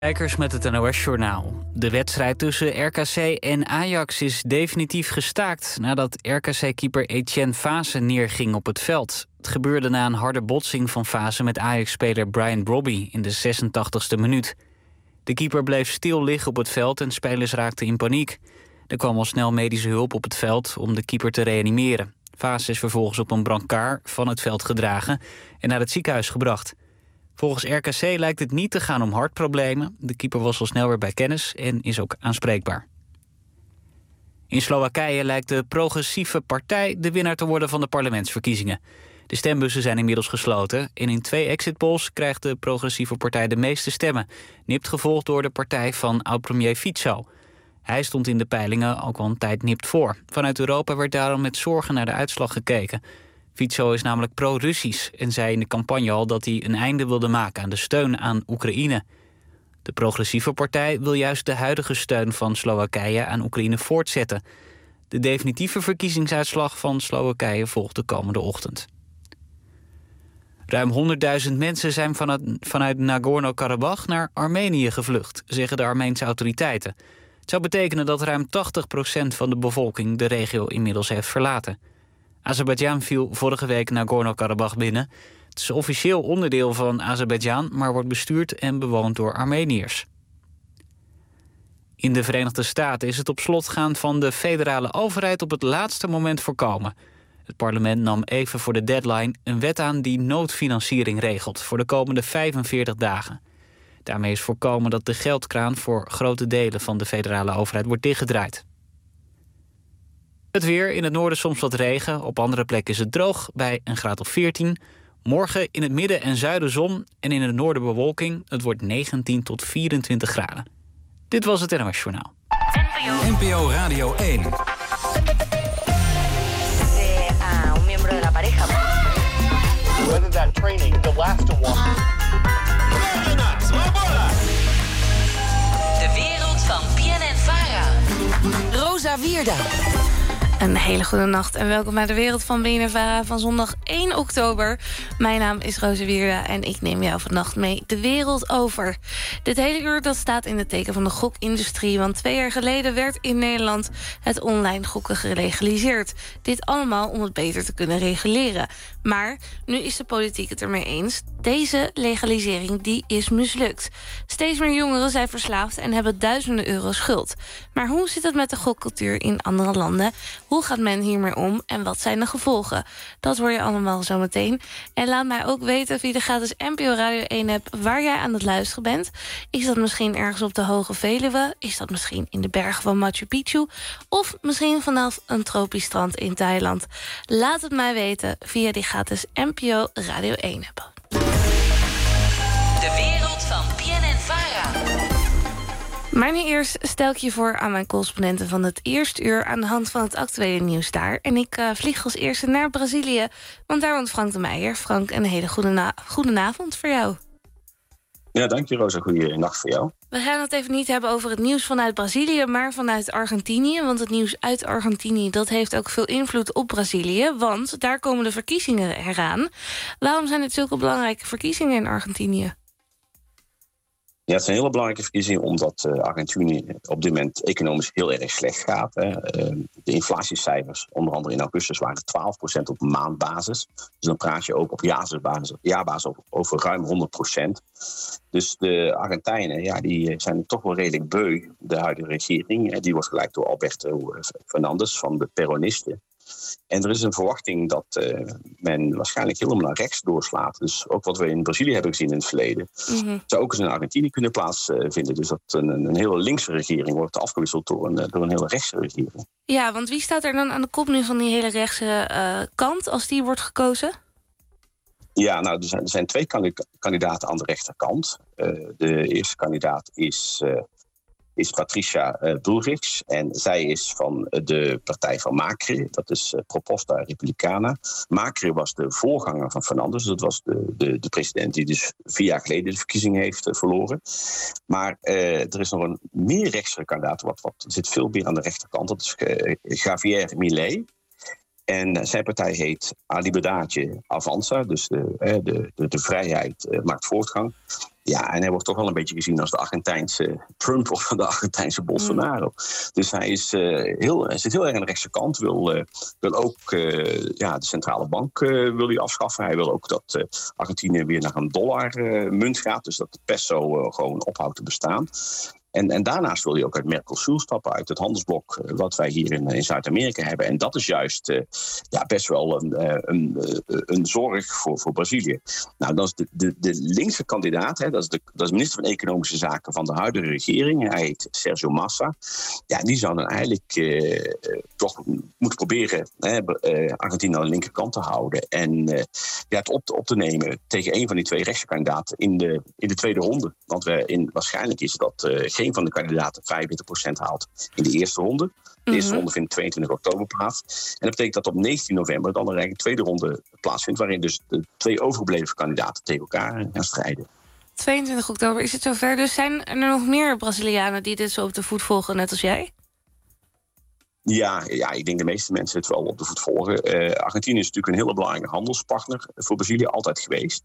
Kijkers met het NOS-journaal. De wedstrijd tussen RKC en Ajax is definitief gestaakt nadat RKC-keeper Etienne Vase neerging op het veld. Het gebeurde na een harde botsing van Vase met Ajax-speler Brian Brobby in de 86e minuut. De keeper bleef stil liggen op het veld en spelers raakten in paniek. Er kwam al snel medische hulp op het veld om de keeper te reanimeren. Vase is vervolgens op een brancard van het veld gedragen en naar het ziekenhuis gebracht. Volgens RKC lijkt het niet te gaan om hartproblemen. De keeper was al snel weer bij kennis en is ook aanspreekbaar. In Slowakije lijkt de progressieve partij de winnaar te worden van de parlementsverkiezingen. De stembussen zijn inmiddels gesloten en in 2 exit polls krijgt de progressieve partij de meeste stemmen. Nipt gevolgd door de partij van oud-premier Fico. Hij stond in de peilingen ook al een tijd nipt voor. Vanuit Europa werd daarom met zorgen naar de uitslag gekeken. Fico is namelijk pro-Russisch en zei in de campagne al dat hij een einde wilde maken aan de steun aan Oekraïne. De progressieve partij wil juist de huidige steun van Slowakije aan Oekraïne voortzetten. De definitieve verkiezingsuitslag van Slowakije volgt de komende ochtend. Ruim 100.000 mensen zijn vanuit Nagorno-Karabakh naar Armenië gevlucht, zeggen de Armeense autoriteiten. Het zou betekenen dat ruim 80% van de bevolking de regio inmiddels heeft verlaten. Azerbeidzjan viel vorige week Nagorno-Karabakh binnen. Het is officieel onderdeel van Azerbeidzjan, maar wordt bestuurd en bewoond door Armeniërs. In de Verenigde Staten is het op slot gaan van de federale overheid op het laatste moment voorkomen. Het parlement nam even voor de deadline een wet aan die noodfinanciering regelt voor de komende 45 dagen. Daarmee is voorkomen dat de geldkraan voor grote delen van de federale overheid wordt dichtgedraaid. Het weer, in het noorden soms wat regen, op andere plekken is het droog bij een graad of 14. Morgen in het midden en zuiden zon en in het noorden bewolking. Het wordt 19 tot 24 graden. Dit was het NOS Journaal. NPO Radio 1. Un miembro de la pareja. Whether that training, the last one. De wereld van BNN-Vara. Rosa Wierda. Een hele goede nacht en welkom bij de wereld van BNN-Vara van zondag 1 oktober. Mijn naam is Rosa Wierda en ik neem jou vannacht mee de wereld over. Dit hele uur dat staat in het teken van de gokindustrie, want 2 jaar geleden werd in Nederland het online gokken gelegaliseerd. Dit allemaal om het beter te kunnen reguleren. Maar nu is de politiek het ermee eens. Deze legalisering die is mislukt. Steeds meer jongeren zijn verslaafd en hebben duizenden euro schuld. Maar hoe zit het met de gokcultuur in andere landen? Hoe gaat men hiermee om en wat zijn de gevolgen? Dat hoor je allemaal zo meteen. En laat mij ook weten via de gratis NPO Radio 1-app waar jij aan het luisteren bent. Is dat misschien ergens op de Hoge Veluwe? Is dat misschien in de bergen van Machu Picchu? Of misschien vanaf een tropisch strand in Thailand? Laat het mij weten via die gratis NPO Radio 1-app. De wereld van BNN-Vara. Maar nu eerst stel ik je voor aan mijn correspondenten van het eerste uur aan de hand van het actuele nieuws daar. En ik vlieg als eerste naar Brazilië, want daar woont Frank de Meijer. Frank, een hele goede avond voor jou. Ja, dank je Rosa. Goeie nacht voor jou. We gaan het even niet hebben over het nieuws vanuit Brazilië, maar vanuit Argentinië. Want het nieuws uit Argentinië dat heeft ook veel invloed op Brazilië. Want daar komen de verkiezingen eraan. Waarom zijn dit zulke belangrijke verkiezingen in Argentinië? Ja, het zijn hele belangrijke verkiezingen omdat Argentinië op dit moment economisch heel erg slecht gaat. Hè. De inflatiecijfers, onder andere in augustus, waren 12% op maandbasis. Dus dan praat je ook op jaarbasis over ruim 100%. Dus de Argentijnen, ja, die zijn toch wel redelijk beu, de huidige regering. Die wordt geleid door Alberto Fernandes van de Peronisten. En er is een verwachting dat men waarschijnlijk helemaal naar rechts doorslaat. Dus ook wat we in Brazilië hebben gezien in het verleden, zou ook eens in Argentinië kunnen plaatsvinden. Dus dat een hele linkse regering wordt afgewisseld door een hele rechtse regering. Ja, want wie staat er dan aan de kop nu van die hele rechtse kant als die wordt gekozen? Ja, nou, er zijn 2 kandidaten aan de rechterkant. De eerste kandidaat is Patricia Bullrich. En zij is van de partij van Macri. Dat is Proposta Republicana. Macri was de voorganger van Fernandes. Dat was de president die dus 4 jaar geleden de verkiezingen heeft verloren. Maar er is nog een meer rechtse kandidaat. Wat zit veel meer aan de rechterkant. Dat is Javier Milei. En zijn partij heet Alibedaadje Avanza, dus de vrijheid maakt voortgang. Ja, en hij wordt toch wel een beetje gezien als de Argentijnse Trump of de Argentijnse Bolsonaro. Dus hij zit heel erg aan de rechtse kant. Wil ook de centrale bank wil hij afschaffen. Hij wil ook dat Argentinië weer naar een dollarmunt gaat. Dus dat de peso gewoon ophoudt te bestaan. En daarnaast wil hij ook uit Mercosur stappen, uit het handelsblok wat wij hier in Zuid-Amerika hebben. En dat is juist best wel een zorg voor Brazilië. Nou, dat is de linkse kandidaat, dat is minister van Economische Zaken van de huidige regering. Hij heet Sergio Massa. Ja, die zou dan eigenlijk toch moeten proberen Argentinië aan de linkerkant te houden. En het op te nemen tegen een van die twee rechtse kandidaten in de tweede ronde. Want waarschijnlijk is dat geen van de kandidaten 45% haalt in de eerste ronde. De eerste ronde vindt 22 oktober plaats. En dat betekent dat op 19 november dan een tweede ronde plaatsvindt, waarin dus de twee overgebleven kandidaten tegen elkaar gaan strijden. 22 oktober is het zover. Dus zijn er nog meer Brazilianen die dit zo op de voet volgen, net als jij? Ja, ik denk de meeste mensen het wel op de voet volgen. Argentinië is natuurlijk een hele belangrijke handelspartner voor Brazilië, altijd geweest.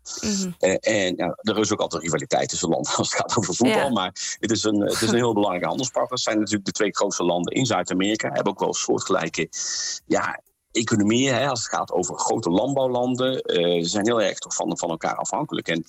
Er is ook altijd rivaliteit tussen landen als het gaat over voetbal. Ja. Maar het is een heel belangrijke handelspartner. Het zijn natuurlijk de twee grootste landen in Zuid-Amerika. Hebben ook wel soortgelijke economieën, als het gaat over grote landbouwlanden. Ze zijn heel erg toch van elkaar afhankelijk. En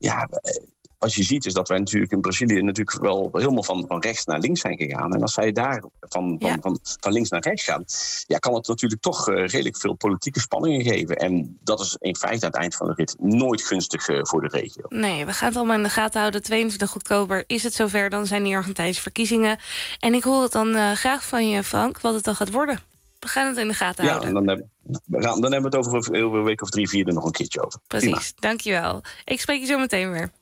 wat je ziet is dat wij natuurlijk in Brazilië natuurlijk wel helemaal van rechts naar links zijn gegaan. En als zij daar van links naar rechts gaan, kan het natuurlijk toch redelijk veel politieke spanningen geven. En dat is in feite aan het eind van de rit nooit gunstig voor de regio. Nee, we gaan het allemaal in de gaten houden. 22 oktober is het zover, dan zijn die Argentijnse verkiezingen. En ik hoor het dan graag van je, Frank, wat het dan gaat worden. We gaan het in de gaten houden. Ja, dan hebben we het over een week of 3-4 er nog een keertje over. Precies, Prima. Dankjewel. Ik spreek je zo meteen weer.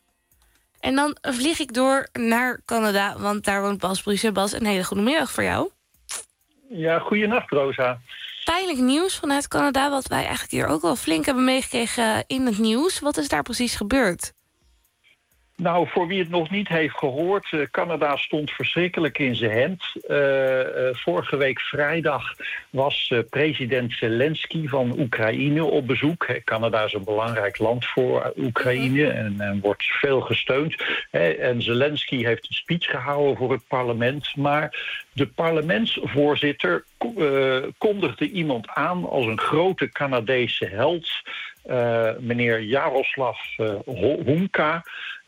En dan vlieg ik door naar Canada, want daar woont Bas Brussen. Bas, een hele goede middag voor jou. Ja, goeienacht, Rosa. Pijnlijk nieuws vanuit Canada, wat wij eigenlijk hier ook al flink hebben meegekregen in het nieuws. Wat is daar precies gebeurd? Nou, voor wie het nog niet heeft gehoord, Canada stond verschrikkelijk in zijn hemd. Vorige week vrijdag was president Zelensky van Oekraïne op bezoek. Canada is een belangrijk land voor Oekraïne en wordt veel gesteund. En Zelensky heeft een speech gehouden voor het parlement. Maar de parlementsvoorzitter kondigde iemand aan als een grote Canadese held. Meneer Jaroslav Hunka.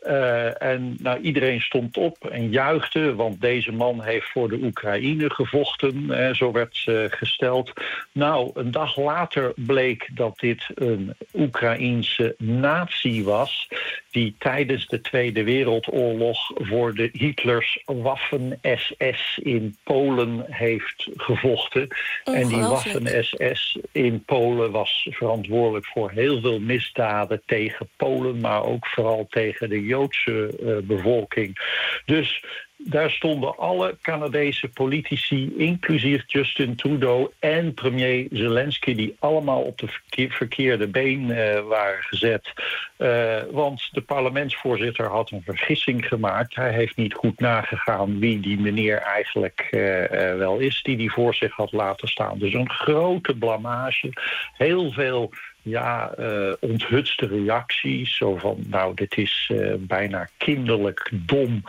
En iedereen stond op en juichte, want deze man heeft voor de Oekraïne gevochten, zo werd gesteld. Nou, een dag later bleek dat dit een Oekraïense nazi was, die tijdens de Tweede Wereldoorlog voor de Hitlers Waffen-SS in Polen heeft gevochten. En die Waffen-SS in Polen was verantwoordelijk voor heel veel misdaden tegen Polen, maar ook vooral tegen de Joodse bevolking. Dus daar stonden alle Canadese politici, inclusief Justin Trudeau en premier Zelensky, die allemaal op de verkeerde been waren gezet. Want de parlementsvoorzitter had een vergissing gemaakt. Hij heeft niet goed nagegaan wie die meneer eigenlijk wel is, die voor zich had laten staan. Dus een grote blamage. Heel veel onthutste reacties. Zo van, dit is bijna kinderlijk dom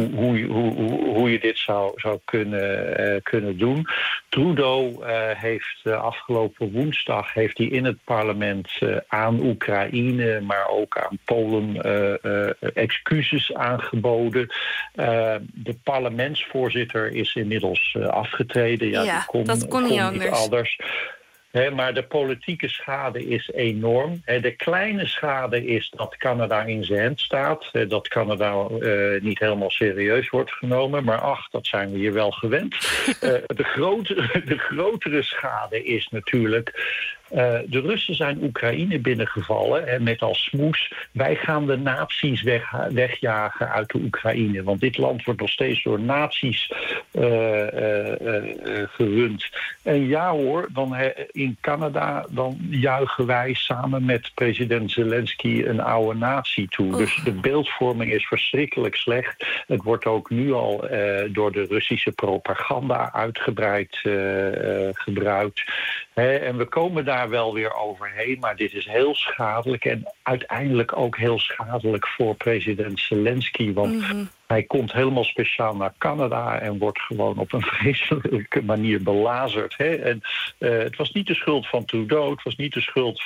hoe je dit zou kunnen doen. Trudeau heeft afgelopen woensdag in het parlement aan Oekraïne, maar ook aan Polen excuses aangeboden. De parlementsvoorzitter is inmiddels afgetreden. Dat kon niet anders. Maar de politieke schade is enorm. De kleine schade is dat Canada in zijn hand staat. Dat Canada niet helemaal serieus wordt genomen. Maar dat zijn we hier wel gewend. De grotere schade is natuurlijk... de Russen zijn Oekraïne binnengevallen met als smoes: wij gaan de nazi's wegjagen uit de Oekraïne. Want dit land wordt nog steeds door nazi's gerund. En dan in Canada dan juichen wij samen met president Zelensky een oude nazi toe. Dus de beeldvorming is verschrikkelijk slecht. Het wordt ook nu al door de Russische propaganda uitgebreid gebruikt. En we komen daar wel weer overheen, maar dit is heel schadelijk en uiteindelijk ook heel schadelijk voor president Zelensky. Want hij komt helemaal speciaal naar Canada en wordt gewoon op een vreselijke manier belazerd. En het was niet de schuld van Trudeau, het was niet de schuld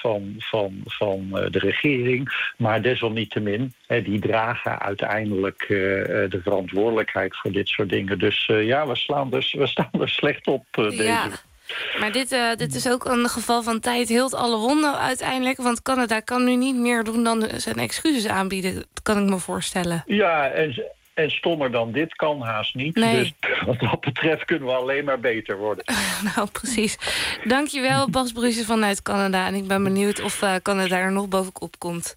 van de regering, maar desalniettemin, die dragen uiteindelijk de verantwoordelijkheid voor dit soort dingen. Dus we staan er slecht op deze. Maar dit is ook een geval van tijd hield alle wonden uiteindelijk. Want Canada kan nu niet meer doen dan zijn excuses aanbieden. Dat kan ik me voorstellen. Ja, en stommer dan dit kan haast niet. Nee. Dus wat dat betreft kunnen we alleen maar beter worden. Nou, precies. Dankjewel, Bas Brussen vanuit Canada. En ik ben benieuwd of Canada er nog bovenop komt.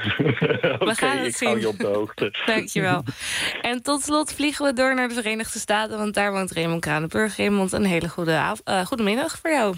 We gaan het zien. Hou je op de hoogte. Dankjewel. En tot slot vliegen we door naar de Verenigde Staten, want daar woont Raymond Kranenburg. Raymond, een hele goedemiddag voor jou.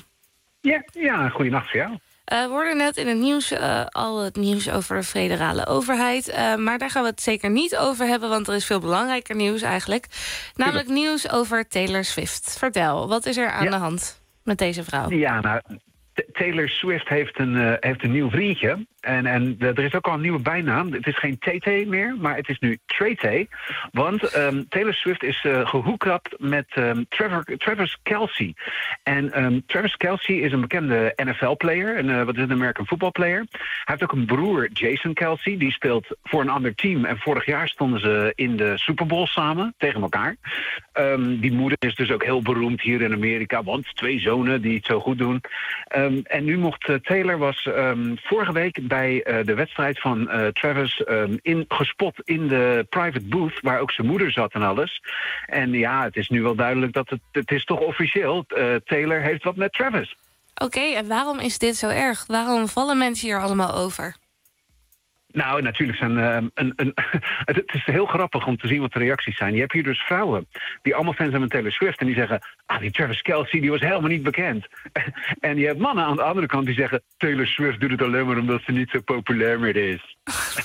Ja, goedenacht voor jou. We hoorden net in het nieuws al het nieuws over de federale overheid. Maar daar gaan we het zeker niet over hebben, want er is veel belangrijker nieuws eigenlijk. Namelijk nieuws over Taylor Swift. Vertel, wat is er aan de hand met deze vrouw? Ja, nou, Taylor Swift heeft een nieuw vriendje. En er is ook al een nieuwe bijnaam. Het is geen TT meer, maar het is nu Trey-Tay. Want Taylor Swift is gehoekapt met Travis Kelce. En Travis Kelce is een bekende NFL-player. Een American football-player. Hij heeft ook een broer, Jason Kelce. Die speelt voor een ander team. En vorig jaar stonden ze in de Super Bowl samen tegen elkaar. Die moeder is dus ook heel beroemd hier in Amerika. Want 2 zonen die het zo goed doen. En nu mocht Taylor was vorige week bij de wedstrijd van Travis gespot in de private booth, waar ook zijn moeder zat en alles. En ja, het is nu wel duidelijk dat het is toch officieel. Taylor heeft wat met Travis. Oké, en waarom is dit zo erg? Waarom vallen mensen hier allemaal over? Nou, natuurlijk zijn het is heel grappig om te zien wat de reacties zijn. Je hebt hier dus vrouwen die allemaal fans zijn van Taylor Swift en die zeggen, die Travis Kelce die was helemaal niet bekend. En je hebt mannen aan de andere kant die zeggen, Taylor Swift doet het alleen maar omdat ze niet zo populair meer is.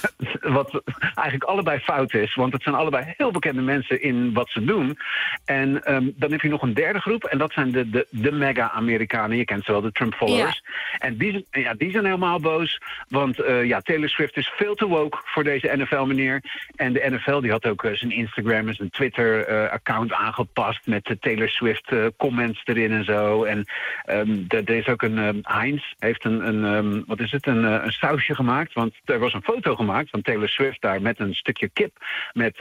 Wat eigenlijk allebei fout is, want het zijn allebei heel bekende mensen in wat ze doen. En dan heb je nog een derde groep en dat zijn de mega-Amerikanen. Je kent ze wel, de Trump-followers. Ja. En die zijn helemaal boos, want Taylor Swift is veel te woke voor deze NFL-meneer. En de NFL die had ook zijn Instagram en zijn Twitter-account aangepast met de Taylor Swift-comments erin en zo. En er is ook een Heinz heeft een sausje gemaakt, want er was een foto gemaakt van Taylor Swift daar met een stukje kip met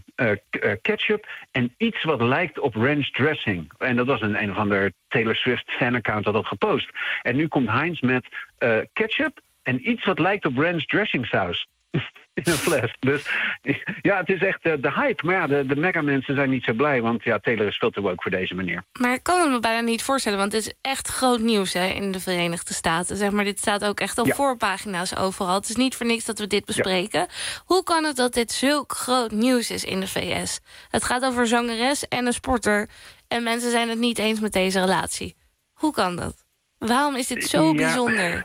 ketchup en iets wat lijkt op ranch dressing. En dat was een of ander Taylor Swift fan-account dat had gepost. En nu komt Heinz met ketchup en iets wat lijkt op ranch dressing saus. In een fles. Dus ja, het is echt de hype. Maar ja, de mega-mensen zijn niet zo blij, want ja, Taylor is veel te woke voor deze meneer. Maar ik kan het me bijna niet voorstellen, want het is echt groot nieuws in de Verenigde Staten. Zeg maar, dit staat ook echt op voorpagina's overal. Het is niet voor niks dat we dit bespreken. Ja. Hoe kan het dat dit zulk groot nieuws is in de VS? Het gaat over een zangeres en een sporter en mensen zijn het niet eens met deze relatie. Hoe kan dat? Waarom is dit zo bijzonder?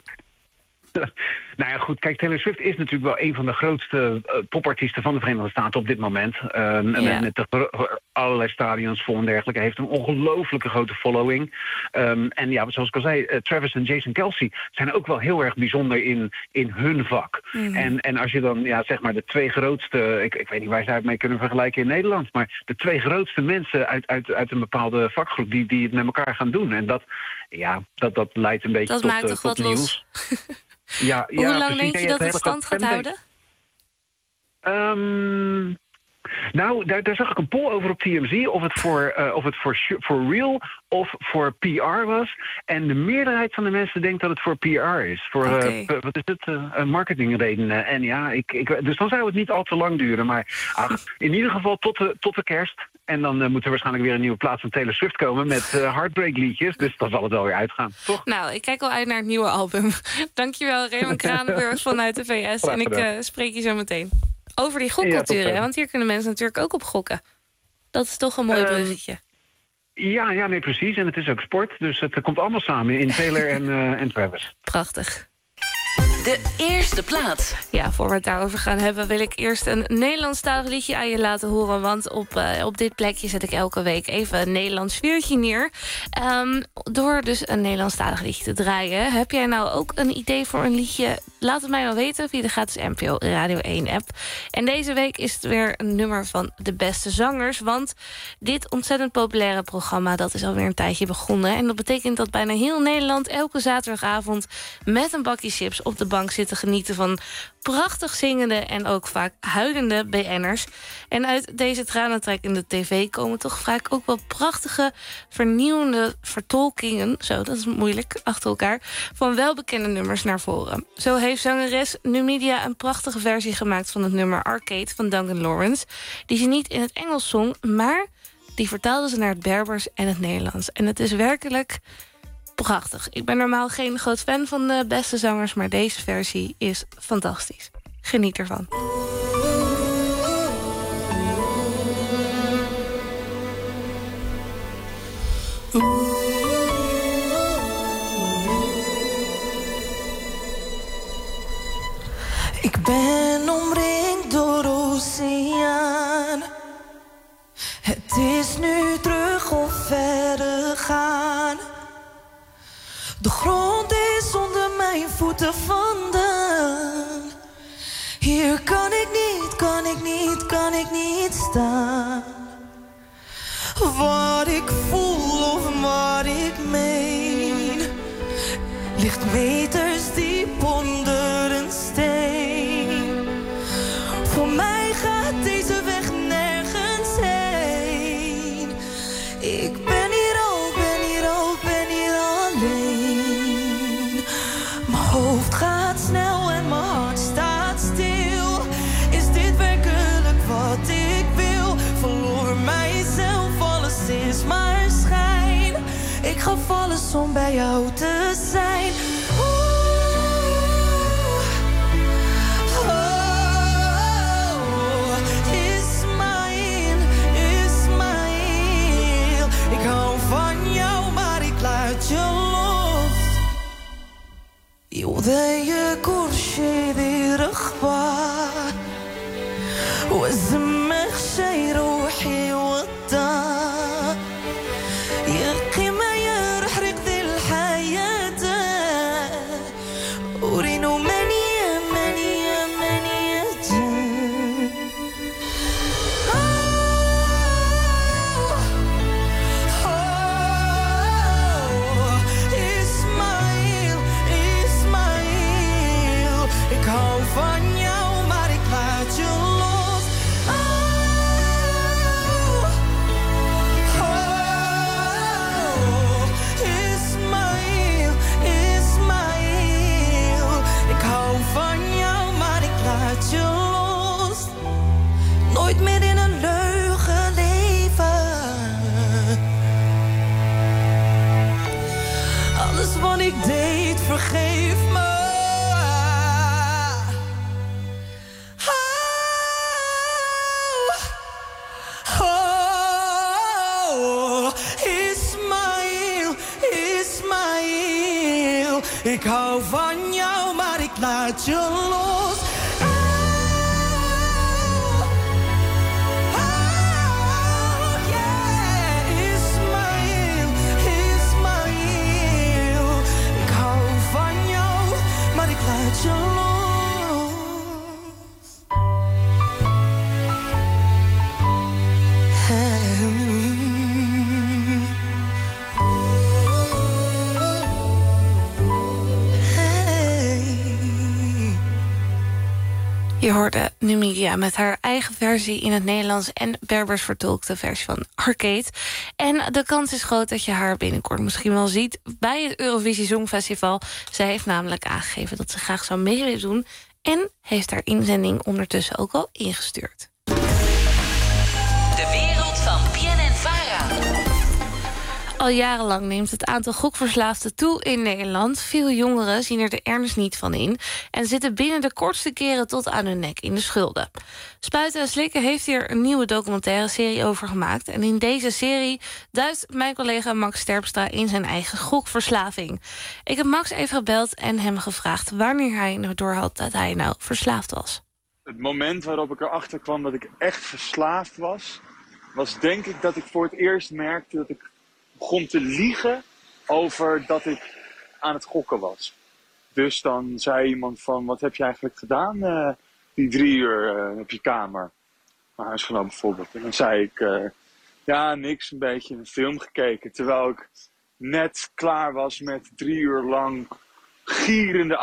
Nou ja, goed, kijk, Taylor Swift is natuurlijk wel een van de grootste popartiesten van de Verenigde Staten op dit moment. Met allerlei stadions vol en dergelijke. Hij heeft een ongelooflijke grote following. En ja, zoals ik al zei, Travis en Jason Kelce zijn ook wel heel erg bijzonder in hun vak. Mm-hmm. En als je dan, zeg maar de 2 grootste, ik weet niet waar ze het mee kunnen vergelijken in Nederland, maar de 2 grootste mensen uit een bepaalde vakgroep die het met elkaar gaan doen. En dat leidt een beetje tot nieuws. Hoe lang denk je dat het stand gaat houden? Nou, daar zag ik een poll over op TMZ of het voor real of voor PR was. En de meerderheid van de mensen denkt dat het voor PR is. Voor marketingredenen. En ja, dus dan zou het niet al te lang duren. Maar in ieder geval tot de kerst. En dan moet er waarschijnlijk weer een nieuwe plaats van Taylor Swift komen met heartbreak liedjes. Dus dan zal het wel weer uitgaan, toch? Nou, ik kijk al uit naar het nieuwe album. Dankjewel, Raymond Kranenburg vanuit de VS. En ik spreek je zo meteen. Over die gokcultuur, want hier kunnen mensen natuurlijk ook op gokken. Dat is toch een mooi bruggetje. Ja, nee, precies. En het is ook sport, dus het komt allemaal samen in Taylor en Travis. Prachtig. De eerste plaat. Ja, voor we het daarover gaan hebben, wil ik eerst een Nederlandstalig liedje aan je laten horen. Want op dit plekje zet ik elke week even een Nederlands sfeertje neer. Door dus een Nederlandstalig liedje te draaien. Heb jij nou ook een idee voor een liedje? Laat het mij dan weten via de gratis NPO Radio 1 app. En deze week is het weer een nummer van De Beste Zangers. Want dit ontzettend populaire programma, dat is alweer een tijdje begonnen. En dat betekent dat bijna heel Nederland elke zaterdagavond met een bakje chips op de bank zit te genieten van prachtig zingende en ook vaak huilende BN'ers. En uit deze tranentrekkende tv komen toch vaak ook wel prachtige, vernieuwende vertolkingen, zo, dat is moeilijk, achter elkaar, van welbekende nummers naar voren. Zo heeft zangeres Numidia een prachtige versie gemaakt van het nummer Arcade van Duncan Lawrence, die ze niet in het Engels zong, maar die vertaalde ze naar het Berbers en het Nederlands. En het is werkelijk prachtig. Ik ben normaal geen groot fan van De Beste Zangers, maar deze versie is fantastisch. Geniet ervan. Ik ben omringd door oceaan. Het is nu terug of verder gaan. De grond is onder mijn voeten vandaan. Hier kan ik niet staan. Wat ik voel of wat ik meen ligt meters diep onder een steen. Voor mij gaat deze weg nergens heen. Ik ben hier alleen. Mijn hoofd gaat snel en mijn hart staat stil. Is dit werkelijk wat ik wil? Verloor mijzelf, alles is maar schijn. Ik gaf alles om bij jou te zijn. Ik hou van jou, maar ik laat je los. يوضي كرشي ذي رخبة وزمخ شي روحي وطا يلقي ما يرحرق ذي الحياة ورينو منية van jou, maar ik laat je los. Ismaël, ik hou van jou, maar ik laat je los. Nooit meer in een leugen leven. Alles wat ik deed, vergeef me. Ik hou van jou, maar ik laat je los. Ismaël. Ik hou van jou, maar ik laat je los. Je hoorde Numidia met haar eigen versie in het Nederlands en Berbers vertolkte versie van Arcade. En de kans is groot dat je haar binnenkort misschien wel ziet bij het Eurovisie Songfestival. Zij heeft namelijk aangegeven dat ze graag zou mee willen doen en heeft haar inzending ondertussen ook al ingestuurd. De wereld van PNN-VARA. Al jarenlang neemt het aantal gokverslaafden toe in Nederland. Veel jongeren zien er de ernst niet van in en zitten binnen de kortste keren tot aan hun nek in de schulden. Spuiten en Slikken heeft hier een nieuwe documentaire serie over gemaakt. En in deze serie duikt mijn collega Max Terpstra in zijn eigen gokverslaving. Ik heb Max even gebeld en hem gevraagd wanneer hij doorhad dat hij nou verslaafd was. Het moment waarop ik erachter kwam dat ik echt verslaafd was, was denk ik dat ik voor het eerst merkte dat ik begon te liegen over dat ik aan het gokken was. Dus dan zei iemand van, wat heb je eigenlijk gedaan die 3 uur op je kamer? Mijn huisgenoot bijvoorbeeld. En dan zei ik, ja niks, een beetje een film gekeken. Terwijl ik net klaar was met 3 uur lang gierende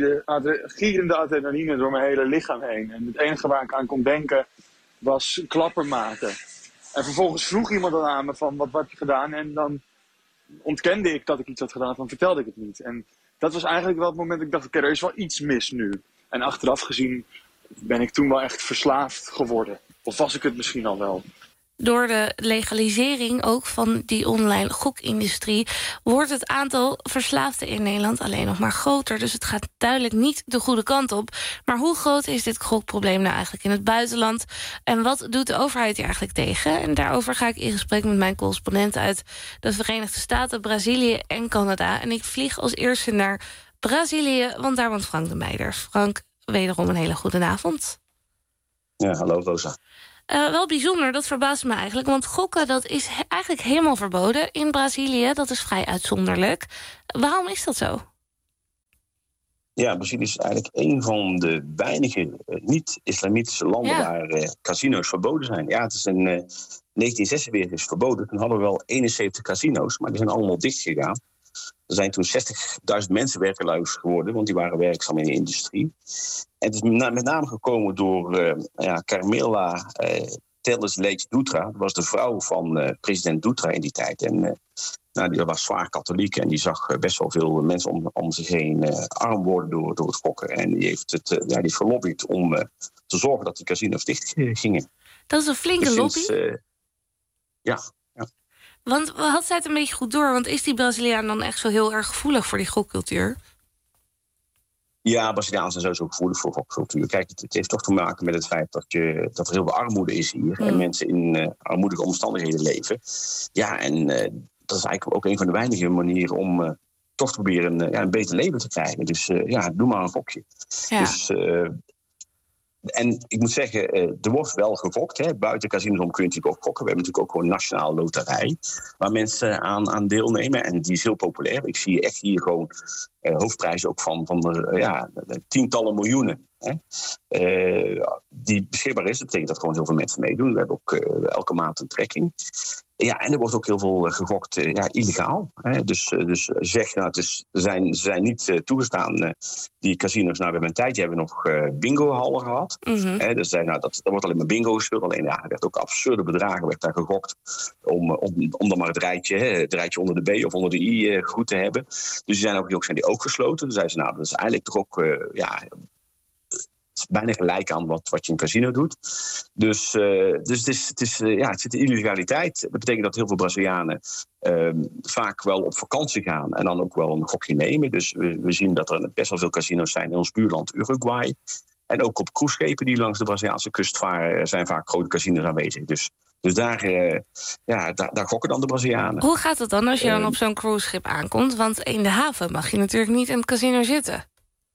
adrenaline door mijn hele lichaam heen. En het enige waar ik aan kon denken was een klapper maken. En vervolgens vroeg iemand dan aan me van, wat heb je gedaan? En dan ontkende ik dat ik iets had gedaan, dan vertelde ik het niet. En dat was eigenlijk wel het moment dat ik dacht, oké, er is wel iets mis nu. En achteraf gezien ben ik toen wel echt verslaafd geworden. Of was ik het misschien al wel? Door de legalisering ook van die online gokindustrie wordt het aantal verslaafden in Nederland alleen nog maar groter. Dus het gaat duidelijk niet de goede kant op. Maar hoe groot is dit gokprobleem nou eigenlijk in het buitenland? En wat doet de overheid hier eigenlijk tegen? En daarover ga ik in gesprek met mijn correspondent uit de Verenigde Staten, Brazilië en Canada. En ik vlieg als eerste naar Brazilië, want daar woont Frank de Meijer. Frank, wederom een hele goede avond. Ja, hallo Rosa. Wel bijzonder, dat verbaast me eigenlijk. Want gokken, dat is eigenlijk helemaal verboden in Brazilië. Dat is vrij uitzonderlijk. Waarom is dat zo? Ja, Brazilië is eigenlijk een van de weinige niet-islamitische landen waar casino's verboden zijn. Ja, het is in 1946 is verboden. Toen hadden we wel 71 casino's, maar die zijn allemaal dicht gegaan. Er zijn toen 60.000 mensen werkeloos geworden, want die waren werkzaam in de industrie. En het is met name gekomen door Carmela Teles Leite Dutra. Dat was de vrouw van president Dutra in die tijd. En die was zwaar katholiek en die zag best wel veel mensen om zich heen arm worden door het gokken. En die heeft verlobbyd om te zorgen dat die casinos dicht gingen. Dat is een flinke lobby. Ja. Want had zij het een beetje goed door? Want is die Braziliaan dan echt zo heel erg gevoelig voor die gokcultuur? Ja, Brazilianen zijn sowieso gevoelig voor gokcultuur. Kijk, het heeft toch te maken met het feit dat er heel veel armoede is hier. En mensen in armoedige omstandigheden leven. Ja, en dat is eigenlijk ook een van de weinige manieren om toch te proberen een beter leven te krijgen. Dus doe maar een gokje. Ja. Dus... En ik moet zeggen, er wordt wel gegokt. Hè. Buiten casinos om kun je natuurlijk ook gokken. We hebben natuurlijk ook gewoon een nationale loterij waar mensen aan deelnemen. En die is heel populair. Ik zie echt hier gewoon hoofdprijzen ook van de tientallen miljoenen. Hè. Die beschikbaar is. Dat betekent dat gewoon heel veel mensen meedoen. We hebben ook elke maand een trekking. Ja, en er wordt ook heel veel gegokt illegaal. Hè. Dus zeg, ze zijn niet toegestaan, die casinos. Nou, we hebben een tijdje hebben we nog bingo-hallen gehad. Mm-hmm. Dus daar wordt alleen maar bingo gespeeld. Alleen er werd ook absurde bedragen werd daar gegokt om dan maar het rijtje onder de B of onder de I goed te hebben. Dus die zijn ook gesloten. Dus zeiden ze, nou, dat is eigenlijk toch ook... Het is bijna gelijk aan wat je in een casino doet. Dus het zit in illegaliteit. Dat betekent dat heel veel Brazilianen vaak wel op vakantie gaan en dan ook wel een gokje nemen. Dus we zien dat er best wel veel casino's zijn in ons buurland Uruguay. En ook op cruiseschepen die langs de Braziliaanse kust varen zijn vaak grote casino's aanwezig. Dus daar gokken dan de Brazilianen. Hoe gaat het dan als je dan op zo'n cruiseschip aankomt? Want in de haven mag je natuurlijk niet in het casino zitten.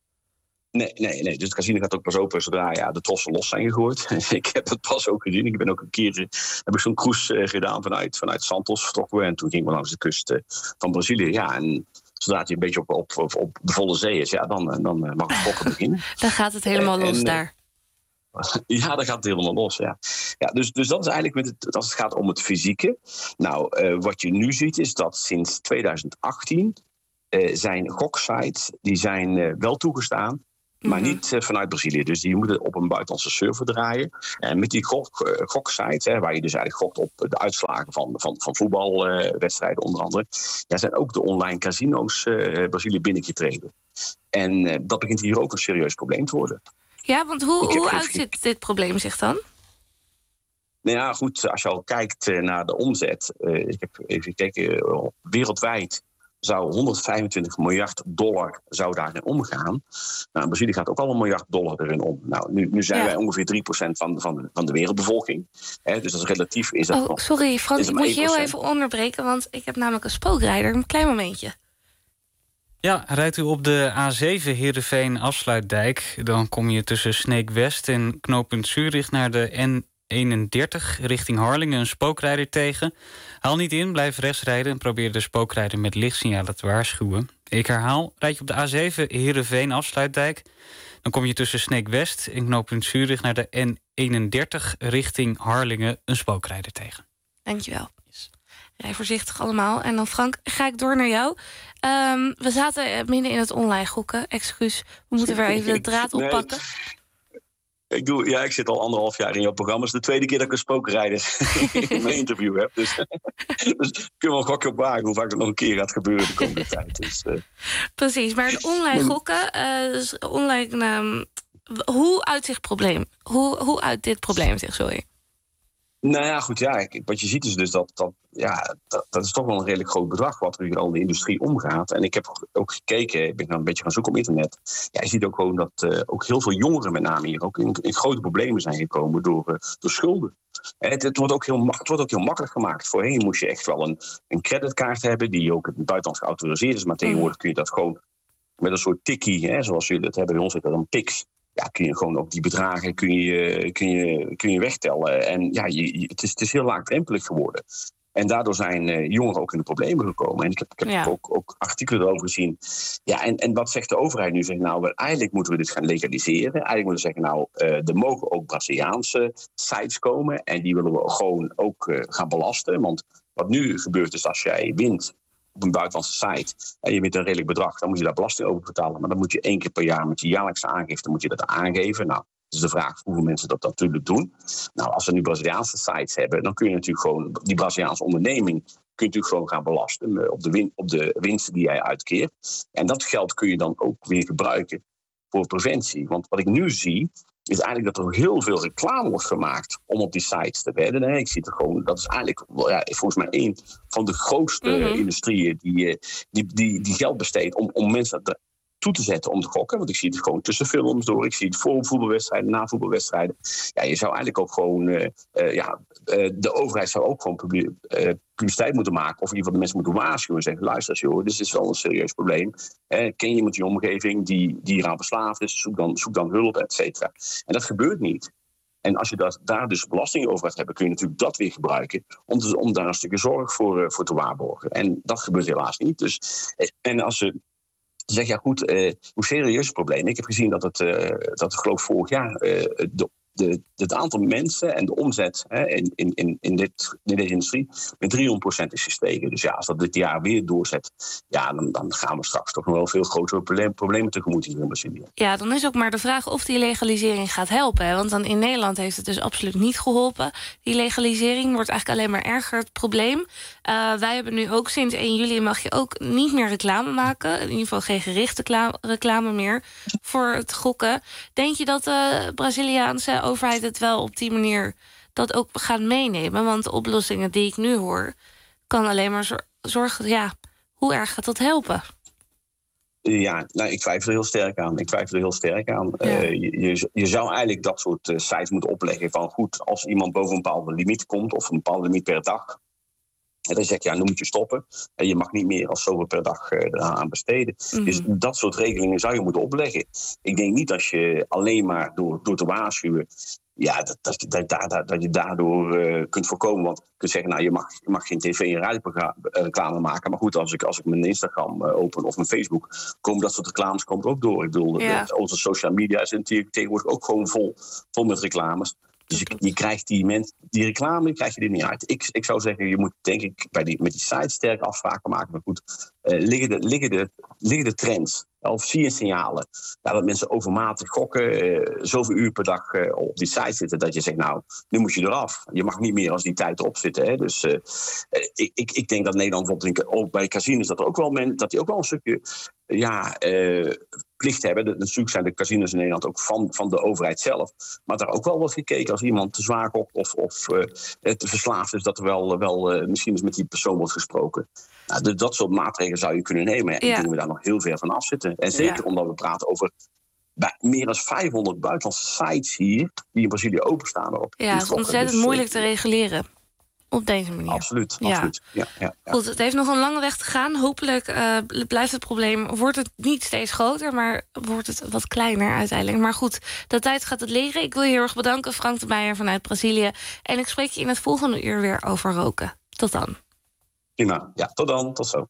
Nee. Dus het casino gaat ook pas open zodra de trossen los zijn gegooid. Ik heb dat pas ook gezien. Ik ben ook een keer zo'n cruise gedaan vanuit Santos vertrokken. En toen gingen we langs de kust van Brazilië. Ja, en zodra het een beetje op de volle zee is, dan mag het gokken beginnen. Dan gaat het helemaal los daar. Ja, dan gaat het helemaal los, ja. Dus dat is eigenlijk als het gaat om het fysieke. Nou, wat je nu ziet is dat sinds 2018 zijn goksites, die zijn wel toegestaan, maar niet vanuit Brazilië. Dus die moeten op een buitenlandse server draaien. En met die goksites, waar je dus eigenlijk gokt op de uitslagen van voetbalwedstrijden onder andere, zijn ook de online casino's Brazilië binnengetreden. En dat begint hier ook een serieus probleem te worden. Ja, want hoe uitziet dit probleem zich dan? Nou ja, goed, als je al kijkt naar de omzet. Ik heb even gekeken, wereldwijd zou $125 miljard zou daarin omgaan. Nou, in Brazilië gaat ook al $1 miljard erin om. Nou, nu zijn wij ongeveer 3% van de wereldbevolking. Dus dat is relatief. Is dat nog, sorry Frans, ik moet je heel 1%. even onderbreken, want ik heb namelijk een spookrijder. Een klein momentje. Ja, rijdt u op de A7 Heerenveen-Afsluitdijk... dan kom je tussen Sneek West en knooppunt Zurich naar de N31 richting Harlingen een spookrijder tegen. Haal niet in, blijf rechts rijden en probeer de spookrijder met lichtsignalen te waarschuwen. Ik herhaal, rijd je op de A7 Heerenveen-Afsluitdijk... dan kom je tussen Sneek West en knooppunt Zurich naar de N31 richting Harlingen een spookrijder tegen. Dankjewel. Rij voorzichtig allemaal. En dan Frank, ga ik door naar jou. We zaten midden in het online gokken. Excuus, we moeten weer even de draad oppakken. Ik zit al 1,5 jaar in jouw programma. Het is de tweede keer dat ik een spookrijder in mijn interview heb. Dus kun je wel een gokje op wagen hoe vaak het nog een keer gaat gebeuren de komende tijd. Dus, Precies, maar het online gokken, dus online, hoe uit zich probleem? Hoe uit dit probleem zich, sorry? Nou ja, goed, wat je ziet is dus dat is toch wel een redelijk groot bedrag wat er hier al in de industrie omgaat. En ik heb ook gekeken, ik ben nou een beetje gaan zoeken op internet. Ja, je ziet ook gewoon dat ook heel veel jongeren met name hier ook in grote problemen zijn gekomen door schulden. Het wordt ook heel makkelijk gemaakt. Voorheen moest je echt wel een creditkaart hebben die ook in het buitenland geautoriseerd is. Maar tegenwoordig kun je dat gewoon met een soort tikkie, zoals jullie dat hebben. Bij ons heet dat een Pix. Ja, kun je gewoon ook die bedragen kun je wegtellen. En ja, het is heel laagdrempelig geworden. En daardoor zijn jongeren ook in de problemen gekomen. En ik heb ook artikelen erover gezien. Ja, en wat zegt de overheid nu? Zegt nou, eigenlijk moeten we dit gaan legaliseren. Eigenlijk moeten we zeggen, nou, er mogen ook Braziliaanse sites komen. En die willen we gewoon ook gaan belasten. Want wat nu gebeurt is als jij wint op een buitenlandse site en je wint een redelijk bedrag, dan moet je daar belasting over betalen. Maar dan moet je 1 keer per jaar met je jaarlijkse aangifte moet je dat aangeven. Nou, dat is de vraag hoeveel mensen dat natuurlijk doen. Nou, als we nu Braziliaanse sites hebben, dan kun je natuurlijk gewoon die Braziliaanse onderneming kun je natuurlijk gewoon gaan belasten op de winsten die jij uitkeert. En dat geld kun je dan ook weer gebruiken voor preventie. Want wat ik nu zie, is eigenlijk dat er heel veel reclame wordt gemaakt om op die sites te wedden. Nee, ik zie het gewoon, dat is eigenlijk volgens mij een van de grootste industrieën die geld besteedt om mensen toe te zetten om te gokken. Want ik zie het gewoon tussen films door. Ik zie het voor voetbalwedstrijden, na voetbalwedstrijden. Ja, je zou eigenlijk ook gewoon de overheid zou ook gewoon publiciteit moeten maken. Of in ieder geval de mensen moeten waarschuwen en zeggen, luister eens joh, dit is wel een serieus probleem. Ken je iemand in je omgeving die eraan verslaafd is? Zoek dan hulp, et cetera. En dat gebeurt niet. En als je daar dus belasting over gaat hebben, kun je natuurlijk dat weer gebruiken om daar een stukje zorg voor te waarborgen. En dat gebeurt helaas niet. Dus, en als ze zeg, ja goed, hoe serieus is het probleem? Ik heb gezien dat het geloof vorig jaar het aantal mensen en de omzet in deze industrie met 300% is gestegen. Dus ja, als dat dit jaar weer doorzet, ja, dan gaan we straks toch nog wel veel grotere problemen tegemoet hier in Brazilië. Ja, dan is ook maar de vraag of die legalisering gaat helpen. Hè? Want dan in Nederland heeft het dus absoluut niet geholpen. Die legalisering wordt eigenlijk alleen maar erger het probleem. Wij hebben nu ook sinds 1 juli mag je ook niet meer reclame maken. In ieder geval geen gerichte reclame meer voor het gokken. Denk je dat de Braziliaanse overheid het wel op die manier dat ook gaat meenemen? Want de oplossingen die ik nu hoor, kan alleen maar zorgen, ja, hoe erg gaat dat helpen? Ja, nou, ik twijfel er heel sterk aan. Ja. Je zou eigenlijk dat soort sites moeten opleggen van goed, als iemand boven een bepaalde limiet komt of een bepaalde limiet per dag, en dan zeg je, ja, nu moet je stoppen. En je mag niet meer als zoveel per dag eraan besteden. Dus dat soort regelingen zou je moeten opleggen. Ik denk niet dat je alleen maar door te waarschuwen, ja, dat je daardoor kunt voorkomen. Want je kunt zeggen, nou, je mag geen tv- en radioreclame maken. Maar goed, als ik mijn Instagram open of mijn Facebook, komen dat soort reclames ook door. Ik bedoel, onze social media is tegenwoordig ook gewoon vol met reclames. Dus je krijgt die reclame krijg je er niet uit. Ik zou zeggen, je moet denk ik met die sites sterk afspraken maken. Maar goed, liggen de trends of zie je signalen dat mensen overmatig gokken, zoveel uur per dag op die site zitten, dat je zegt, nou, nu moet je eraf. Je mag niet meer als die tijd erop zitten. Hè. Dus ik denk dat Nederland bijvoorbeeld ook bij casinos dat die ook wel een stukje plicht hebben. Natuurlijk zijn de casinos in Nederland ook van de overheid zelf. Maar daar ook wel wordt gekeken als iemand te zwaar gokt of te verslaafd is, dat er wel misschien eens met die persoon wordt gesproken. Nou, dat soort maatregelen zou je kunnen nemen. En ik denk dat we daar nog heel ver van af zitten. En zeker omdat we praten over meer dan 500 buitenlandse sites hier die in Brazilië openstaan. Ja, het is ontzettend moeilijk te reguleren. Op deze manier. Absoluut. Ja. Goed, het heeft nog een lange weg te gaan. Hopelijk blijft het probleem, wordt het niet steeds groter, maar wordt het wat kleiner uiteindelijk. Maar goed, de tijd gaat het leren. Ik wil je heel erg bedanken, Frank de Meijer vanuit Brazilië. En ik spreek je in het volgende uur weer over roken. Tot dan. Prima. Ja, tot dan. Tot zo.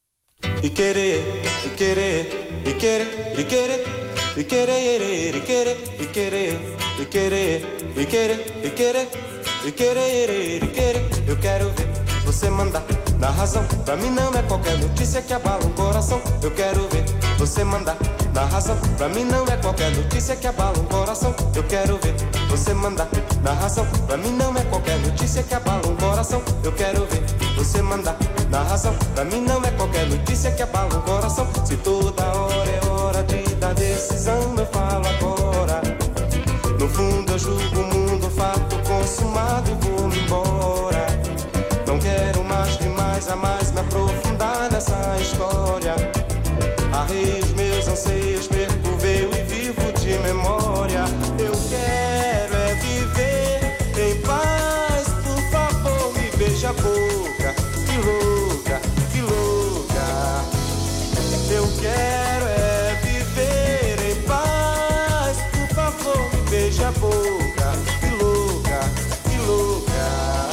Eu quero ver você mandar na razão. Pra mim não é qualquer notícia que abala um coração. Eu quero ver você mandar na razão. Pra mim não é qualquer notícia que abala um coração. Eu quero ver você mandar na razão. Pra mim não é qualquer notícia que abala um coração. Eu quero ver você mandar na razão. Pra mim não é qualquer notícia que abala um coração. Se toda hora é hora de dar decisão, eu falo agora. No fundo eu julgo o mundo, fato consumado e vou-me embora. Não quero mais demais, a mais me aprofundar nessa história. Arrei os meus anseios, perco o véu e vivo de memória. Eu quero é viver em paz, por favor me beija a boca. Que louca, que louca. Eu quero é viver em paz, por favor me beija a boca. Que louca, que louca.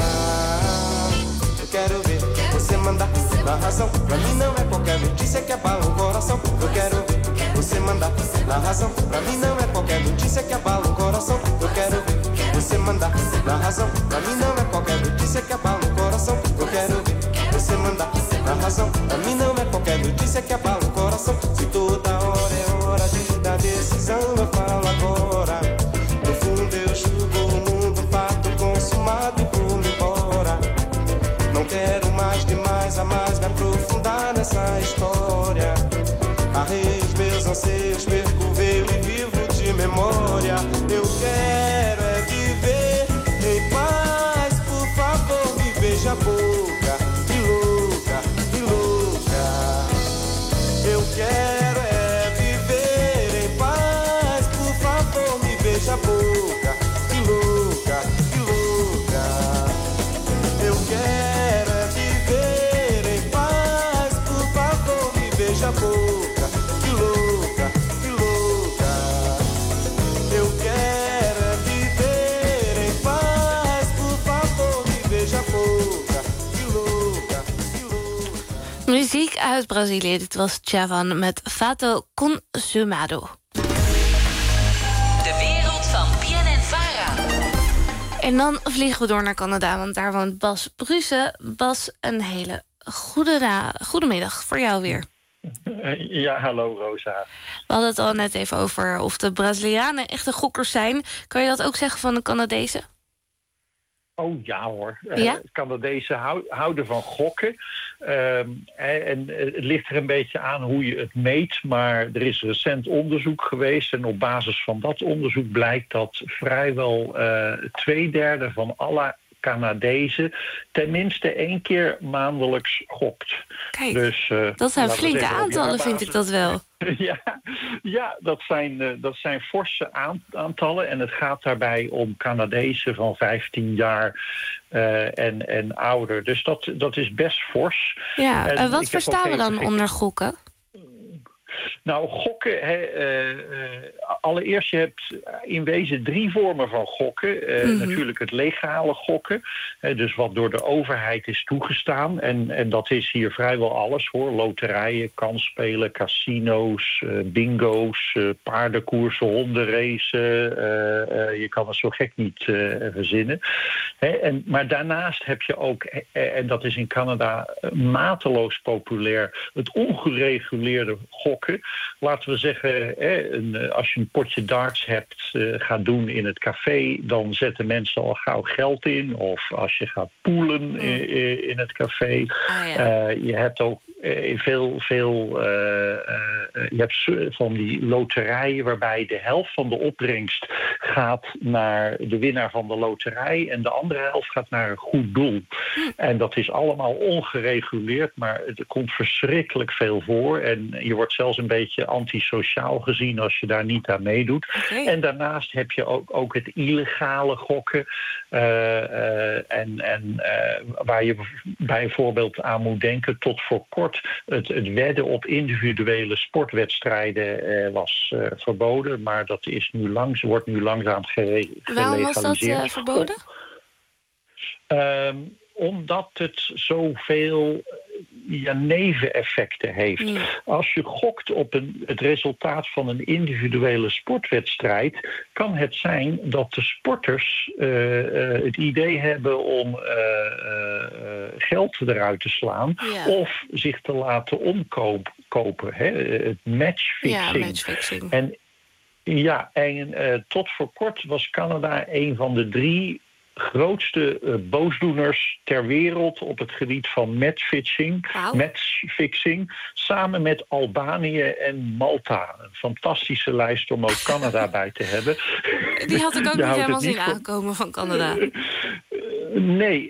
Eu quero ver você mandar na razão. Pra mim não é qualquer notícia que abala o coração. Eu quero ver você mandar na razão. Pra mim não é qualquer notícia que abala o coração. Eu quero ver você mandar na razão. Pra mim não é qualquer notícia que abala o coração. Eu quero ver você mandar na razão. Pra mim não é qualquer notícia que abala o coração. Se toda hora é hora de dar decisão, eu falo agora. No fundo eu julgo o mundo, fato consumado e vou-me embora. Não quero mais demais, a mais me aprofundar nessa história. Arrei os meus anseios, perco o véu e vivo de memória. Eu quero é viver em paz, por favor me beija a boca. Que louca, que louca. Eu quero é viver em paz, por favor me beija a boca. Que louca, que louca. Eu quero é viver em paz, por favor me beija a boca. Que louca, que louca. Eu quero é viver em paz, por favor me beija a boca. Que louca, que louca. Muziek uit Brazilië. Dit was Chavan met Fato Consumado. De wereld van PNN Vara. En dan vliegen we door naar Canada, want daar woont Bas Brussen. Bas, een hele goede middag voor jou weer. Ja, hallo Rosa. We hadden het al net even over of de Brazilianen echte gokkers zijn. Kan je dat ook zeggen van de Canadezen? Oh ja hoor. Ja? Canadezen houden van gokken. En het ligt er een beetje aan hoe je het meet. Maar er is recent onderzoek geweest. En op basis van dat onderzoek blijkt dat vrijwel 2/3 van alle Canadezen tenminste 1 keer maandelijks gokt. Kijk, dus, dat zijn flinke aantallen, vind ik dat wel. Ja, dat zijn forse aantallen. En het gaat daarbij om Canadezen van 15 jaar en ouder. Dus dat is best fors. Ja, en wat verstaan we dan onder gokken? Nou, gokken, allereerst, je hebt in wezen 3 vormen van gokken. Natuurlijk het legale gokken, dus wat door de overheid is toegestaan. En dat is hier vrijwel alles hoor. Loterijen, kansspelen, casino's, bingo's, paardenkoersen, hondenracen. Je kan het zo gek niet verzinnen. Maar daarnaast heb je ook, en dat is in Canada mateloos populair, het ongereguleerde gokken. laten we zeggen, als je een potje darts hebt, gaat doen in het café, dan zetten mensen al gauw geld in. Of als je gaat poelen in het café. Je hebt ook je hebt van die loterijen waarbij de helft van de opbrengst gaat naar de winnaar van de loterij en de andere helft gaat naar een goed doel. En dat is allemaal ongereguleerd, maar er komt verschrikkelijk veel voor. En je wordt zelfs een beetje antisociaal gezien als je daar niet aan meedoet. Okay. En daarnaast heb je ook het illegale gokken. Waar je bijvoorbeeld aan moet denken, tot voor kort het wedden op individuele sportwedstrijden was verboden. Maar dat is wordt nu langzaam gelegaliseerd. Waarom was dat verboden? Omdat het zoveel neveneffecten heeft. Als je gokt op het resultaat van een individuele sportwedstrijd, kan het zijn dat de sporters het idee hebben om geld eruit te slaan of zich te laten omkopen. Het matchfixing. Ja, matchfixing. En tot voor kort was Canada een van de 3 grootste boosdoeners ter wereld op het gebied van matchfixing, samen met Albanië en Malta. Een fantastische lijst om ook Canada bij te hebben. Die had ik ook niet helemaal zien aankomen van Canada. Nee.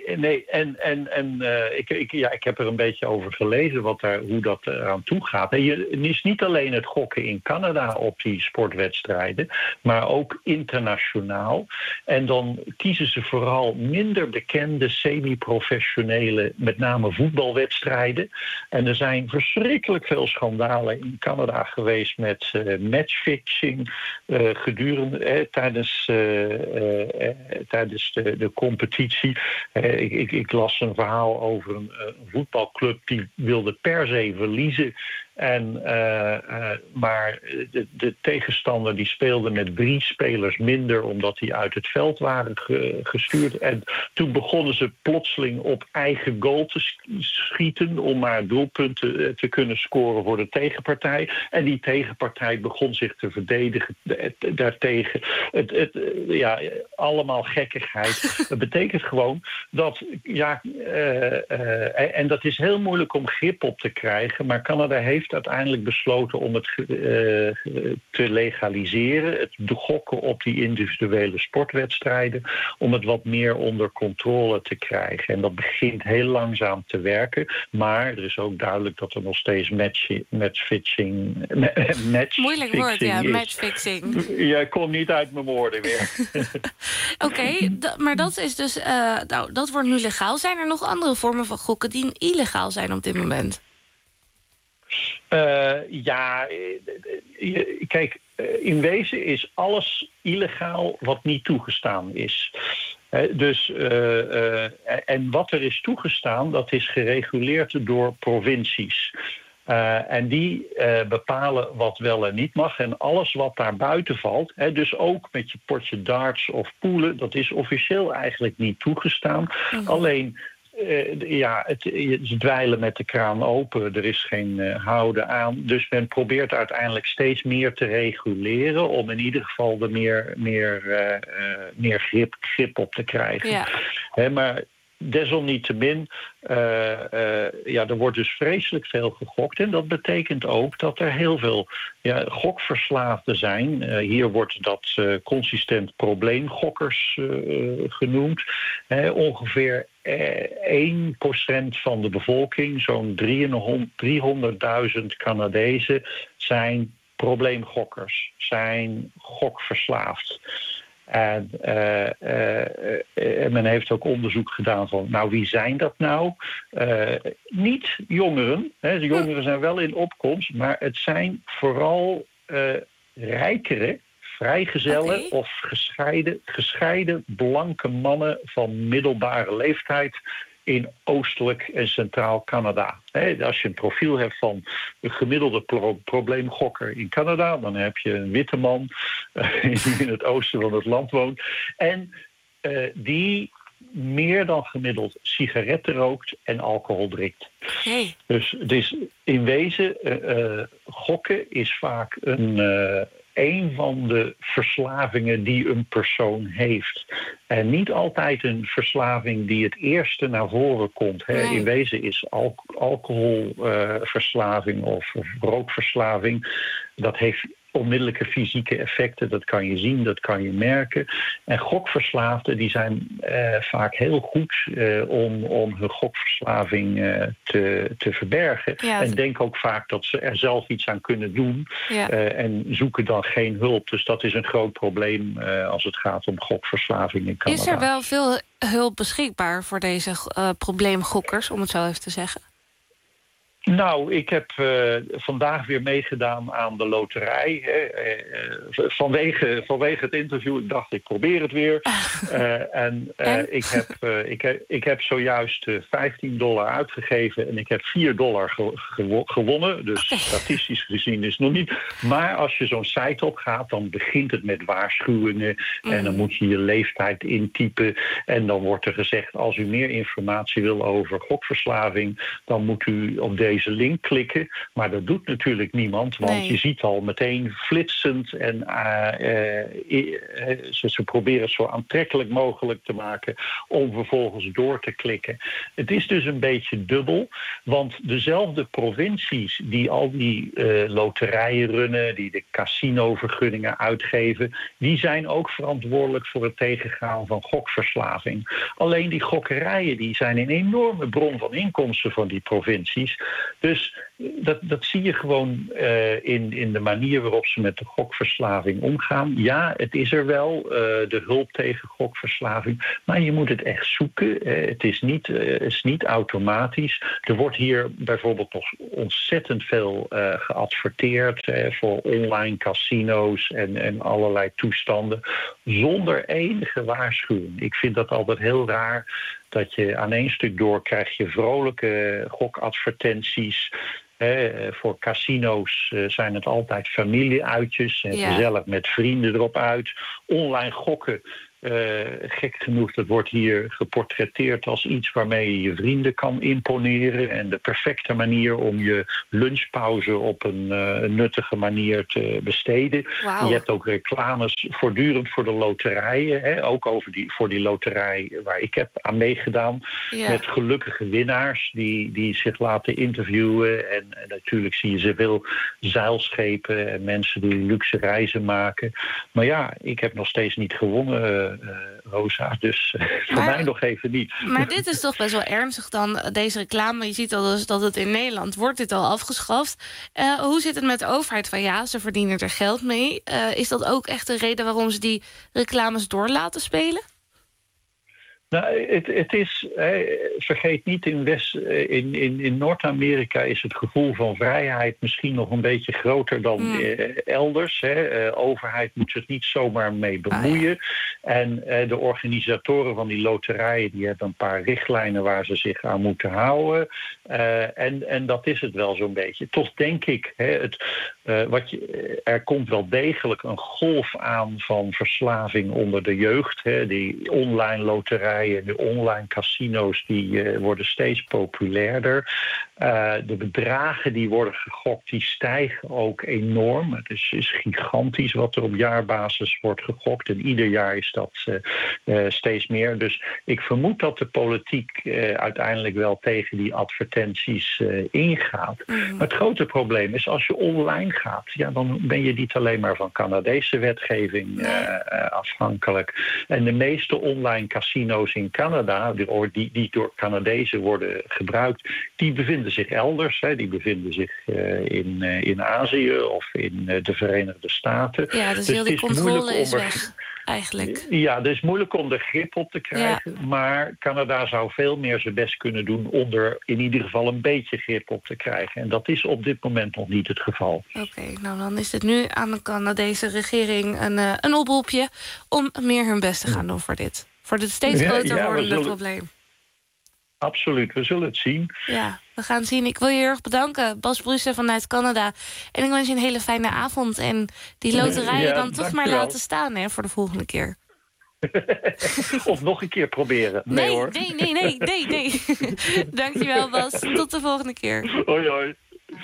Ik heb er een beetje over gelezen hoe dat eraan toe gaat. Het is niet alleen het gokken in Canada op die sportwedstrijden, maar ook internationaal. En dan kiezen ze vooral minder bekende semi-professionele, met name voetbalwedstrijden. En er zijn verschrikkelijk veel schandalen in Canada geweest met matchfixing gedurende tijdens de competitie. Ik las een verhaal over een voetbalclub die wilde per se verliezen. Maar de tegenstander die speelde met 3 spelers minder omdat die uit het veld waren gestuurd. En toen begonnen ze plotseling op eigen goal te schieten om maar doelpunten te kunnen scoren voor de tegenpartij. En die tegenpartij begon zich te verdedigen daartegen. Allemaal gekkigheid. Dat betekent gewoon dat, en dat is heel moeilijk om grip op te krijgen, maar Canada heeft uiteindelijk besloten om het te legaliseren, het gokken op die individuele sportwedstrijden, om het wat meer onder controle te krijgen. En dat begint heel langzaam te werken, maar er is ook duidelijk dat er nog steeds matchfixing moeilijk woord, ja, matchfixing. Ja, komt niet uit mijn woorden weer. Oké, maar dat is dus, dat wordt nu legaal. Zijn er nog andere vormen van gokken die illegaal zijn op dit moment? Kijk, in wezen is alles illegaal wat niet toegestaan is. En wat er is toegestaan, dat is gereguleerd door provincies. En die bepalen wat wel en niet mag. En alles wat daar buiten valt, dus ook met je potje darts of poelen, dat is officieel eigenlijk niet toegestaan. Alleen ze dweilen met de kraan open, er is geen houden aan. Dus men probeert uiteindelijk steeds meer te reguleren om in ieder geval er meer grip op te krijgen. Ja. Maar desalniettemin, er wordt dus vreselijk veel gegokt. En dat betekent ook dat er heel veel gokverslaafden zijn. Hier wordt dat consistent probleemgokkers genoemd. Ongeveer 1% van de bevolking, zo'n 300.000 Canadezen, zijn probleemgokkers, zijn gokverslaafd. En men heeft ook onderzoek gedaan van, wie zijn dat nou? Niet jongeren. De jongeren zijn wel in opkomst, maar het zijn vooral rijkere, vrijgezellen of gescheiden blanke mannen van middelbare leeftijd in oostelijk en centraal Canada. Als je een profiel hebt van een gemiddelde probleemgokker in Canada, dan heb je een witte man die in het oosten van het land woont. En die meer dan gemiddeld sigaretten rookt en alcohol drinkt. Okay. Dus het is in wezen, gokken is vaak een van de verslavingen die een persoon heeft. En niet altijd een verslaving die het eerste naar voren komt. Hè. Nee. In wezen is alcoholverslaving of rookverslaving, dat heeft onmiddellijke fysieke effecten. Dat kan je zien, dat kan je merken. En gokverslaafden die zijn vaak heel goed om hun gokverslaving te verbergen. Ja, en denken ook vaak dat ze er zelf iets aan kunnen doen. Ja. En zoeken dan geen hulp. Dus dat is een groot probleem als het gaat om gokverslaving in Canada. Is er wel veel hulp beschikbaar voor deze probleemgokkers, om het zo even te zeggen? Nou, ik heb vandaag weer meegedaan aan de loterij. Vanwege het interview, ik dacht ik probeer het weer. Ik heb zojuist $15 uitgegeven en ik heb $4 gewonnen. Dus statistisch gezien is het nog niet. Maar als je zo'n site opgaat, dan begint het met waarschuwingen. En dan moet je je leeftijd intypen. En dan wordt er gezegd, als u meer informatie wil over gokverslaving, dan moet u op deze link klikken, maar dat doet natuurlijk niemand, want je ziet al meteen flitsend en ze proberen het zo aantrekkelijk mogelijk te maken om vervolgens door te klikken. Het is dus een beetje dubbel, want dezelfde provincies die al die loterijen runnen, die de casinovergunningen uitgeven, die zijn ook verantwoordelijk voor het tegengaan van gokverslaving. Alleen die gokkerijen die zijn een enorme bron van inkomsten van die provincies. Dus dat zie je gewoon in de manier waarop ze met de gokverslaving omgaan. Ja, het is er wel, de hulp tegen gokverslaving. Maar je moet het echt zoeken. Het is niet automatisch. Er wordt hier bijvoorbeeld nog ontzettend veel geadverteerd voor online casino's en allerlei toestanden. Zonder enige waarschuwing. Ik vind dat altijd heel raar. Dat je aan één stuk door krijg je vrolijke gokadvertenties. Voor casino's zijn het altijd familieuitjes en gezellig met vrienden erop uit. Online gokken, gek genoeg, dat wordt hier geportretteerd als iets waarmee je je vrienden kan imponeren. En de perfecte manier om je lunchpauze op een nuttige manier te besteden. Wow. Je hebt ook reclames voortdurend voor de loterijen. Ook voor die loterij waar ik heb aan meegedaan. Yeah. Met gelukkige winnaars die zich laten interviewen. En natuurlijk zie je zoveel zeilschepen en mensen die luxe reizen maken. Maar ja, ik heb nog steeds niet gewonnen, Rosa. Dus voor mij nog even niet. Maar dit is toch best wel ernstig dan, deze reclame. Je ziet al dus dat het in Nederland wordt dit al afgeschaft. Hoe zit het met de overheid? Van ja, ze verdienen er geld mee. Is dat ook echt de reden waarom ze die reclames door laten spelen? Nou, het is, vergeet niet, in Noord-Amerika is het gevoel van vrijheid misschien nog een beetje groter dan elders. Overheid moet zich niet zomaar mee bemoeien. En de organisatoren van die loterijen die hebben een paar richtlijnen waar ze zich aan moeten houden. En dat is het wel zo'n beetje. Toch denk ik, er komt wel degelijk een golf aan van verslaving onder de jeugd. Die online loterijen, de online casino's, die worden steeds populairder. De bedragen die worden gegokt, die stijgen ook enorm. Het is gigantisch wat er op jaarbasis wordt gegokt. En ieder jaar is dat steeds meer. Dus ik vermoed dat de politiek uiteindelijk wel tegen die advertenties ingaat. Maar het grote probleem is, als je online gaat, ja, dan ben je niet alleen maar van Canadese wetgeving afhankelijk. En de meeste online casino's in Canada, die door Canadezen worden gebruikt, die bevinden zich elders. Die bevinden zich in Azië of in de Verenigde Staten. Ja, dus heel die controle is weg, eigenlijk. Ja, het is moeilijk om er grip op te krijgen. Ja. Maar Canada zou veel meer zijn best kunnen doen om er in ieder geval een beetje grip op te krijgen. En dat is op dit moment nog niet het geval. Oké, nou dan is het nu aan de Canadese regering een oproepje om meer hun best te gaan doen voor dit. Voor dit steeds groter wordende probleem. Absoluut, we zullen het zien. Ja, we gaan zien. Ik wil je heel erg bedanken, Bas Brussen vanuit Canada. En ik wens je een hele fijne avond. En die loterijen dan toch maar laten staan voor de volgende keer. Of nog een keer proberen. Nee hoor. Nee. Dankjewel, Bas. Tot de volgende keer. Hoi, hoi.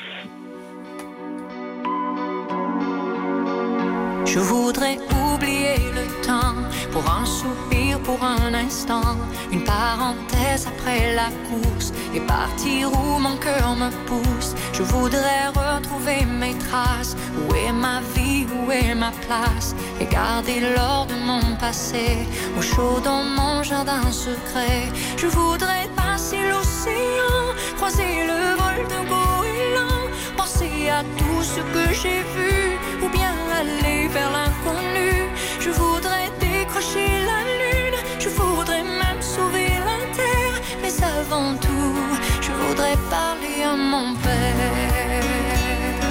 Je voudrais oublier le temps pour un soupir, pour un instant, une parenthèse après la course et partir où mon cœur me pousse. Je voudrais retrouver mes traces. Où est ma vie, où est ma place? Et garder l'or de mon passé au chaud dans mon jardin secret. Je voudrais passer l'océan, croiser le vol de goéland, penser à tout ce que j'ai vu, ou bien aller vers l'inconnu. Je voudrais décrocher la lune, je voudrais même sauver la terre, mais avant tout, je voudrais parler à mon père.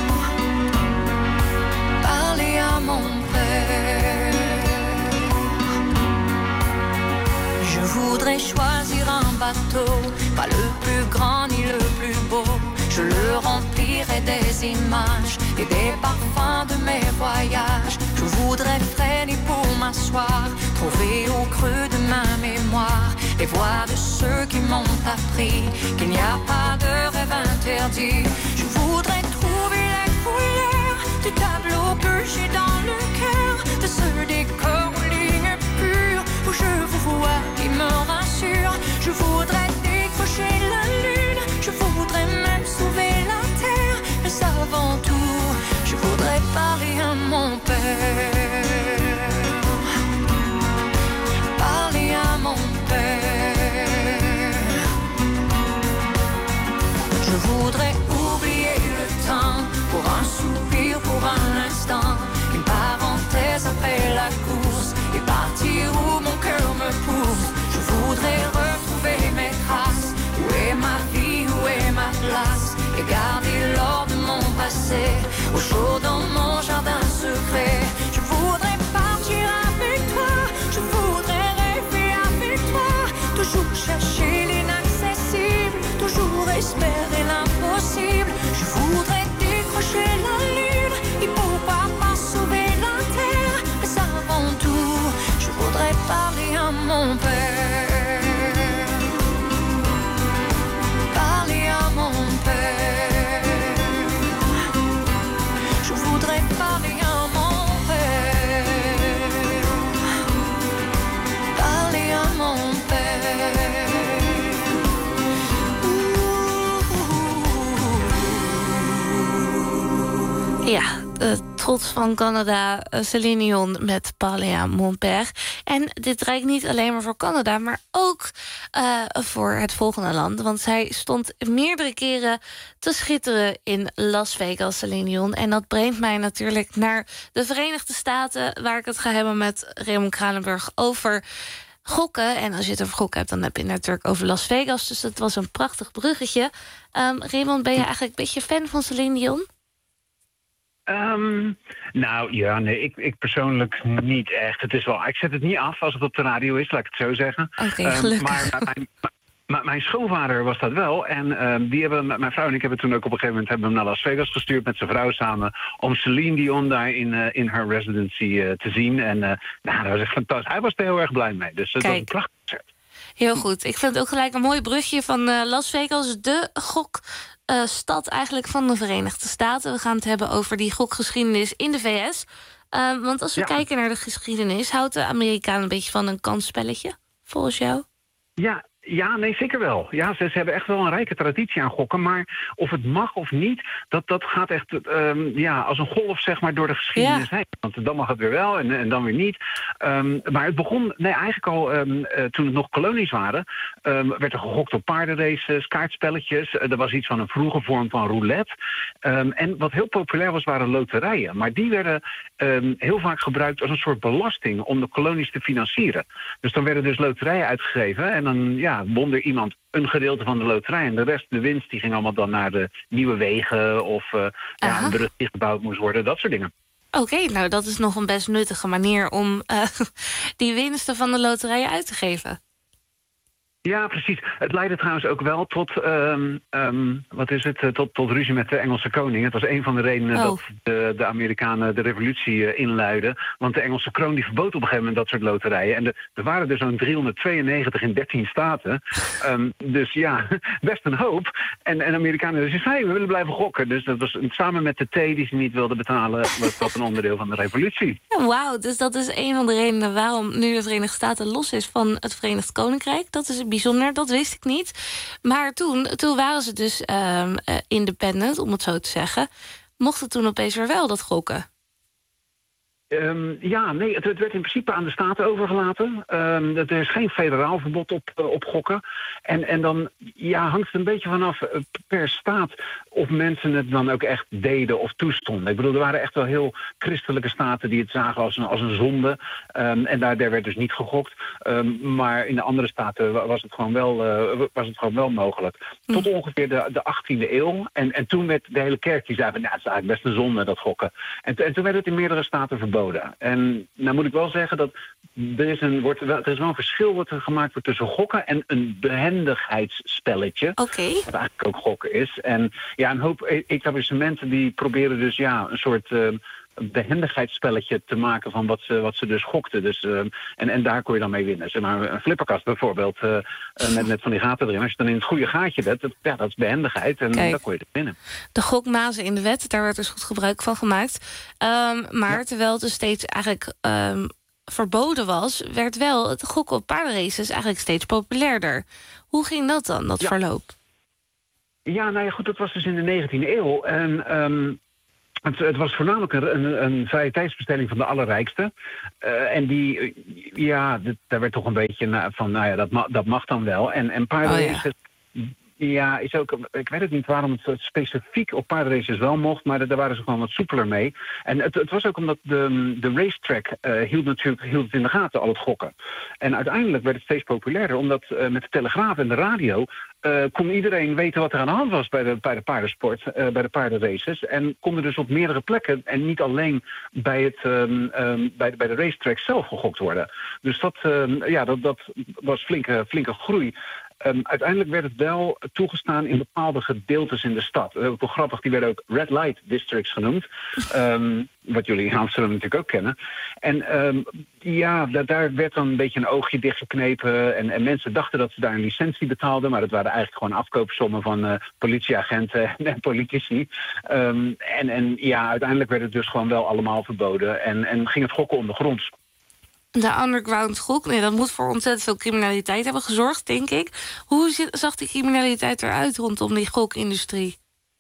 Parler à mon père. Je voudrais choisir un bateau, pas le plus grand ni le plus beau. Je le remplirai des images et des parfums de mes voyages. Je voudrais freiner pour m'asseoir, trouver au creux de ma mémoire les voix de ceux qui m'ont appris qu'il n'y a pas de rêve interdit. Je voudrais trouver les couleurs du tableau que j'ai dans le cœur, de ce décor aux lignes pures où je vous vois qui me rassure. Je voudrais décrocher la lune, je voudrais même sauver la terre, mais avant tout, je voudrais parler à mon père. Parler à mon père. Je voudrais oublier le temps pour un soupir, pour un instant, une parenthèse après la course et partir où mon cœur me pousse. Je voudrais retrouver mes traces. Où est ma vie, où est ma place? Et garder l'or de mon passé au chaud dans mon jardin secret. Je voudrais partir avec toi, je voudrais rêver avec toi, toujours chercher l'inaccessible, toujours espérer l'impossible. Je voudrais décrocher la lune et pourquoi pas sauver la terre, mais avant tout, je voudrais parler à mon père. Parler à mon père. Je voudrais parler à mon père. Parler à mon père. Ja, trots van Canada, Céline Dion met Parler à mon père. En dit rijdt niet alleen maar voor Canada, maar ook voor het volgende land. Want zij stond meerdere keren te schitteren in Las Vegas, Céline Dion. En dat brengt mij natuurlijk naar de Verenigde Staten, waar ik het ga hebben met Raymond Kranenburg over gokken. En als je het over gokken hebt, dan heb je het natuurlijk over Las Vegas. Dus dat was een prachtig bruggetje. Raymond, ben je eigenlijk een beetje fan van Céline Dion? Nou ja, nee, ik persoonlijk niet echt. Het is wel, ik zet het niet af als het op de radio is, laat ik het zo zeggen. Oké, gelukkig. Maar mijn schoonvader was dat wel. En mijn vrouw en ik hebben toen ook op een gegeven moment hem naar Las Vegas gestuurd met zijn vrouw samen, om Céline Dion daar in haar residency te zien. En dat was echt fantastisch. Hij was er heel erg blij mee. Dus het was een prachtig concert. Heel goed. Ik vind het ook gelijk een mooi brugje van Las Vegas, de gokstad eigenlijk van de Verenigde Staten. We gaan het hebben over die gokgeschiedenis in de VS. Want als we kijken naar de geschiedenis, houdt de Amerikaan een beetje van een kansspelletje, volgens jou? Ja, nee, zeker wel. Ja, ze hebben echt wel een rijke traditie aan gokken. Maar of het mag of niet, dat gaat echt als een golf zeg maar door de geschiedenis heen. Want dan mag het weer wel en dan weer niet. Maar het begon eigenlijk al toen het nog kolonies waren. Werd er gegokt op paardenraces, kaartspelletjes. Er was iets van een vroege vorm van roulette. En wat heel populair was, waren loterijen. Maar die werden heel vaak gebruikt als een soort belasting om de kolonies te financieren. Dus dan werden dus loterijen uitgegeven en dan won er iemand een gedeelte van de loterij. En de rest, de winst, die ging allemaal dan naar de nieuwe wegen of een brug die gebouwd moest worden, dat soort dingen. Oké, nou dat is nog een best nuttige manier om die winsten van de loterijen uit te geven. Ja, precies. Het leidde trouwens ook wel tot, tot ruzie met de Engelse koning. Het was een van de redenen dat de Amerikanen de revolutie inluidden. Want de Engelse kroon die verbood op een gegeven moment dat soort loterijen. En er waren er zo'n 392 in 13 staten. Dus ja, best een hoop. En de Amerikanen zeiden, hey, we willen blijven gokken. Dus dat was samen met de thee die ze niet wilden betalen, was dat een onderdeel van de revolutie. Wauw, dus dat is een van de redenen waarom nu de Verenigde Staten los is van het Verenigd Koninkrijk. Dat is bijzonder, dat wist ik niet. Maar toen waren ze dus independent, om het zo te zeggen. Mocht het toen opeens weer wel, dat gokken? Het werd in principe aan de staten overgelaten. Er is geen federaal verbod op gokken. En dan hangt het een beetje vanaf per staat of mensen het dan ook echt deden of toestonden. Ik bedoel, er waren echt wel heel christelijke staten die het zagen als een zonde. En daar werd dus niet gegokt. Maar in de andere staten was het gewoon wel mogelijk. Tot ongeveer de 18e eeuw. En toen werd de hele kerk die zei van, het is eigenlijk best een zonde, dat gokken. En toen werd het in meerdere staten verboden. En nou moet ik wel zeggen dat er is wel een verschil wat er gemaakt wordt tussen gokken en een behendigheidsspelletje. Oké. Wat eigenlijk ook gokken is. En een hoop etablissementen die proberen dus een soort behendigheidsspelletje te maken van wat ze dus gokten. Dus, en daar kon je dan mee winnen. Zeg maar een flipperkast bijvoorbeeld, met van die gaten erin. Als je dan in het goede gaatje bent, dat is behendigheid. En dan kon je er winnen. De gokmazen in de wet, daar werd dus goed gebruik van gemaakt. Maar terwijl het dus steeds eigenlijk verboden was, werd wel het gokken op paardenraces eigenlijk steeds populairder. Hoe ging dat dan, dat verloop? Ja, goed, dat was dus in de 19e eeuw. En het was voornamelijk een vrije tijdsbestelling van de allerrijkste. En daar werd toch een beetje van, dat mag dan wel. En paardenraces, is ook, ik weet het niet waarom het specifiek op paardenraces wel mocht, maar daar waren ze gewoon wat soepeler mee. En het was ook omdat de racetrack hield het in de gaten, al het gokken. En uiteindelijk werd het steeds populairder, omdat met de telegraaf en de radio kon iedereen weten wat er aan de hand was bij de paardensport, bij de paardenraces. En konden dus op meerdere plekken en niet alleen bij de racetrack zelf gegokt worden. Dus dat was flinke groei. Uiteindelijk werd het wel toegestaan in bepaalde gedeeltes in de stad. Ook wel grappig, die werden ook red light districts genoemd. Wat jullie in Amsterdam natuurlijk ook kennen. En daar werd dan een beetje een oogje dichtgeknepen. En mensen dachten dat ze daar een licentie betaalden. Maar dat waren eigenlijk gewoon afkoopsommen van politieagenten en politici. Uiteindelijk werd het dus gewoon wel allemaal verboden. En ging het gokken ondergronds. De underground gok, dat moet voor ontzettend veel criminaliteit hebben gezorgd, denk ik. Hoe zag die criminaliteit eruit rondom die gokindustrie?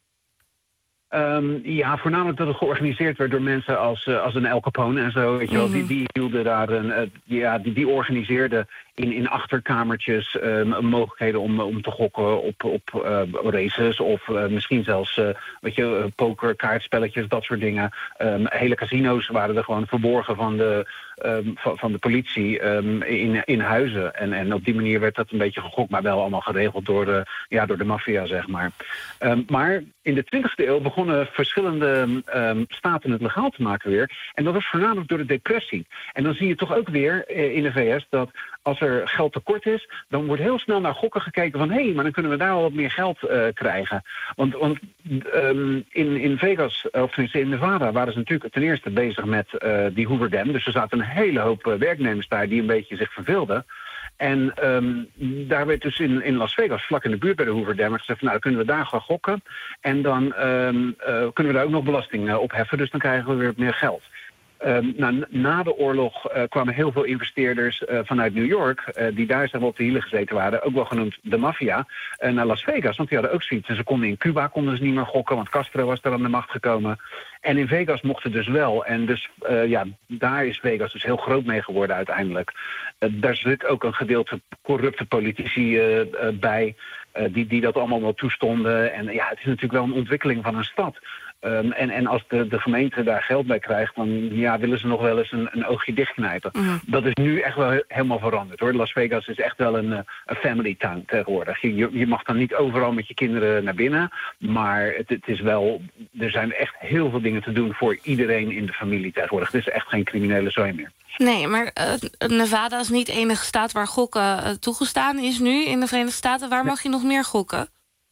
Voornamelijk dat het georganiseerd werd door mensen als een El Capone en zo. Weet je wel, die hielden daar die organiseerden in achterkamertjes mogelijkheden om te gokken op races of misschien zelfs poker, kaartspelletjes, dat soort dingen. Hele casino's waren er gewoon verborgen van de politie in huizen. En op die manier werd dat een beetje gegokt, maar wel allemaal geregeld door de maffia, zeg maar. Maar in de 20e eeuw begonnen verschillende staten het legaal te maken weer. En dat was voornamelijk door de depressie. En dan zie je toch ook weer in de VS dat als er geld tekort is, dan wordt heel snel naar gokken gekeken van maar dan kunnen we daar wel wat meer geld krijgen. Want in Vegas, of in Nevada, waren ze natuurlijk ten eerste bezig met die Hoover Dam. Dus er zaten een hele hoop werknemers daar die een beetje zich verveelden. En daar werd dus in Las Vegas, vlak in de buurt bij de Hoover Dam, gezegd van dan kunnen we daar gaan gokken. En dan kunnen we daar ook nog belasting op heffen, dus dan krijgen we weer meer geld. Na de oorlog kwamen heel veel investeerders vanuit New York, die daar zeg maar op de hielen gezeten waren, ook wel genoemd de maffia, naar Las Vegas. Want die hadden ook zoiets. En ze konden in Cuba niet meer gokken, want Castro was daar aan de macht gekomen. En in Vegas mocht het dus wel. En dus daar is Vegas dus heel groot mee geworden uiteindelijk. Daar zit ook een gedeelte corrupte politici bij, die dat allemaal wel toestonden. En het is natuurlijk wel een ontwikkeling van een stad. En als de gemeente daar geld bij krijgt, dan willen ze nog wel eens een oogje dichtknijpen. Dat is nu echt wel helemaal veranderd, hoor. Las Vegas is echt wel een family town tegenwoordig. Je mag dan niet overal met je kinderen naar binnen, maar het is wel, er zijn echt heel veel dingen te doen voor iedereen in de familie tegenwoordig. Het is echt geen criminele zooi meer. Nee, maar Nevada is niet de enige staat waar gokken toegestaan is nu in de Verenigde Staten. Waar mag je nog meer gokken?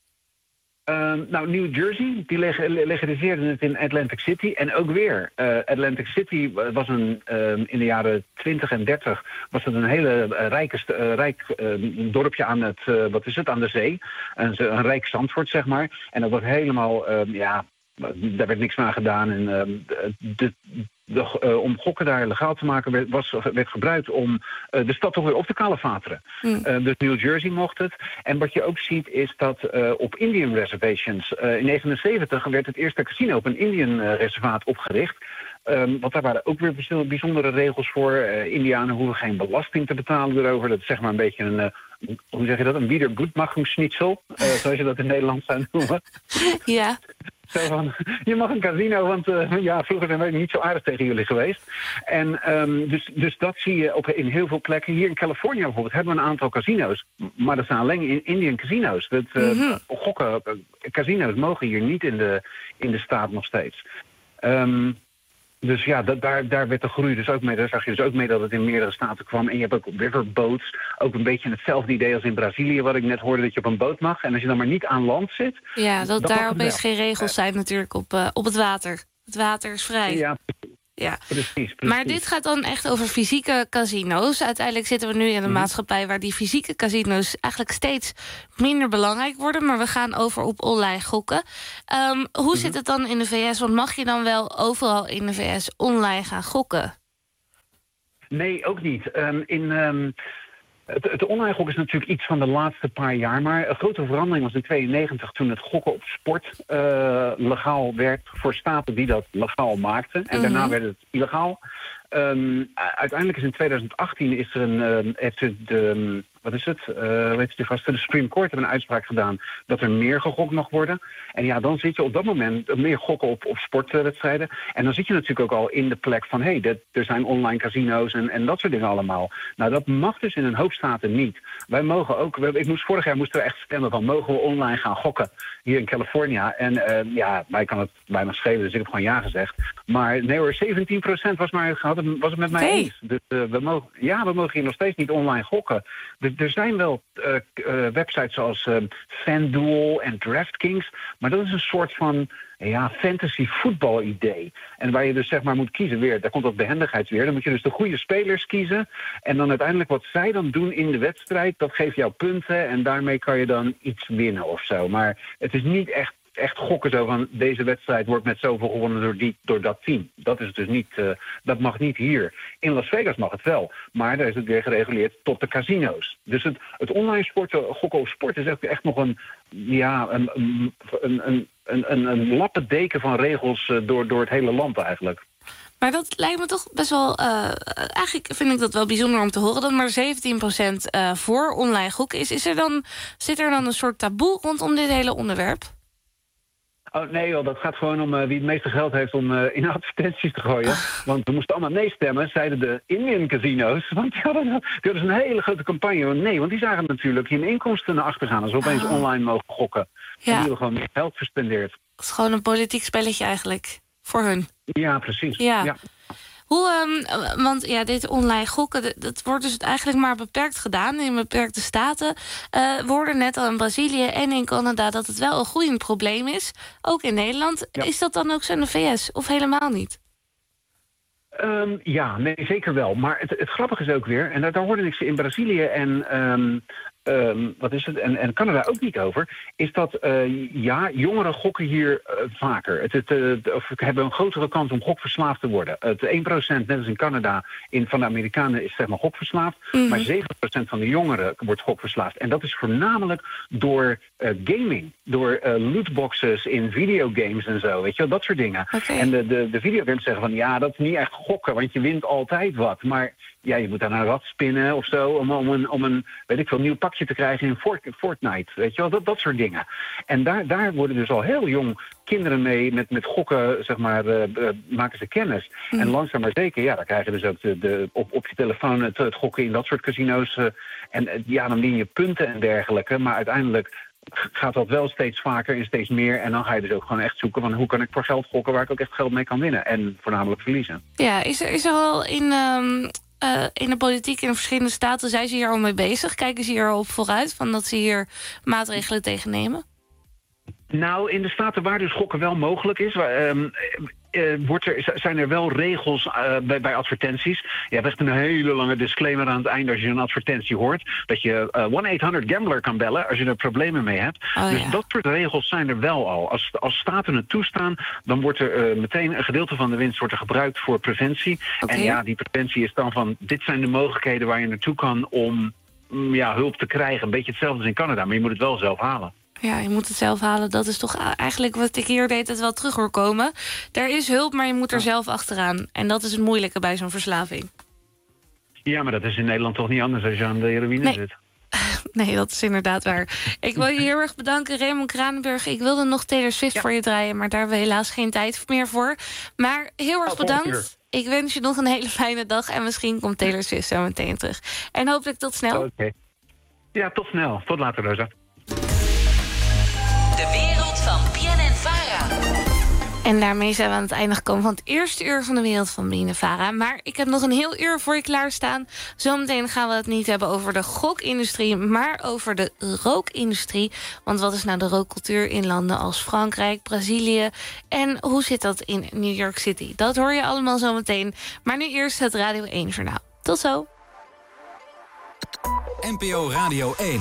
New Jersey, die legaliseerde het in Atlantic City. En ook weer, Atlantic City was in de jaren 20 en 30... was het een hele rijk dorpje aan aan de zee. Een rijk Zandvoort, zeg maar. En dat was helemaal, daar werd niks aan gedaan. En om gokken daar legaal te maken werd gebruikt om de stad toch weer op te kalefateren. Dus New Jersey mocht het. En wat je ook ziet is dat op Indian reservations in 1979 werd het eerste casino op een Indian reservaat opgericht. Want daar waren ook weer bijzondere regels voor. Indianen hoeven geen belasting te betalen erover. Dat is zeg maar een beetje een, hoe zeg je dat? Een Wiedergutmachungsschnitzel, zoals je dat in Nederland zou noemen. Ja. Zo van, je mag een casino, want vroeger zijn wij niet zo aardig tegen jullie geweest. En dus dat zie je in heel veel plekken. Hier in Californië bijvoorbeeld hebben we een aantal casino's. Maar dat zijn alleen in Indian casino's. Gokken, casino's mogen hier niet in de staat nog steeds. Dus ja, daar werd de groei dus ook mee. Daar zag je dus ook mee dat het in meerdere staten kwam. En je hebt ook riverboats. Ook een beetje hetzelfde idee als in Brazilië, wat ik net hoorde, dat je op een boot mag. En als je dan maar niet aan land zit. Ja, dat daar opeens geen regels zijn natuurlijk op het water. Het water is vrij. Ja, precies. Maar dit gaat dan echt over fysieke casino's. Uiteindelijk zitten we nu in een maatschappij waar die fysieke casino's eigenlijk steeds minder belangrijk worden. Maar we gaan over op online gokken. Hoe zit het dan in de VS? Want mag je dan wel overal in de VS online gaan gokken? Nee, ook niet. Het online gokken is natuurlijk iets van de laatste paar jaar. Maar een grote verandering was in 1992 toen het gokken op sport legaal werd voor staten die dat legaal maakten. En daarna werd het illegaal. Uiteindelijk is in 2018 is er de Supreme Court heeft een uitspraak gedaan dat er meer gegokt mag worden. En ja, dan zit je op dat moment meer gokken op sportwedstrijden. En dan zit je natuurlijk ook al in de plek van er zijn online casino's en dat soort dingen allemaal. Nou, dat mag dus in een hoop staten niet. Wij mogen ook, vorig jaar moesten we echt stemmen van mogen we online gaan gokken hier in California. En mij kan het bijna schelen, dus ik heb gewoon ja gezegd. Maar nee hoor, 17% was het met mij eens. Dus we mogen hier nog steeds niet online gokken. Er zijn wel websites zoals FanDuel en DraftKings, maar dat is een soort van fantasy voetbal idee. En waar je dus zeg maar moet kiezen weer, daar komt dat behendigheid weer. Dan moet je dus de goede spelers kiezen. En dan uiteindelijk wat zij dan doen in de wedstrijd, dat geeft jou punten en daarmee kan je dan iets winnen of zo. Maar het is niet echt gokken zo van deze wedstrijd wordt met zoveel gewonnen door dat team. Dat is dus niet, dat mag niet hier. In Las Vegas mag het wel, maar daar is het weer gereguleerd tot de casino's. Dus het online sporten, gokken op sport is echt nog een lappendeken van regels door het hele land eigenlijk. Maar dat lijkt me toch best wel... eigenlijk vind ik dat wel bijzonder om te horen dat maar 17% voor online gokken is. Zit er dan een soort taboe rondom dit hele onderwerp? Oh nee joh, dat gaat gewoon om wie het meeste geld heeft om in advertenties te gooien. Want we moesten allemaal nee stemmen, zeiden de Indian casino's. Want die hadden dus een hele grote campagne. Want die zagen natuurlijk hun inkomsten naar achter gaan als we opeens online mogen gokken. Ja. En die hebben gewoon meer geld verspendeerd. Het is gewoon een politiek spelletje eigenlijk, voor hun. Ja, precies. Ja. Want dit online gokken, dat wordt dus eigenlijk maar beperkt gedaan in beperkte staten. We hoorden net al in Brazilië en in Canada dat het wel een groeiend probleem is. Ook in Nederland. Ja. Is dat dan ook zo in de VS of helemaal niet? Nee, zeker wel. Maar het grappige is ook weer, en daar hoorde ik ze in Brazilië en Canada ook niet over, is dat jongeren gokken hier vaker. Hebben een grotere kans om gokverslaafd te worden. Het 1%, net als in Canada, van de Amerikanen is zeg maar gokverslaafd, maar 7% van de jongeren wordt gokverslaafd. En dat is voornamelijk door gaming, door lootboxes in videogames en zo, weet je wel, dat soort dingen. Okay. En de videogames zeggen van dat is niet echt gokken, want je wint altijd wat. Maar je moet aan een rad spinnen of zo om een weet ik veel, nieuw pakje te krijgen in Fortnite. Weet je wel, dat soort dingen. En daar worden dus al heel jong kinderen mee met gokken, zeg maar, maken ze kennis. En langzaam maar zeker, dan krijg je dus ook op je telefoon het gokken in dat soort casino's. Dan win je punten en dergelijke. Maar uiteindelijk gaat dat wel steeds vaker en steeds meer. En dan ga je dus ook gewoon echt zoeken van hoe kan ik voor geld gokken waar ik ook echt geld mee kan winnen. En voornamelijk verliezen. Ja, is er al in de politiek in de verschillende staten, zijn ze hier al mee bezig? Kijken ze hier al op vooruit van dat ze hier maatregelen tegen nemen? Nou, in de staten waar dus gokken wel mogelijk is, zijn er wel regels bij advertenties. Je hebt echt een hele lange disclaimer aan het einde als je een advertentie hoort. Dat je 1-800-GAMBLER kan bellen als je er problemen mee hebt. Dus dat soort regels zijn er wel al. Als staten het toestaan, dan wordt er meteen een gedeelte van de winst gebruikt voor preventie. Okay. En die preventie is dan van, dit zijn de mogelijkheden waar je naartoe kan om hulp te krijgen. Een beetje hetzelfde als in Canada, maar je moet het wel zelf halen. Ja, je moet het zelf halen. Dat is toch eigenlijk wat ik hier deed het wel terug hoor komen. Er is hulp, maar je moet er zelf achteraan. En dat is het moeilijke bij zo'n verslaving. Ja, maar dat is in Nederland toch niet anders als je aan de heroïne zit. Nee, dat is inderdaad waar. Ik wil je heel erg bedanken, Raymond Kranenburg. Ik wilde nog Taylor Swift voor je draaien, maar daar hebben we helaas geen tijd meer voor. Maar heel erg bedankt. Ik wens je nog een hele fijne dag. En misschien komt Taylor Swift zo meteen terug. En hopelijk tot snel. Oké. Ja, tot snel. Tot later, Rosa. De wereld van BNN Vara. En daarmee zijn we aan het einde gekomen van het eerste uur van de wereld van BNN Vara. Maar ik heb nog een heel uur voor je klaarstaan. Zometeen gaan we het niet hebben over de gokindustrie, maar over de rookindustrie. Want wat is nou de rookcultuur in landen als Frankrijk, Brazilië? En hoe zit dat in New York City? Dat hoor je allemaal zometeen. Maar nu eerst het Radio 1 Journaal. Tot zo. NPO Radio 1.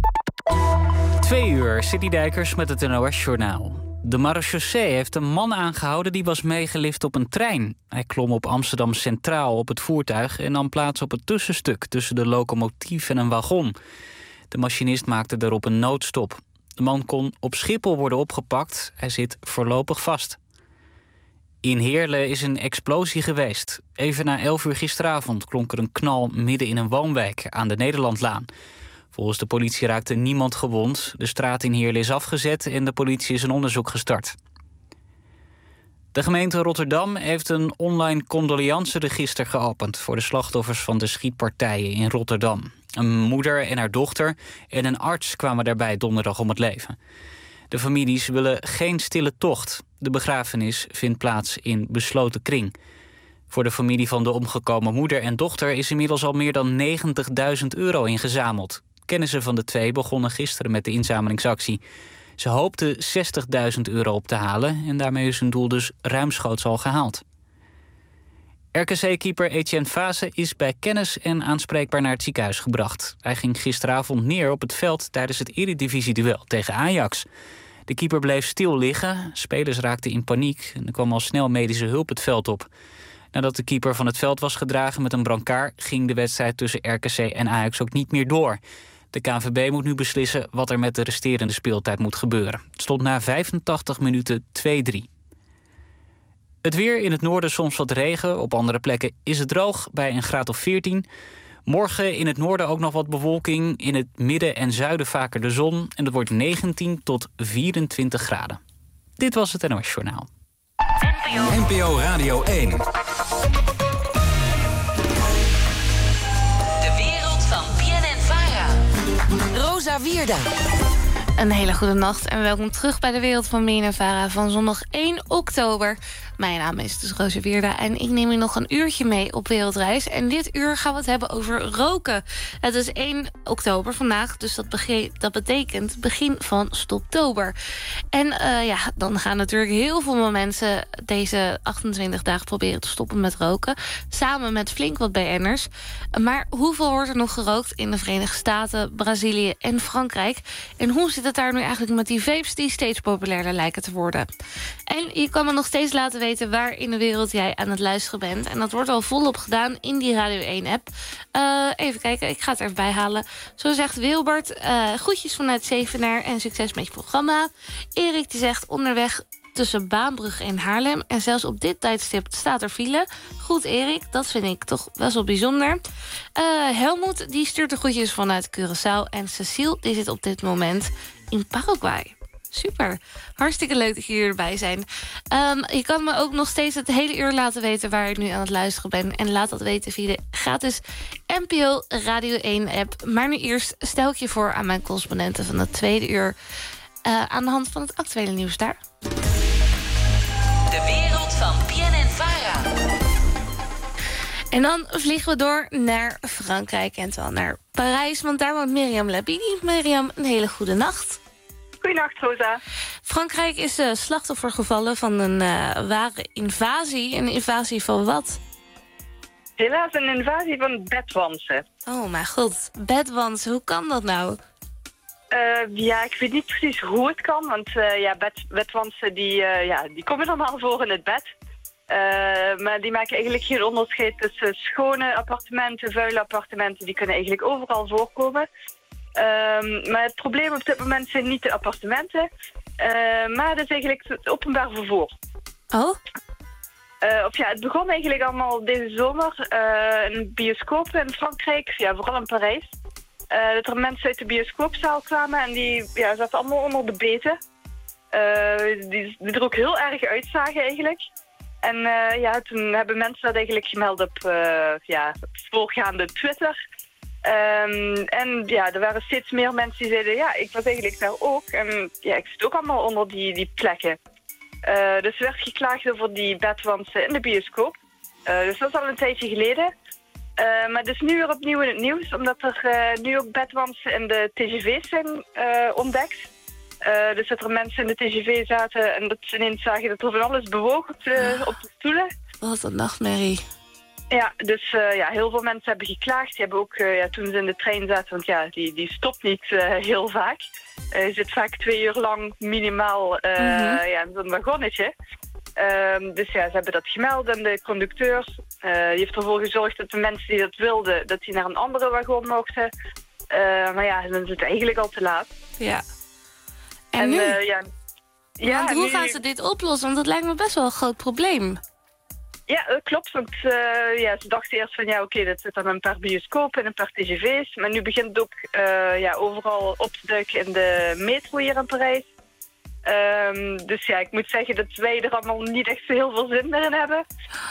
2 uur, City Dijkers met het NOS-journaal. De marechaussee heeft een man aangehouden die was meegelift op een trein. Hij klom op Amsterdam Centraal op het voertuig en nam plaats op het tussenstuk tussen de locomotief en een wagon. De machinist maakte daarop een noodstop. De man kon op Schiphol worden opgepakt. Hij zit voorlopig vast. In Heerlen is een explosie geweest. Even na 11 uur gisteravond klonk er een knal midden in een woonwijk aan de Nederlandlaan. Volgens de politie raakte niemand gewond. De straat in Heerlen is afgezet en de politie is een onderzoek gestart. De gemeente Rotterdam heeft een online condoleanceregister geopend voor de slachtoffers van de schietpartijen in Rotterdam. Een moeder en haar dochter en een arts kwamen daarbij donderdag om het leven. De families willen geen stille tocht. De begrafenis vindt plaats in besloten kring. Voor de familie van de omgekomen moeder en dochter is inmiddels al meer dan €90.000 ingezameld. Kennissen van de twee begonnen gisteren met de inzamelingsactie. Ze hoopten €60.000 op te halen en daarmee is hun doel dus ruimschoots al gehaald. RKC-keeper Etienne Fase is bij kennis en aanspreekbaar naar het ziekenhuis gebracht. Hij ging gisteravond neer op het veld tijdens het Eredivisie-duel tegen Ajax. De keeper bleef stil liggen, spelers raakten in paniek en er kwam al snel medische hulp het veld op. Nadat de keeper van het veld was gedragen met een brancard ging de wedstrijd tussen RKC en Ajax ook niet meer door. De KNVB moet nu beslissen wat er met de resterende speeltijd moet gebeuren. Het stond na 85 minuten 2-3. Het weer in het noorden soms wat regen. Op andere plekken is het droog bij een graad of 14. Morgen in het noorden ook nog wat bewolking. In het midden en zuiden vaker de zon. En het wordt 19 tot 24 graden. Dit was het NOS Journaal. NPO Radio 1. De wereld van BNN Vara. Rosa Wierda. Een hele goede nacht en welkom terug bij de wereld van BNN Vara van zondag 1 oktober. Mijn naam is dus Rosa Wierda en ik neem je nog een uurtje mee op wereldreis. En dit uur gaan we het hebben over roken. Het is 1 oktober vandaag, dus dat betekent begin van Stoptober. En dan gaan natuurlijk heel veel mensen deze 28 dagen proberen te stoppen met roken. Samen met flink wat BN'ers. Maar hoeveel wordt er nog gerookt in de Verenigde Staten, Brazilië en Frankrijk? En hoe zit het daar nu eigenlijk met die vapes die steeds populairder lijken te worden? En je kan me nog steeds laten weten waar in de wereld jij aan het luisteren bent. En dat wordt al volop gedaan in die Radio 1-app. Even kijken, ik ga het er even bij halen. Zo zegt Wilbert, groetjes vanuit Zevenaar en succes met je programma. Erik die zegt onderweg tussen Baanbrugge en Haarlem. En zelfs op dit tijdstip staat er file. Goed, Erik, dat vind ik toch best wel bijzonder. Helmoet die stuurt de groetjes vanuit Curaçao. En Cecile die zit op dit moment in Paraguay. Super, hartstikke leuk dat jullie erbij zijn. Je kan me ook nog steeds het hele uur laten weten waar ik nu aan het luisteren ben. En laat dat weten via de gratis NPO Radio 1-app. Maar nu eerst stel ik je voor aan mijn correspondenten van het tweede uur. Aan de hand van het actuele nieuws daar. De wereld van BNN-Vara. En dan vliegen we door naar Frankrijk en dan naar Parijs. Want daar woont Myriam Labidi. Myriam, een hele goede nacht. Goedenacht, Rosa. Frankrijk is slachtoffer gevallen van een ware invasie. Een invasie van wat? Helaas een invasie van bedwansen. Oh mijn god, bedwansen, hoe kan dat nou? Ja, ik weet niet precies hoe het kan. Want bedwansen die komen normaal voor in het bed. Maar die maken eigenlijk geen onderscheid tussen schone appartementen, vuile appartementen. Die kunnen eigenlijk overal voorkomen. Maar het probleem op dit moment zijn niet de appartementen, maar het is eigenlijk het openbaar vervoer. Oh? Het begon eigenlijk allemaal deze zomer in bioscopen in Frankrijk, vooral in Parijs. Dat er mensen uit de bioscoopzaal kwamen en die zaten allemaal onder de beten. Die er ook heel erg uitzagen eigenlijk. En toen hebben mensen dat eigenlijk gemeld op voorgaande Twitter. Er waren steeds meer mensen die zeiden, ik was eigenlijk daar ook. En ik zit ook allemaal onder die plekken. Dus er werd geklaagd over die bedwansen in de bioscoop. Dus dat is al een tijdje geleden. Maar het is nu weer opnieuw in het nieuws, omdat er nu ook bedwansen in de TGV's zijn ontdekt. Dus dat er mensen in de TGV zaten en dat ze ineens zagen dat er van alles bewoog op de stoelen. Wat een nachtmerrie. Ja, dus heel veel mensen hebben geklaagd. Die hebben ook, toen ze in de trein zaten, want die stopt niet heel vaak. Je zit vaak 2 uur lang minimaal in zo'n wagonnetje. Dus ze hebben dat gemeld aan de conducteur. Die heeft ervoor gezorgd dat de mensen die dat wilden, dat die naar een andere wagon mochten. Maar dan is het eigenlijk al te laat. Ja. En nu? Hoe gaan ze dit oplossen? Want dat lijkt me best wel een groot probleem. Ja, dat klopt. Want ze dachten eerst van dat zit dan een paar bioscopen en een paar TGV's. Maar nu begint het ook overal op te duiken in de metro hier in Parijs. Dus ik moet zeggen dat wij er allemaal niet echt zo heel veel zin meer in hebben.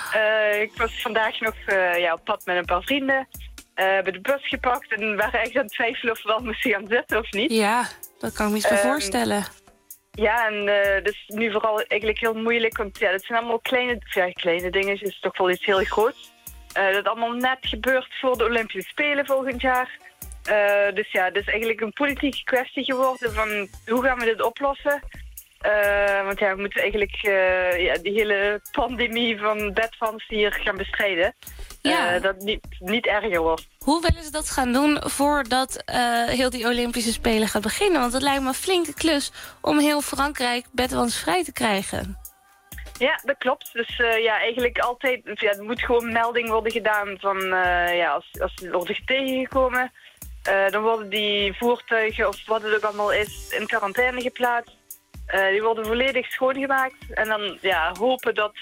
Ik was vandaag nog op pad met een paar vrienden. Hebben de bus gepakt en waren echt aan het twijfelen of we wel moesten gaan zitten of niet. Ja, dat kan ik me iets voorstellen. Ja, en dat is nu vooral eigenlijk heel moeilijk, want dat zijn allemaal kleine dingen, het is toch wel iets heel groots. Dat allemaal net gebeurt voor de Olympische Spelen volgend jaar. Dus het is eigenlijk een politieke kwestie geworden van hoe gaan we dit oplossen. Want we moeten eigenlijk die hele pandemie van bedwans hier gaan bestrijden. Dat het niet erger wordt. Hoe willen ze dat gaan doen voordat heel die Olympische Spelen gaat beginnen? Want het lijkt me een flinke klus om heel Frankrijk bedwansvrij te krijgen. Ja, dat klopt. Dus eigenlijk altijd, er moet gewoon melding worden gedaan van als ze worden tegengekomen. Dan worden die voertuigen of wat het ook allemaal is in quarantaine geplaatst. Die worden volledig schoongemaakt en dan hopen dat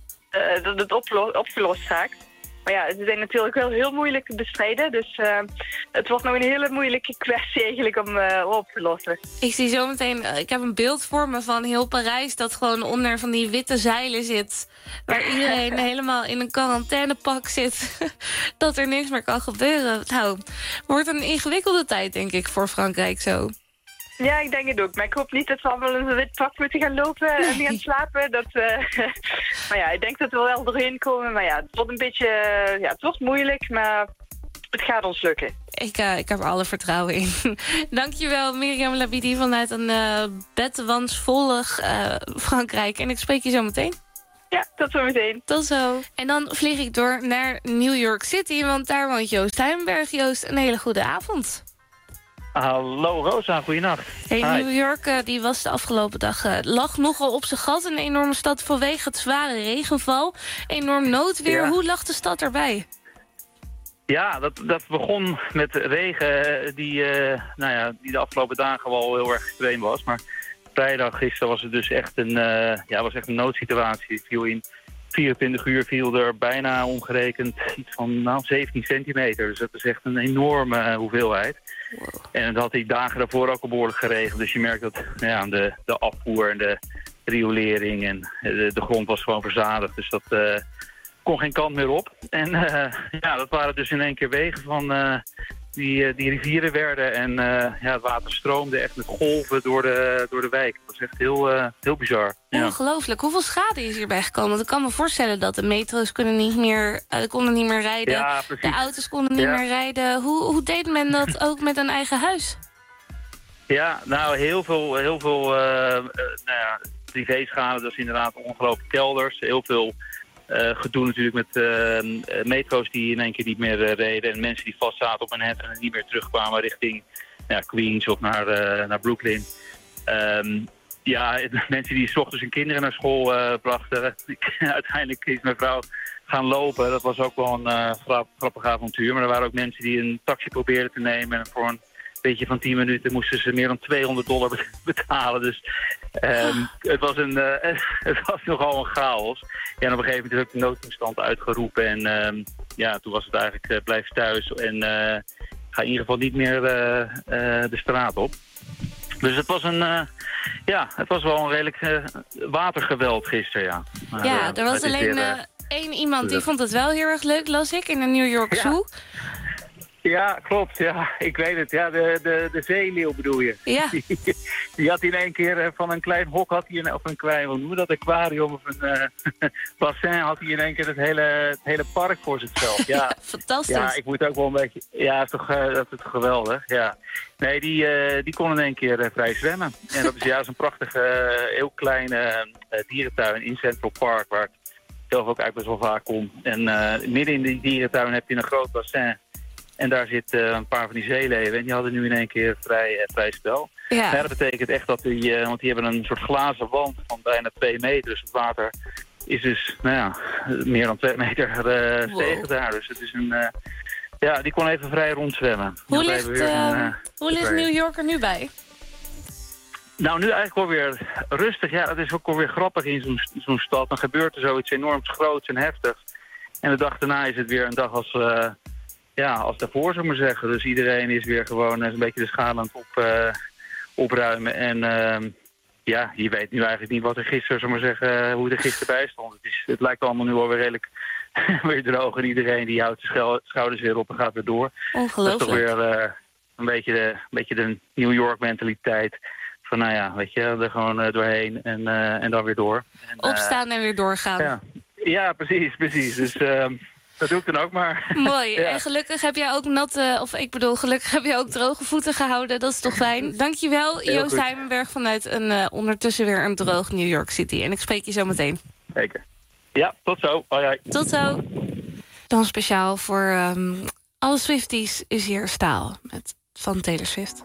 het opgelost raakt. Maar ze zijn natuurlijk wel heel moeilijk te bestrijden. Dus het wordt nog een hele moeilijke kwestie eigenlijk om op te lossen. Ik zie zo meteen, ik heb een beeld voor me van heel Parijs dat gewoon onder van die witte zeilen zit. Waar iedereen helemaal in een quarantainepak zit. Dat er niks meer kan gebeuren. Nou, wordt een ingewikkelde tijd denk ik voor Frankrijk zo. Ja, ik denk het ook. Maar ik hoop niet dat we allemaal in een wit pak moeten gaan lopen en gaan slapen. Maar ik denk dat we wel doorheen komen. Maar het wordt een beetje... het wordt moeilijk, maar het gaat ons lukken. Ik heb er alle vertrouwen in. Dankjewel, Myriam Labidi vanuit een bedwansvollig Frankrijk. En ik spreek je zo meteen. Ja, tot zo meteen. Tot zo. En dan vlieg ik door naar New York City, want daar woont Joost Heijnberg. Joost, een hele goede avond. Hallo Rosa, goeienacht. Hey, New York die was de afgelopen dag lag nogal op zijn gat. Een enorme stad vanwege het zware regenval. Enorm noodweer. Ja. Hoe lag de stad erbij? Ja, dat begon met regen die de afgelopen dagen wel heel erg extreem was. Maar vrijdag gisteren was het dus echt een noodsituatie. Viel in 24 uur viel er bijna omgerekend iets van 17 centimeter. Dus dat is echt een enorme hoeveelheid. Wow. En dat had die dagen daarvoor ook al behoorlijk geregeld. Dus je merkt dat de afvoer en de riolering en de grond was gewoon verzadigd. Dus dat kon geen kant meer op. En dat waren dus in één keer wegen van die rivieren werden. En het water stroomde echt met golven door de wijk. Dat was echt heel bizar. Ja. Ongelooflijk. Hoeveel schade is hierbij gekomen? Want ik kan me voorstellen dat de metro's konden niet meer rijden. Ja, de auto's konden niet meer rijden. Hoe deed men dat ook met een eigen huis? Ja, nou heel veel privéschade. Dat is inderdaad ongelooflijk kelders. Heel veel gedoe natuurlijk met metro's die in één keer niet meer reden. En mensen die vast zaten op Manhattan en niet meer terugkwamen richting Queens of naar Brooklyn. Mensen die 's ochtends hun kinderen naar school brachten. Uiteindelijk is mijn vrouw gaan lopen. Dat was ook wel een grappig avontuur. Maar er waren ook mensen die een taxi probeerden te nemen. En voor een beetje van 10 minuten moesten ze meer dan $200 betalen. Dus het was nogal een chaos. Ja, en op een gegeven moment is ook de noodtoestand uitgeroepen. En toen was het eigenlijk blijf thuis. En ga in ieder geval niet meer de straat op. Dus het was het was wel een redelijk watergeweld gisteren, ja. Er was alleen één iemand die vond het wel heel erg leuk, las ik, in de New York Zoo. Ja, klopt. Ja, ik weet het. Ja, de zeeleeuw bedoel je. Ja. Die had in één keer van een klein hok, of een klein, hoe noem je dat, aquarium of een bassin, had hij in één keer het hele park voor zichzelf. Ja. Fantastisch. Ja, ik moet ook wel een beetje, dat is toch geweldig, ja. Nee, die kon in één keer vrij zwemmen. En dat is juist een prachtige, heel kleine dierentuin in Central Park, waar ik zelf ook eigenlijk best wel vaak kom. En midden in die dierentuin heb je een groot bassin. En daar zitten een paar van die zeeleeuwen. En die hadden nu in één keer vrij spel. Ja. Dat betekent echt dat want die hebben een soort glazen wand van bijna 2 meter. Dus het water is dus, meer dan 2 meter stegen daar. Dus het is die kon even vrij rondzwemmen. Hoe ligt New York er nu bij? Nou, nu eigenlijk alweer rustig. Ja, dat is ook alweer grappig in zo'n stad. Dan gebeurt er zoiets enorms groots en heftigs. En de dag daarna is het weer een dag als daarvoor, zou ik maar zeggen. Dus iedereen is weer gewoon een beetje de schade aan het opruimen. En je weet nu eigenlijk niet wat er gisteren, zou ik maar zeggen, hoe er gisteren bij stond. Het lijkt allemaal nu alweer redelijk weer droog. En iedereen die houdt de schouders weer op en gaat weer door. Ongelooflijk. Dat is toch weer een beetje de New York mentaliteit. Van weet je, er gewoon doorheen en dan weer door. En, opstaan en weer doorgaan. Ja, precies. Dus dat doe ik dan ook maar. Mooi. Ja. En gelukkig heb jij ook gelukkig heb je ook droge voeten gehouden. Dat is toch fijn. Dankjewel, Joost Heimenberg vanuit ondertussen weer een droog New York City. En ik spreek je zo meteen. Zeker. Ja, tot zo. Hoi. Tot zo. Dan speciaal voor alle Swifties is hier Staal van Taylor Swift.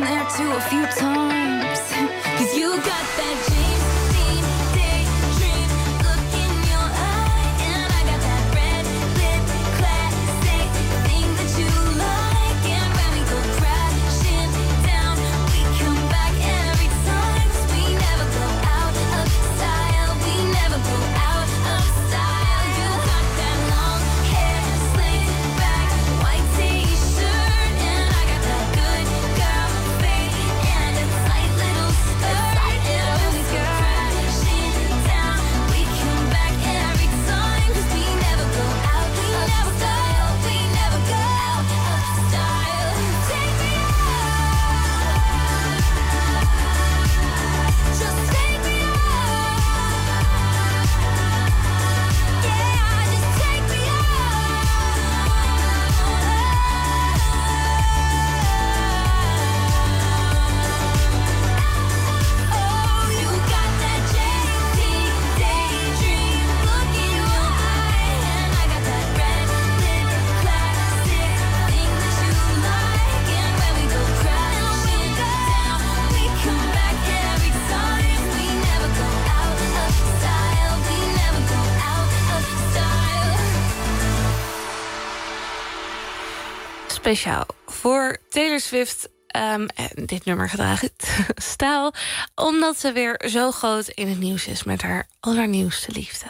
there too a few times. 'Cause you got that James Dean daydream look in your eye, and I got that red lip classic thing that you like. And when we go crashing down, we come back every time. 'Cause we never go out of style. We never go out of style. You got that long hair slicked back, white t-shirt, and I got that good girl face and a tight little skirt. And when we go crashing down, we come back every time. 'Cause we never go out of style. We never go out of style. Take me out. Just take me out. Yeah, just take me out. Oh, you got that JT daydream look in your eye, and I got that red lip classic thing that you like. And when we go crashing down, we come back every time. We never go out of style. We never go out of style. Speciaal voor Taylor Swift. En dit nummer gedragen Stijl, omdat ze weer zo groot in het nieuws is met haar allernieuwste liefde.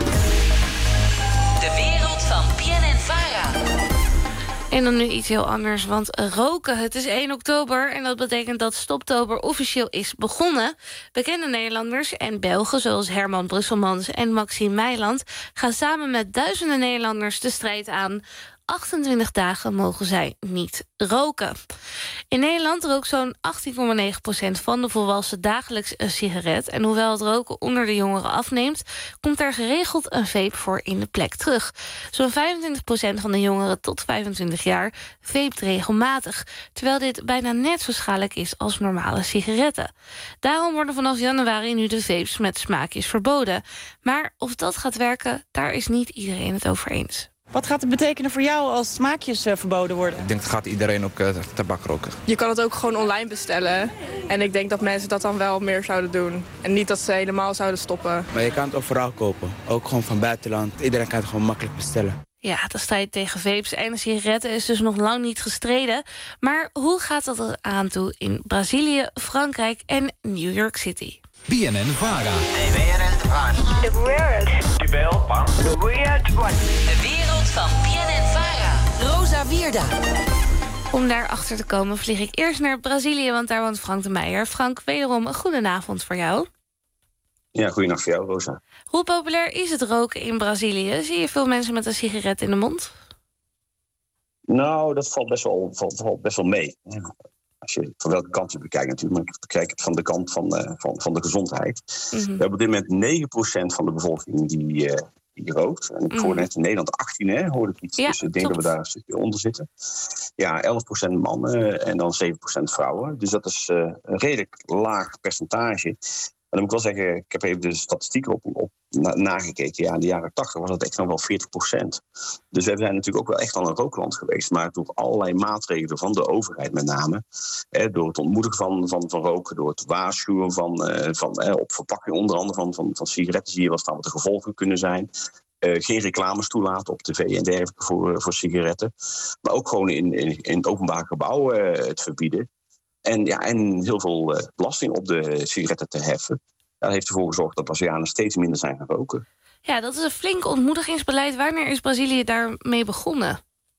De wereld van PNN-VARA. En dan nu iets heel anders, want roken. Het is 1 oktober en dat betekent dat Stoptober officieel is begonnen. Bekende Nederlanders en Belgen, zoals Herman Brusselmans en Maxime Meiland, gaan samen met duizenden Nederlanders de strijd aan. 28 dagen mogen zij niet roken. In Nederland rookt zo'n 18,9% van de volwassenen dagelijks een sigaret. En hoewel het roken onder de jongeren afneemt, komt er geregeld een vape voor in de plek terug. Zo'n 25% van de jongeren tot 25 jaar vapet regelmatig, terwijl dit bijna net zo schadelijk is als normale sigaretten. Daarom worden vanaf januari nu de vapes met smaakjes verboden. Maar of dat gaat werken, daar is niet iedereen het over eens. Wat gaat het betekenen voor jou als smaakjes verboden worden? Ik denk dat gaat iedereen ook tabak roken. Je kan het ook gewoon online bestellen. En ik denk dat mensen dat dan wel meer zouden doen. En niet dat ze helemaal zouden stoppen. Maar je kan het overal kopen. Ook gewoon van buitenland. Iedereen kan het gewoon makkelijk bestellen. Ja, de strijd tegen vapes en sigaretten is dus nog lang niet gestreden. Maar hoe gaat dat er aan toe in Brazilië, Frankrijk en New York City? PNN-VARA. The wereld van PNN-VARA. Rosa Wierda. Om daar achter te komen vlieg ik eerst naar Brazilië, want daar woont Frank de Meijer. Frank, wederom een goedenavond voor jou. Ja, goeienacht voor jou, Rosa. Hoe populair is het roken in Brazilië? Zie je veel mensen met een sigaret in de mond? Nou, dat valt best wel mee. Als je van welke kant je bekijkt natuurlijk, maar ik bekijk het van de kant van de gezondheid. We hebben op dit moment 9% van de bevolking die rookt. En ik hoorde net in Nederland 18, hoorde ik iets. Ja, dus ik denk dat we daar een stukje onder zitten. Ja, 11% mannen en dan 7% vrouwen. Dus dat is een redelijk laag percentage. En dan moet ik wel zeggen, ik heb even de statistieken op nagekeken. Ja, in de jaren 80 was dat echt nog wel 40%. Dus we zijn natuurlijk ook wel echt al een rookland geweest. Maar door allerlei maatregelen van de overheid met name. Door het ontmoedigen van roken. Door het waarschuwen van op verpakking onder andere van sigaretten. Zie je wat de gevolgen kunnen zijn. Geen reclames toelaten op tv en dergelijke voor sigaretten. Maar ook gewoon in openbare gebouwen het verbieden. En heel veel belasting op de sigaretten te heffen. Dat heeft ervoor gezorgd dat Brazilianen steeds minder zijn gaan roken. Ja, dat is een flink ontmoedigingsbeleid. Wanneer is Brazilië daarmee begonnen?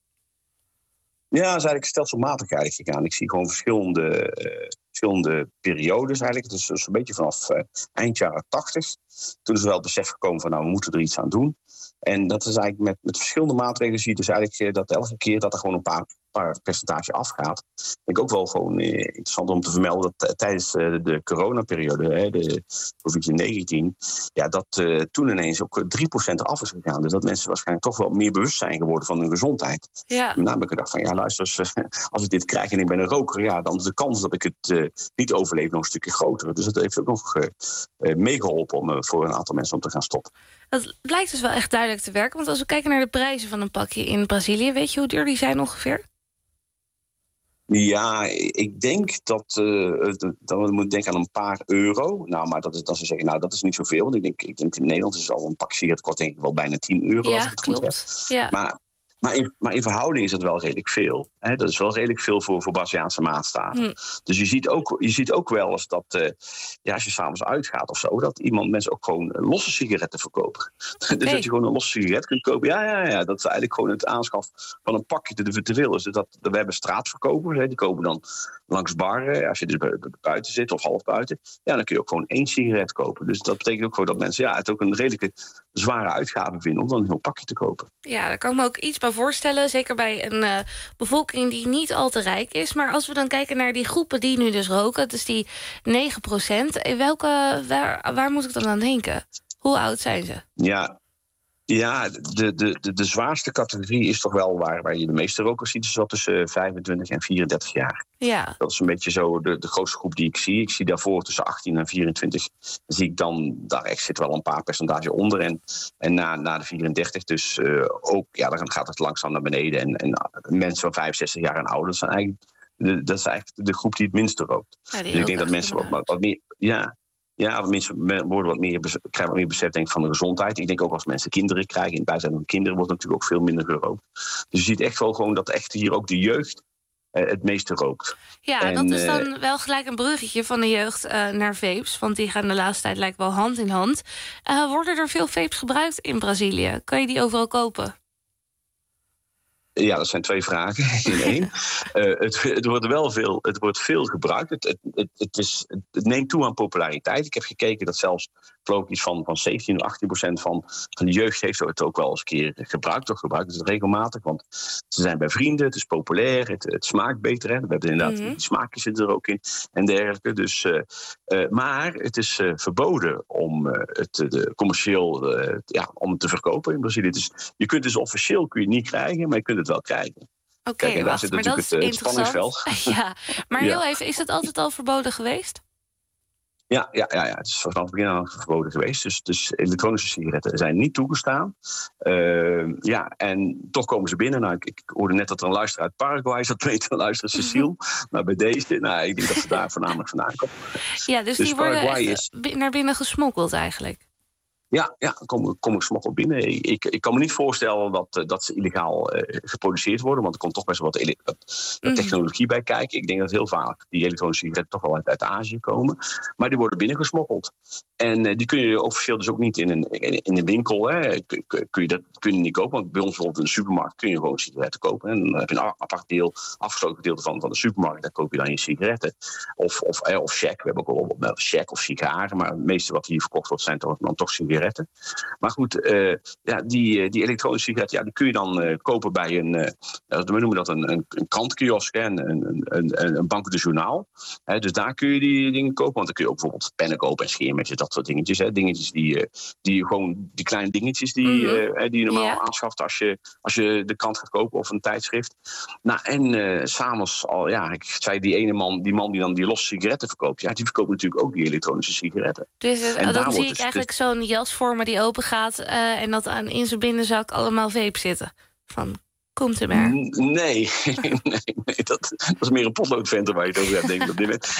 Ja, dat is eigenlijk stelselmatig gegaan. Ik zie gewoon verschillende periodes eigenlijk. Dus een beetje vanaf eind jaren 80. Toen is er wel het besef gekomen van we moeten er iets aan doen. En dat is eigenlijk met verschillende maatregelen zie je dus eigenlijk dat elke keer dat er gewoon een paar percentage afgaat. Ik denk ook wel gewoon interessant om te vermelden dat tijdens de coronaperiode, de COVID-19, dat toen ineens ook 3% af is gegaan. Dus dat mensen waarschijnlijk toch wel meer bewust zijn geworden van hun gezondheid. Ja. Met name heb ik gedacht van luister, als ik dit krijg en ik ben een roker, dan is de kans dat ik het niet overleef nog een stukje groter. Dus dat heeft ook nog meegeholpen om voor een aantal mensen om te gaan stoppen. Dat lijkt dus wel echt duidelijk te werken. Want als we kijken naar de prijzen van een pakje in Brazilië, weet je hoe duur die zijn ongeveer? Ja, ik denk dat we moeten denken aan een paar euro. Nou, maar dat ze zeggen, nou, dat is niet zoveel. Want ik denk in Nederland is al een pak sigaret kost denk ik wel bijna 10 euro. Ja, als ik het goed klopt. heb. Ja. Maar in verhouding is dat wel redelijk veel. Hè? Dat is wel redelijk veel voor Braziliaanse maatstaven. Dus je ziet ook wel eens dat als je s'avonds uitgaat of zo, dat mensen ook gewoon losse sigaretten verkopen. Dus dat je gewoon een losse sigaret kunt kopen. Ja. Dat is eigenlijk gewoon het aanschaf van een pakje te veel. Dus we hebben straatverkopers, hè? Die kopen dan langs barren. Als je dus buiten zit of half buiten, dan kun je ook gewoon 1 sigaret kopen. Dus dat betekent ook gewoon dat mensen het ook een redelijke zware uitgave vinden om dan een heel pakje te kopen. Ja, daar kan ik me ook iets bij voorstellen. Zeker bij een bevolking die niet al te rijk is. Maar als we dan kijken naar die groepen die nu dus roken, dus die 9%. Waar moet ik dan aan denken? Hoe oud zijn ze? Ja, de zwaarste categorie is toch wel waar je de meeste rokers ziet. Dus dat tussen 25 en 34 jaar. Ja. Dat is een beetje zo de grootste groep die ik zie. Ik zie daarvoor tussen 18 en 24. Zie ik dan, daar zit wel een paar percentage onder. En na de 34 dus dan gaat het langzaam naar beneden. En mensen van 65 jaar en ouder, dat is eigenlijk de groep die het minste rookt. Ja, dus ik denk dat mensen wat meer... Ja, mensen krijgen wat meer besef denk ik, van de gezondheid. Ik denk ook als mensen kinderen krijgen. In het bijzijn van kinderen wordt natuurlijk ook veel minder gerookt. Dus je ziet echt wel gewoon dat echt hier ook de jeugd het meeste rookt. Ja, dat is dan wel gelijk een bruggetje van de jeugd naar vapes. Want die gaan de laatste tijd lijkt wel hand in hand. Worden er veel vapes gebruikt in Brazilië? Kan je die overal kopen? Ja, dat zijn 2 vragen in 1. Het wordt veel gebruikt. Het neemt toe aan populariteit. Ik heb gekeken dat zelfs geloof ik iets van 17 of 18% van de jeugd heeft het ook wel eens een keer gebruikt. Of gebruikt het regelmatig, want ze zijn bij vrienden, het is populair, het smaakt beter. Hè? We hebben inderdaad die smaakjes zitten er ook in en dergelijke. Dus, maar het is verboden om het commercieel om het te verkopen in Brazilië. Dus je kunt dus officieel niet krijgen, maar je kunt het wel krijgen. Oké, wacht, maar dat is interessant. Ja, maar heel even, is het altijd al verboden geweest? Ja, het is vanaf het begin aan verboden geweest. Dus elektronische sigaretten zijn niet toegestaan. En toch komen ze binnen. Nou, ik hoorde net dat er een luisteraar uit Paraguay zat mee te luisteren, Cecile. Maar bij deze, ik denk dat ze daar voornamelijk vandaan komen. Ja, dus die worden naar binnen gesmokkeld eigenlijk. Ja, kom ik smokkeld binnen. Ik kan me niet voorstellen dat ze illegaal geproduceerd worden, want er komt toch best wel wat technologie bij kijken. Ik denk dat heel vaak die elektronische sigaretten toch wel uit Azië komen. Maar die worden binnengesmokkeld. En die kun je officieel dus ook niet in een winkel. Hè. Kun je niet kopen, want bij ons bijvoorbeeld in de supermarkt kun je gewoon sigaretten kopen. En dan heb je een apart afgesloten gedeelte van de supermarkt. Daar koop je dan je sigaretten. Of check. We hebben ook wel check of sigaren. Maar het meeste wat hier verkocht wordt zijn dan toch sigaretten. Maar goed, die elektronische sigaretten, die kun je dan kopen bij we noemen dat een krantenkiosk, een Banco de Journal. Dus daar kun je die dingen kopen, want dan kun je ook bijvoorbeeld pennen kopen en scheermesjes, dat soort dingetjes. Dingetjes die gewoon, die kleine dingetjes die je normaal aanschaft als je de krant gaat kopen of een tijdschrift. Nou, en s'avonds al, ik zei die man die dan die losse sigaretten verkoopt, die verkoopt natuurlijk ook die elektronische sigaretten. Dus dan zie ik eigenlijk zo'n jas voor me die open gaat en dat in zijn binnenzak allemaal vape zitten. Komt er maar. Nee, dat is meer een potloodventer waar je het over hebt, denk ik op dit moment.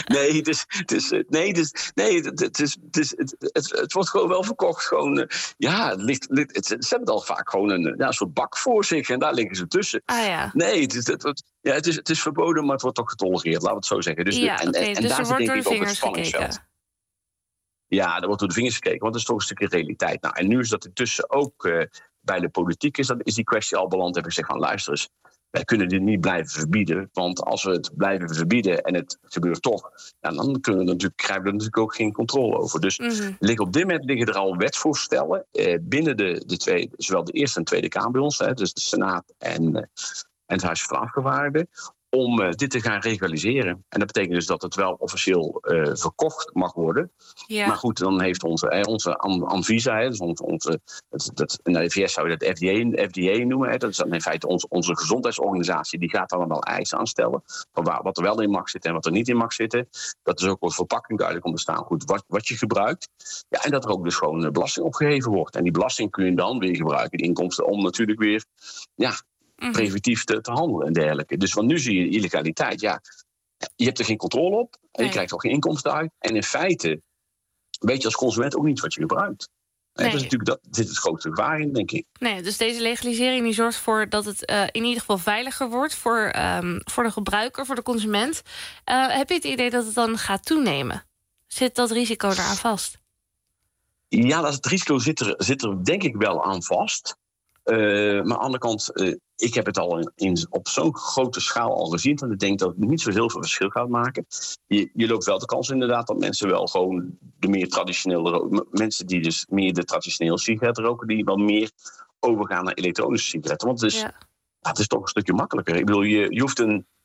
Het wordt gewoon wel verkocht. Gewoon, ze hebben het al vaak gewoon een soort bak voor zich en daar liggen ze tussen. Ah ja. Nee, het is verboden, maar het wordt toch getolereerd, laten we het zo zeggen. Dus, dus er wordt door de vingers gekeken. Ja, er wordt door de vingers gekeken, want dat is toch een stukje realiteit. Nou, en nu is dat intussen ook bij de politiek is die kwestie al beland. Heb ik gezegd van luister eens, wij kunnen dit niet blijven verbieden. Want als we het blijven verbieden en het gebeurt toch, dan krijgen we er natuurlijk ook geen controle over. Dus op dit moment liggen er al wetsvoorstellen binnen de twee, zowel de Eerste en Tweede Kamer bij ons, dus de Senaat en het Huis van Afgevaardigden, om dit te gaan regulariseren. En dat betekent dus dat het wel officieel verkocht mag worden. Ja. Maar goed, dan heeft onze Anvisa, dus in de VS zou je dat FDA noemen. Dat is dan in feite onze gezondheidsorganisatie. Die gaat allemaal eisen aanstellen van wat er wel in mag zitten en wat er niet in mag zitten. Dat is ook op verpakking duidelijk om te staan goed wat je gebruikt. Ja, en dat er ook dus gewoon belasting opgeheven wordt. En die belasting kun je dan weer gebruiken, die inkomsten, om natuurlijk weer preventief te handelen en dergelijke. Dus want nu zie je illegaliteit. Ja, je hebt er geen controle op. En je krijgt ook geen inkomsten uit. En in feite weet je als consument ook niet wat je gebruikt. Nee. Dus natuurlijk, dat zit het grootste gevaar in, denk ik. Nee, dus deze legalisering die zorgt ervoor dat het in ieder geval veiliger wordt voor de gebruiker, voor de consument. Heb je het idee dat het dan gaat toenemen? Zit dat risico eraan vast? Ja, het risico zit er denk ik wel aan vast. Maar aan de andere kant, ik heb het al op zo'n grote schaal al gezien, dat ik denk dat het niet zo heel veel verschil gaat maken. Je loopt wel de kans inderdaad dat mensen wel gewoon de meer traditionele mensen die dus meer de traditionele sigaretten roken, die wel meer overgaan naar elektronische sigaretten. Want het is toch een stukje makkelijker. Ik bedoel, je hoeft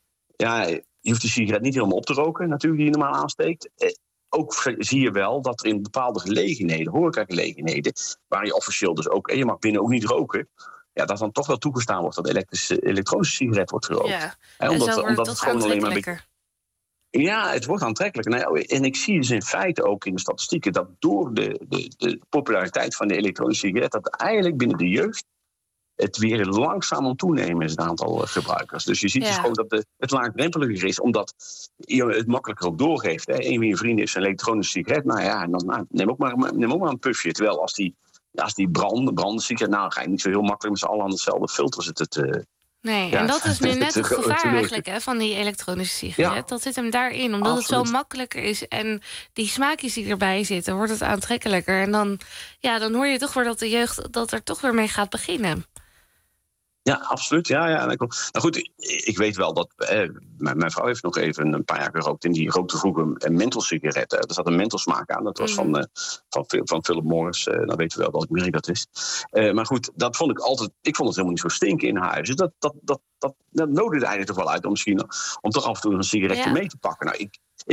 de sigaret niet helemaal op te roken, natuurlijk, die je normaal aansteekt. Ook zie je wel dat er in bepaalde gelegenheden, horecagelegenheden, waar je officieel dus ook, en je mag binnen ook niet roken, ja, dat dan toch wel toegestaan wordt dat elektronische sigaret wordt gerookt. Ja, omdat het gewoon alleen maar ja, het wordt aantrekkelijker. Nou, en ik zie dus in feite ook in de statistieken dat door de populariteit van de elektronische sigaret, dat eigenlijk binnen de jeugd het weer langzaam aan toenemen is, het aantal gebruikers. Dus je ziet dus gewoon dat het laagdrempeliger is, omdat je het makkelijker ook doorgeeft. Hè. Een van je vrienden heeft een elektronische sigaret. Nou ja, dan neem ook maar een puffje. Terwijl als die branden sigaret, nou ga je niet zo heel makkelijk met z'n allen aan hetzelfde filter zitten. Nee, en dat is nu net het gevaar eigenlijk hè, van die elektronische sigaret. Ja. Dat zit hem daarin, omdat het zo makkelijker is. En die smaakjes die erbij zitten, wordt het aantrekkelijker. En dan hoor je toch weer dat de jeugd dat er toch weer mee gaat beginnen. Ja, absoluut. Ja. Nou goed, ik weet wel dat mijn vrouw heeft nog even een paar jaar gerookt en die rookte vroeger een mentholsigaret. Er zat een mentholsmaak aan. Dat was van Philip Morris. Dan weten we wel welk merk dat is. Maar goed, dat vond ik altijd. Ik vond het helemaal niet zo stinken in huis. Dus dat nodigde eigenlijk toch wel uit om toch af en toe een sigaretje mee te pakken. Nou,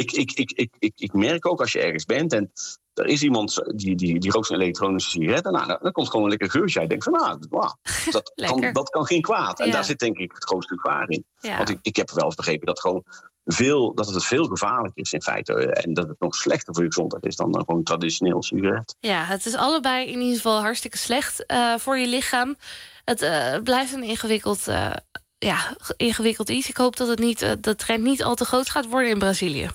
ik merk ook als je ergens bent en er is iemand die rookt een elektronische sigaret. Nou, dan komt gewoon een lekker geurtje uit. Ik denk van, dat kan geen kwaad. En daar zit denk ik het grootste gevaar in. Ja. Want ik heb wel eens begrepen dat het veel gevaarlijker is in feite. En dat het nog slechter voor je gezondheid is dan gewoon een traditioneel sigaret. Ja, het is allebei in ieder geval hartstikke slecht voor je lichaam. Het blijft een ingewikkeld iets. Ik hoop dat de trend niet al te groot gaat worden in Brazilië.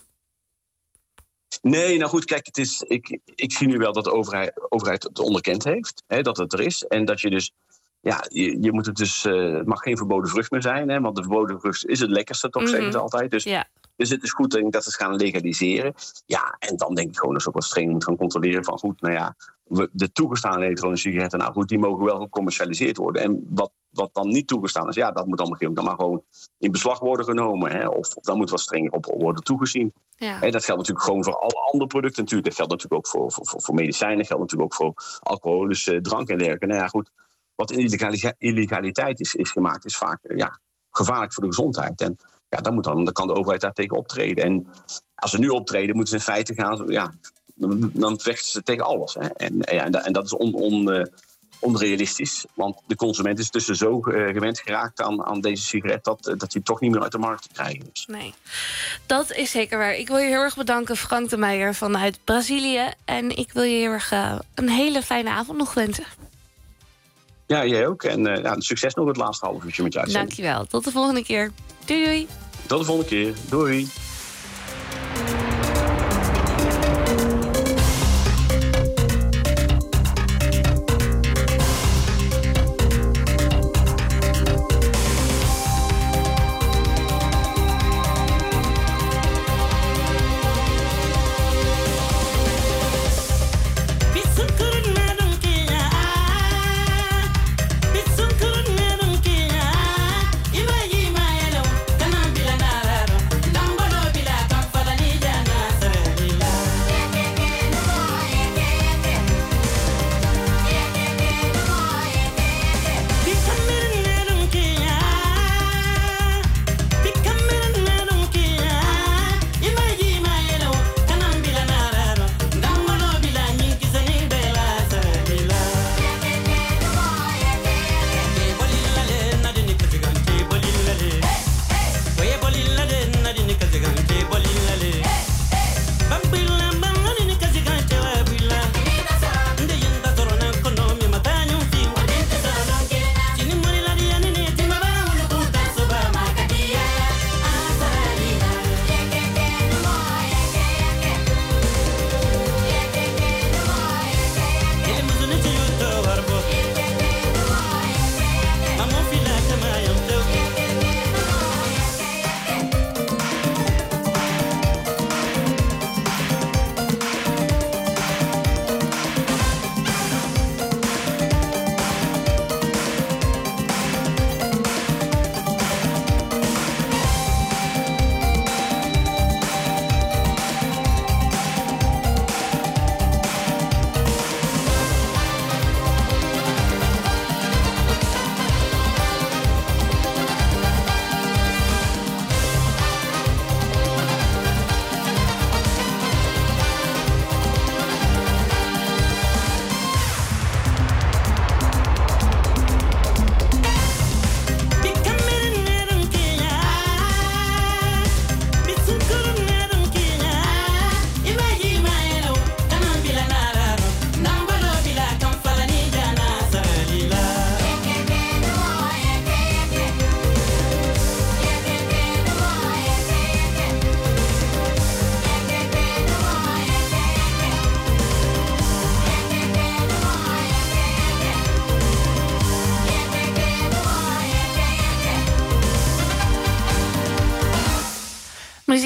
Nee, nou goed, kijk, ik zie nu wel dat de overheid het onderkend heeft. Hè, dat het er is. En dat je dus, je moet het dus, het mag geen verboden vrucht meer zijn. Hè, want de verboden vrucht is het lekkerste, toch, zeggen ze altijd. Dus het is goed dat ze gaan legaliseren. Ja, en dan denk ik gewoon dat ze ook wel streng moeten gaan controleren van goed, de toegestane elektronische sigaretten, nou goed, die mogen wel gecommercialiseerd worden. En wat dan niet toegestaan is, dat moet dan maar gewoon in beslag worden genomen. Hè, of daar moet wat strenger op worden toegezien. Ja. En dat geldt natuurlijk gewoon voor alle andere producten. Natuurlijk. Dat geldt natuurlijk ook voor medicijnen, dat geldt natuurlijk ook voor alcoholische drank en dergelijke. Nou ja, goed, wat in illegaliteit is gemaakt, is vaak gevaarlijk voor de gezondheid. En dan kan de overheid daar tegen optreden. En als ze nu optreden, moeten ze in feite gaan, dan vechten ze tegen alles. Hè. En dat is onrealistisch. Want de consument is tussen zo gewend geraakt aan deze sigaret dat hij toch niet meer uit de markt te krijgen is. Nee, dat is zeker waar. Ik wil je heel erg bedanken, Frank de Meijer vanuit Brazilië. En ik wil je heel erg een hele fijne avond nog wensen. Ja, jij ook. En succes nog het laatste half uurtje met je uitzending. Dankjewel. Tot de volgende keer. Doei doei. Tot de volgende keer. Doei. Iba yi ma yelo, kana bila nalaro, dambalo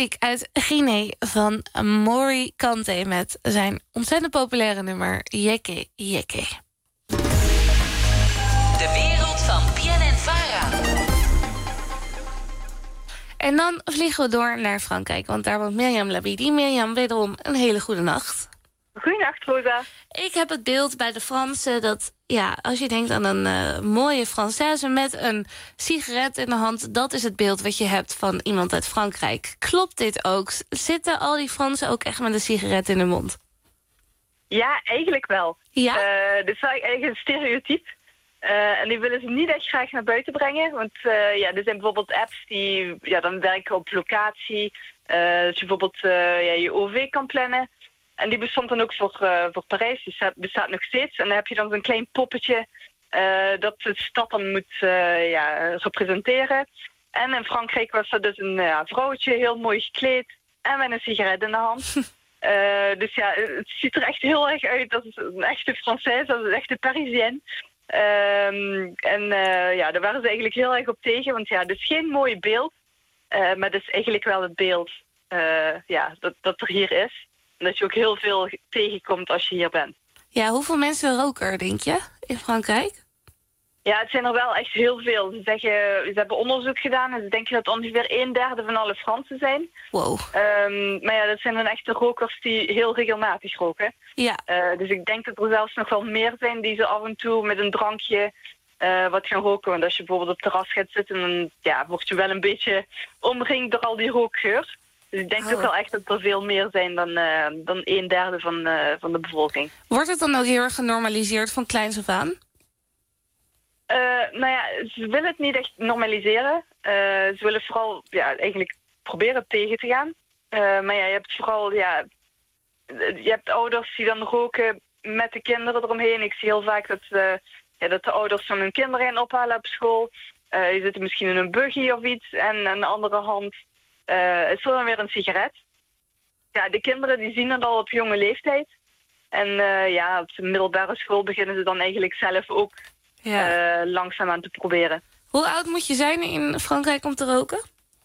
muziek uit Guinea van Mori Kante met zijn ontzettend populaire nummer Jekke Jekke. De wereld van PNN Vara. En dan vliegen we door naar Frankrijk, want daar woont Mirjam Labidi. Mirjam, wederom een hele goede nacht. Goedenacht, Rosa. Ik heb het beeld bij de Fransen dat, ja, als je denkt aan een mooie Française met een sigaret in de hand, dat is het beeld wat je hebt van iemand uit Frankrijk. Klopt dit ook? Zitten al die Fransen ook echt met een sigaret in de mond? Ja, eigenlijk wel. Ja? Dit is eigenlijk een stereotype. En die willen ze niet echt graag naar buiten brengen. Want er zijn bijvoorbeeld apps die dan werken op locatie. Dat je bijvoorbeeld je OV kan plannen. En die bestond dan ook voor Parijs. Die bestaat nog steeds. En dan heb je dan zo'n klein poppetje dat de stad dan moet representeren. En in Frankrijk was dat dus een vrouwtje, heel mooi gekleed. En met een sigaret in de hand. Dus ja, het ziet er echt heel erg uit. Dat is een echte Française, dat is een echte Parisienne. Daar waren ze eigenlijk heel erg op tegen. Want ja, het is geen mooi beeld. Maar het is eigenlijk wel het beeld dat er hier is. En dat je ook heel veel tegenkomt als je hier bent. Ja, hoeveel mensen roken er, denk je, in Frankrijk? Ja, het zijn er wel echt heel veel. Ze hebben onderzoek gedaan en ze denken dat ongeveer 1/3 van alle Fransen zijn. Wow. Maar ja, dat zijn dan echt de rokers die heel regelmatig roken. Ja. Dus ik denk dat er zelfs nog wel meer zijn die ze af en toe met een drankje wat gaan roken. Want als je bijvoorbeeld op het terras gaat zitten, dan word je wel een beetje omringd door al die rookgeur. Dus ik denk ook wel echt dat er veel meer zijn dan 1/3 van de bevolking. Wordt het dan ook heel erg genormaliseerd van kleins af aan? Ze willen het niet echt normaliseren. Ze willen vooral eigenlijk proberen tegen te gaan. Maar ja, je hebt vooral je hebt ouders die dan roken met de kinderen eromheen. Ik zie heel vaak dat de ouders van hun kinderen gaan ophalen op school. Die zitten misschien in een buggy of iets. En aan de andere hand is er dan weer een sigaret. Ja, de kinderen die zien het al op jonge leeftijd. En op de middelbare school beginnen ze dan eigenlijk zelf ook langzaam aan te proberen. Hoe oud moet je zijn in Frankrijk om te roken?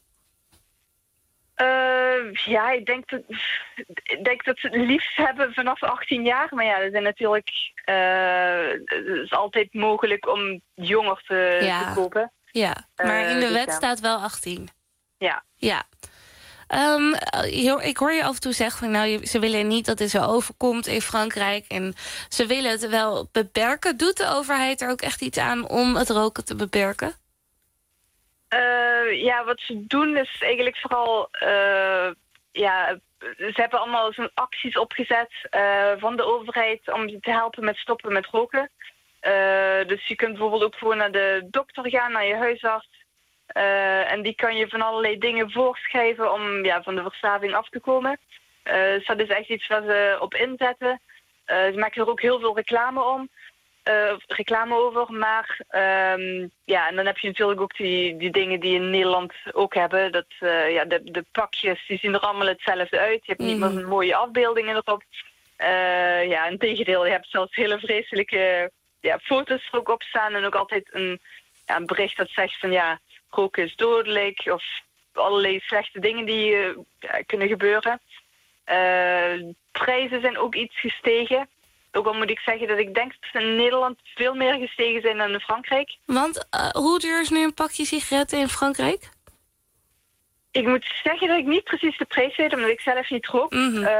Ik denk dat ze het liefst hebben vanaf 18 jaar. Maar ja, er zijn natuurlijk, het is altijd mogelijk om jonger te kopen. Ja, maar in de wet staat wel 18. Ja. Ja. Ik hoor je af en toe zeggen van ze willen niet dat dit zo overkomt in Frankrijk. En ze willen het wel beperken. Doet de overheid er ook echt iets aan om het roken te beperken? Wat ze doen is eigenlijk vooral... ze hebben allemaal zo'n acties opgezet van de overheid om je te helpen met stoppen met roken. Dus je kunt bijvoorbeeld ook gewoon naar de dokter gaan, naar je huisarts. En die kan je van allerlei dingen voorschrijven om van de verslaving af te komen. Dus dat is echt iets waar ze op inzetten. Ze maken er ook heel veel reclame over. Maar en dan heb je natuurlijk ook die dingen die in Nederland ook hebben. Dat, de pakjes die zien er allemaal hetzelfde uit. Je hebt niet meer zo'n mooie afbeeldingen erop. Integendeel, je hebt zelfs hele vreselijke foto's er ook op staan. En ook altijd een bericht dat zegt van roken is dodelijk. Of allerlei slechte dingen die kunnen gebeuren. Prijzen zijn ook iets gestegen. Ook al moet ik zeggen dat ik denk dat ze in Nederland veel meer gestegen zijn dan in Frankrijk. Want hoe duur is nu een pakje sigaretten in Frankrijk? Ik moet zeggen dat ik niet precies de prijs weet, omdat ik zelf niet rook.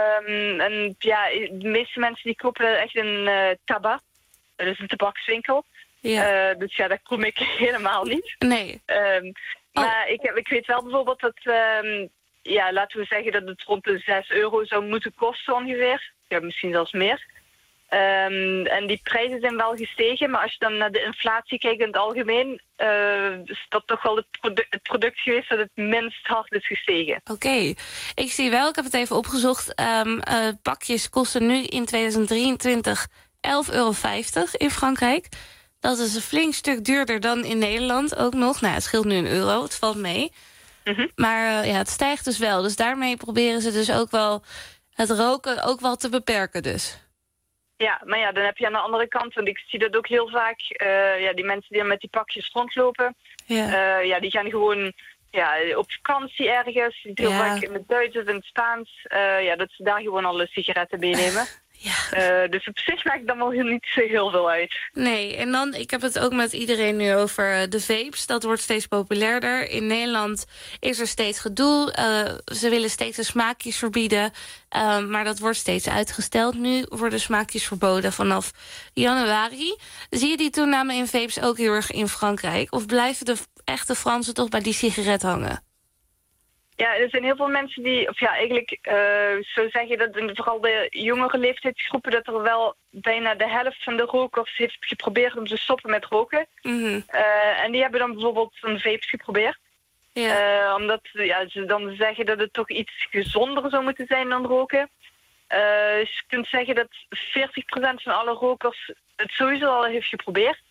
De meeste mensen die kopen echt een tabac. Dat is een tabakswinkel. Ja. Dus dat kom ik helemaal niet. Nee. Maar ik weet wel bijvoorbeeld dat... laten we zeggen dat het rond de 6 euro zou moeten kosten ongeveer. Ja, misschien zelfs meer. En die prijzen zijn wel gestegen, maar als je dan naar de inflatie kijkt in het algemeen, is dat toch wel het product geweest dat het minst hard is gestegen. Oké. Ik zie wel, ik heb het even opgezocht, pakjes kosten nu in 2023 €11,50 in Frankrijk. Dat is een flink stuk duurder dan in Nederland ook nog. Nou, het scheelt nu €1, het valt mee. Maar het stijgt dus wel. Dus daarmee proberen ze dus ook wel het roken ook wel te beperken dus. Ja, maar dan heb je aan de andere kant, want ik zie dat ook heel vaak, die mensen die dan met die pakjes rondlopen, die gaan gewoon op vakantie ergens, heel vaak in het Duits of in het Spaans, dat ze daar gewoon alle sigaretten meenemen. Dus op zich maakt dat wel niet zo heel veel uit. Nee, en dan, ik heb het ook met iedereen nu over de vapes. Dat wordt steeds populairder. In Nederland is er steeds gedoe. Ze willen steeds de smaakjes verbieden. Maar dat wordt steeds uitgesteld. Nu worden smaakjes verboden vanaf januari. Zie je die toename in vapes ook heel erg in Frankrijk? Of blijven de echte Fransen toch bij die sigaret hangen? Ja, er zijn heel veel mensen die, zo zeg je dat in vooral de jongere leeftijdsgroepen, dat er wel bijna de helft van de rokers heeft geprobeerd om te stoppen met roken. Mm-hmm. En die hebben dan bijvoorbeeld een vapes geprobeerd. Ja. Omdat ze dan zeggen dat het toch iets gezonder zou moeten zijn dan roken. Dus je kunt zeggen dat 40% van alle rokers het sowieso al heeft geprobeerd.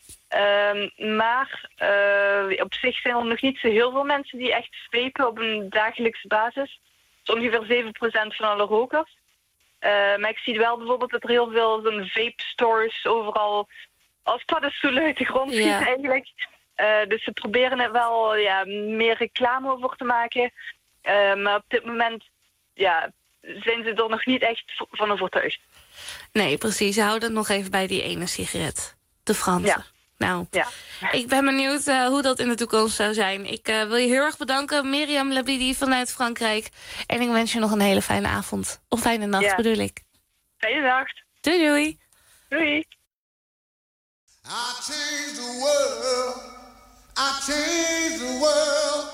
Maar op zich zijn er nog niet zo heel veel mensen die echt vapen op een dagelijkse basis. Dus ongeveer 7% van alle rokers. Maar ik zie wel bijvoorbeeld dat er heel veel zo'n vape-stores overal als paddenstoelen uit de grond schieten eigenlijk. Dus ze proberen er wel meer reclame over te maken. Maar op dit moment zijn ze er nog niet echt van overtuigd. Nee, precies. Ze houden het nog even bij die ene sigaret. De Franse. Ja. Nou, ik ben benieuwd hoe dat in de toekomst zou zijn. Ik wil je heel erg bedanken, Miriam Labidi vanuit Frankrijk. En ik wens je nog een hele fijne avond. Of fijne nacht, bedoel ik. Fijne nacht. Doei, doei. Doei. I change the world. I change the world.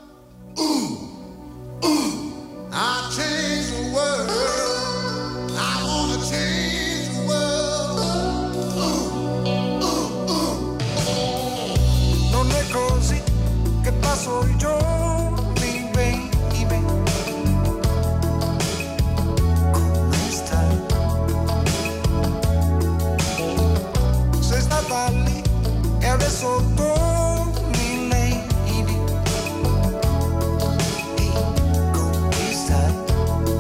Ooh, ooh. I change the world. I wanna change the world. Non è così che passo i giorni, baby. Come stai? Sei stata lì e adesso torni, lady. Come stai?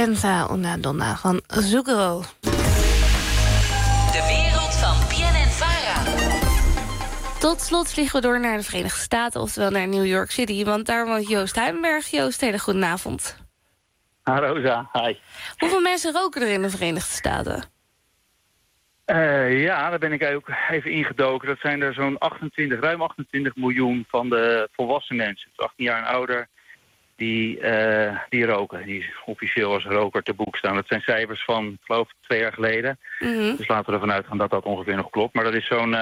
Pensa una donna van Zucchero. De wereld van PNN-VARA. Tot slot vliegen we door naar de Verenigde Staten, oftewel naar New York City. Want daar woont Joost Huijenberg. Joost, hele goedenavond. Rosa, hi. Hoeveel mensen roken er in de Verenigde Staten? Ja, daar ben ik ook even ingedoken. Dat zijn er zo'n ruim 28 miljoen van de volwassen mensen. Dus 18 jaar en ouder, die roken. Die officieel als roker te boek staan. Dat zijn cijfers van, geloof ik, 2 jaar geleden. Mm-hmm. Dus laten we ervan uitgaan dat dat ongeveer nog klopt. Maar dat is zo'n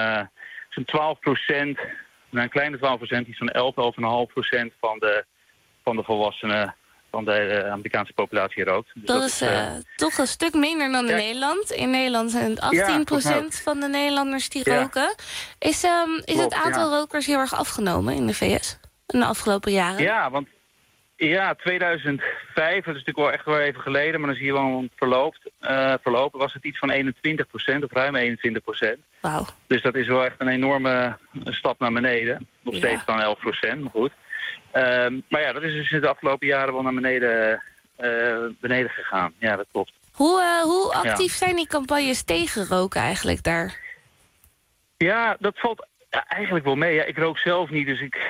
12%, een kleine 12%, die zo'n 11,5% van de volwassenen van de Amerikaanse populatie rookt. Dus dat is toch een stuk minder dan in Nederland. In Nederland zijn het 18% van de Nederlanders die roken. Is het aantal rokers heel erg afgenomen in de VS in de afgelopen jaren? Ja, want 2005, dat is natuurlijk wel echt wel even geleden, maar dan zie je wel verlopen, was het iets van 21%, of ruim 21%. Wauw. Dus dat is wel echt een enorme stap naar beneden. Nog steeds dan 11%, maar goed. Maar ja, dat is dus in de afgelopen jaren wel naar beneden gegaan. Ja, dat klopt. Hoe actief zijn die campagnes tegen roken eigenlijk daar? Ja, dat valt eigenlijk wel mee. Ja, ik rook zelf niet, dus ik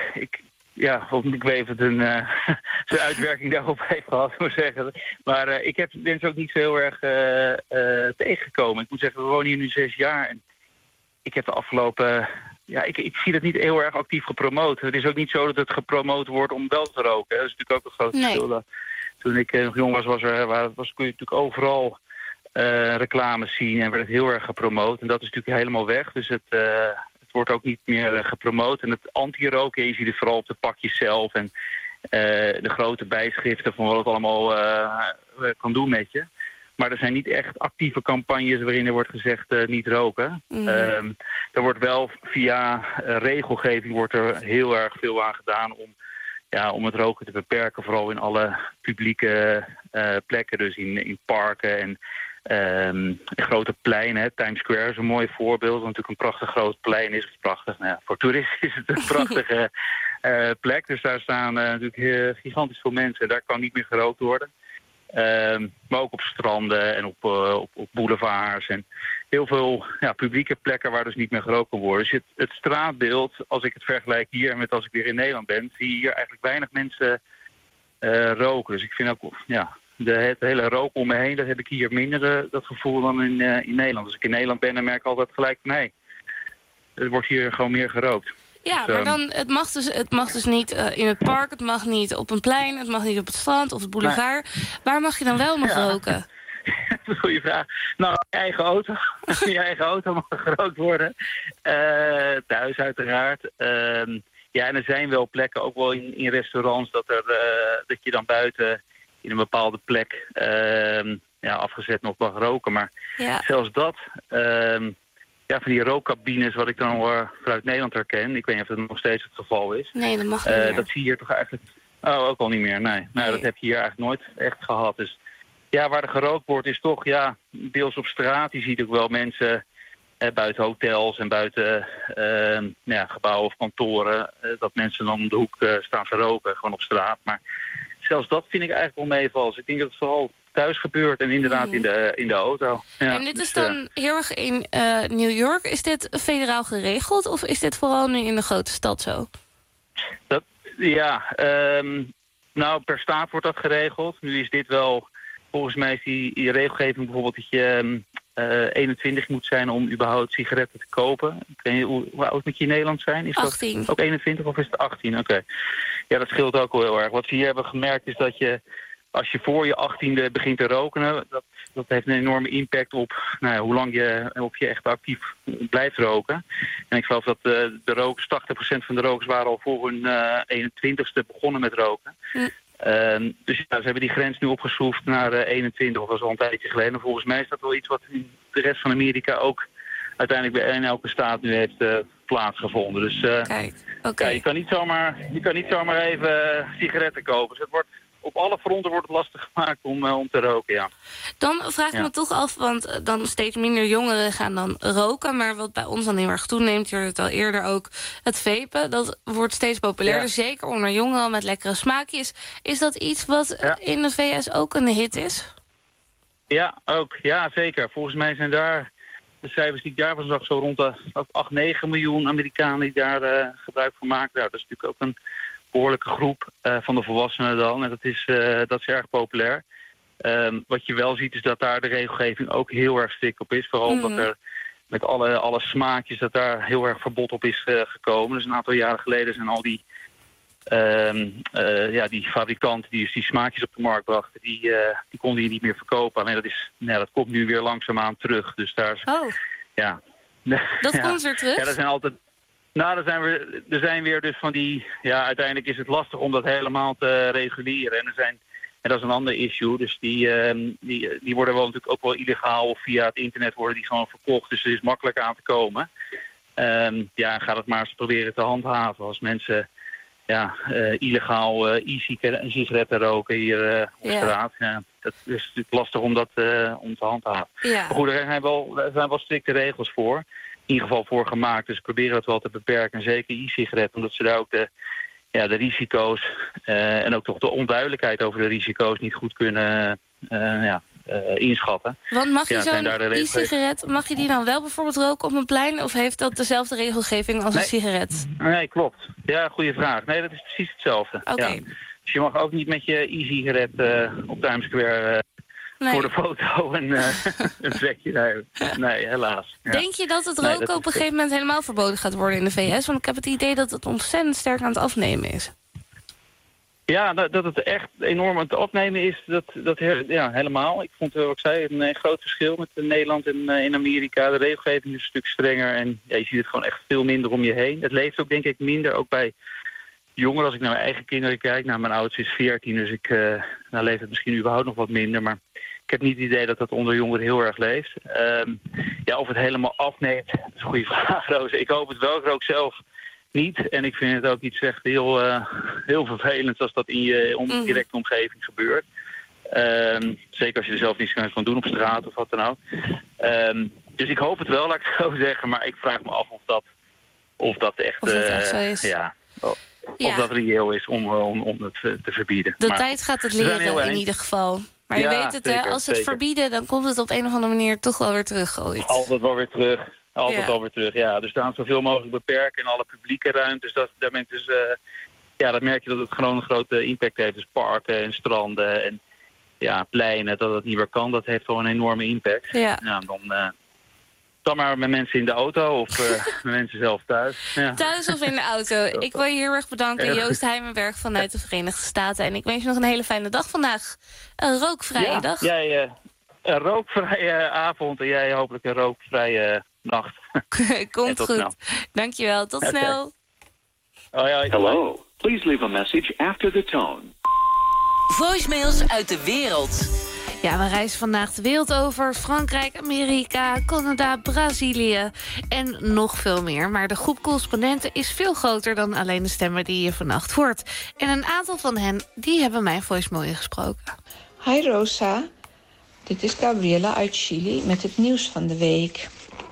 weet of het zijn uitwerking daarop heeft gehad, moet ik zeggen. Maar ik heb mensen ook niet zo heel erg tegengekomen. Ik moet zeggen, we wonen hier nu 6 jaar en ik heb de afgelopen... Ja, ik zie dat niet heel erg actief gepromoot. Het is ook niet zo dat het gepromoot wordt om wel te roken. Dat is natuurlijk ook een groot verschil. Toen ik nog jong was, kon je natuurlijk overal reclames zien en werd het heel erg gepromoot. En dat is natuurlijk helemaal weg. Dus het wordt ook niet meer gepromoot. En het anti-roken, je ziet het vooral op de pakjes zelf en de grote bijschriften van wat het allemaal kan doen met je. Maar er zijn niet echt actieve campagnes waarin er wordt gezegd niet roken. Er wordt wel via regelgeving wordt er heel erg veel aan gedaan om het roken te beperken. Vooral in alle publieke plekken. Dus in parken en grote pleinen. Times Square is een mooi voorbeeld. Wat natuurlijk een prachtig groot plein is. Prachtig. Nou ja, voor toeristen is het een prachtige plek. Dus daar staan natuurlijk gigantisch veel mensen. Daar kan niet meer gerookt worden. Maar ook op stranden en op boulevards en heel veel publieke plekken waar dus niet meer gerookt kan worden. Dus het straatbeeld, als ik het vergelijk hier met als ik weer in Nederland ben, zie je hier eigenlijk weinig mensen roken. Dus ik vind ook, het hele roken om me heen, dat heb ik hier minder dat gevoel dan in Nederland. Als ik in Nederland ben, dan merk ik altijd gelijk, nee, er wordt hier gewoon meer gerookt. Ja, maar dan, het mag dus niet in het park, het mag niet op een plein, het mag niet op het strand of het boulevard. Nee. Waar mag je dan wel nog roken? Dat is een goede vraag. Nou, je eigen auto. Je eigen auto mag gerookt worden. Thuis uiteraard. En er zijn wel plekken, ook wel in restaurants, dat je dan buiten in een bepaalde plek afgezet nog mag roken. Maar zelfs dat... van die rookcabines, wat ik dan vanuit Nederland herken. Ik weet niet of dat nog steeds het geval is. Nee, dat mag niet meer. Dat zie je hier toch eigenlijk... Oh, ook al niet meer, nee. Nou, dat heb je hier eigenlijk nooit echt gehad. Dus ja, waar er gerookt wordt is toch, deels op straat. Je ziet ook wel mensen buiten hotels en buiten gebouwen of kantoren. Dat mensen dan om de hoek staan te roken, gewoon op straat. Maar zelfs dat vind ik eigenlijk wel meevallen. Dus ik denk dat het vooral thuis gebeurt en inderdaad in de auto. Ja, en dit is dan heel erg in New York. Is dit federaal geregeld of is dit vooral nu in de grote stad zo? Per staat wordt dat geregeld. Nu is dit wel, volgens mij is die regelgeving bijvoorbeeld dat je 21 moet zijn om überhaupt sigaretten te kopen. Ik weet niet, hoe oud moet je in Nederland zijn? Is 18. Dat ook 21 of is het 18? Oké. Ja, dat scheelt ook wel heel erg. Wat we hier hebben gemerkt is dat je, als je voor je 18e begint te roken, dat heeft een enorme impact op hoe lang of je echt actief blijft roken. En ik geloof dat de rokers, 80% van de rokers waren al voor hun 21ste begonnen met roken. Dus ze hebben die grens nu opgeschroefd naar 21, of dat was al een tijdje geleden. Volgens mij is dat wel iets wat in de rest van Amerika ook uiteindelijk in elke staat nu heeft plaatsgevonden. Dus je kan niet zomaar even sigaretten kopen. Dus op alle fronten wordt het lastig gemaakt om te roken, ja. Dan vraag ik me toch af, want dan steeds minder jongeren gaan dan roken. Maar wat bij ons dan heel erg toeneemt, je hoorde het al eerder ook, het vapen. Dat wordt steeds populairder, zeker onder jongeren met lekkere smaakjes. Is dat iets wat in de VS ook een hit is? Ja, ook. Ja, zeker. Volgens mij zijn daar de cijfers die ik daarvan zag zo rond de 8-9 miljoen Amerikanen die daar gebruik van maken. Nou, dat is natuurlijk ook een behoorlijke groep van de volwassenen dan. En dat is erg populair. Wat je wel ziet is dat daar de regelgeving ook heel erg strikt op is. Vooral omdat er met alle smaakjes dat daar heel erg verbod op is gekomen. Dus een aantal jaren geleden zijn al die die fabrikanten die die smaakjes op de markt brachten, die konden je niet meer verkopen. Alleen dat komt nu weer langzaamaan terug. Dus daar is, dat komt weer terug? Ja, er zijn altijd. Nou, er zijn weer dus van die. Ja, uiteindelijk is het lastig om dat helemaal te reguleren. En dat is een ander issue. Dus die worden wel natuurlijk ook wel illegaal of via het internet worden die gewoon verkocht. Dus het is makkelijk aan te komen. Ga het maar eens proberen te handhaven. Als mensen illegaal e-sigaretten roken hier op straat. Ja, dat is natuurlijk lastig om dat om te handhaven. Ja. Maar goed, er zijn wel strikte regels voor. In ieder geval voor gemaakt. Dus we proberen dat wel te beperken. En zeker e-sigaretten, omdat ze daar ook de risico's en ook toch de onduidelijkheid over de risico's niet goed kunnen inschatten. Want mag je zo'n e-sigaret, mag je die dan wel bijvoorbeeld roken op een plein? Of heeft dat dezelfde regelgeving als een sigaret? Nee, klopt. Ja, goede vraag. Nee, dat is precies hetzelfde. Okay. Ja. Dus je mag ook niet met je e-sigaret op Times Square voor de foto een trekje nemen. Nee, helaas. Ja. Denk je dat het roken op een gegeven moment helemaal verboden gaat worden in de VS? Want ik heb het idee dat het ontzettend sterk aan het afnemen is. Ja, dat het echt enorm aan het opnemen is, dat helemaal. Ik vond, wat ik zei, een groot verschil met Nederland en in Amerika. De regelgeving is een stuk strenger en je ziet het gewoon echt veel minder om je heen. Het leeft ook denk ik minder, ook bij jongeren. Als ik naar mijn eigen kinderen kijk, mijn oudste is 14, dus ik leeft het misschien überhaupt nog wat minder. Maar ik heb niet het idee dat dat onder jongeren heel erg leeft. Of het helemaal afneemt, dat is een goede vraag, Roos. Ik hoop het wel, ik rook zelf niet. En ik vind het ook iets echt heel vervelend als dat in je directe omgeving gebeurt. Zeker als je er zelf niets kan doen op straat of wat dan ook. Dus ik hoop het wel, laat ik het zo zeggen. Maar ik vraag me af of dat echt zo is. Of dat reëel is om het te verbieden. De tijd gaat het leren in ieder geval. Maar je weet het, zeker, als ze het verbieden, dan komt het op een of andere manier toch wel weer terug ooit. Altijd wel weer terug. Alweer terug, ja. Dus daar zoveel mogelijk beperken in alle publieke ruimtes. Dat merk je dat het gewoon een grote impact heeft. Dus parken en stranden en pleinen, dat het niet meer kan. Dat heeft gewoon een enorme impact. Ja. Dan maar met mensen in de auto of met mensen zelf thuis. Ja. Thuis of in de auto. Ik wil je heel erg bedanken, Joost Heimenberg vanuit de Verenigde Staten. En ik wens je nog een hele fijne dag vandaag. Een rookvrije dag. Jij een rookvrije avond en jij hopelijk een rookvrije nacht. Komt goed. Snel. Dankjewel. Tot snel. Hello. Please leave a message after the tone. Voicemails uit de wereld. Ja, we reizen vandaag de wereld over. Frankrijk, Amerika, Canada, Brazilië en nog veel meer. Maar de groep correspondenten is veel groter dan alleen de stemmen die je vannacht hoort. En een aantal van hen, die hebben mijn voicemail ingesproken. Hi Rosa, dit is Gabriella uit Chili met het nieuws van de week.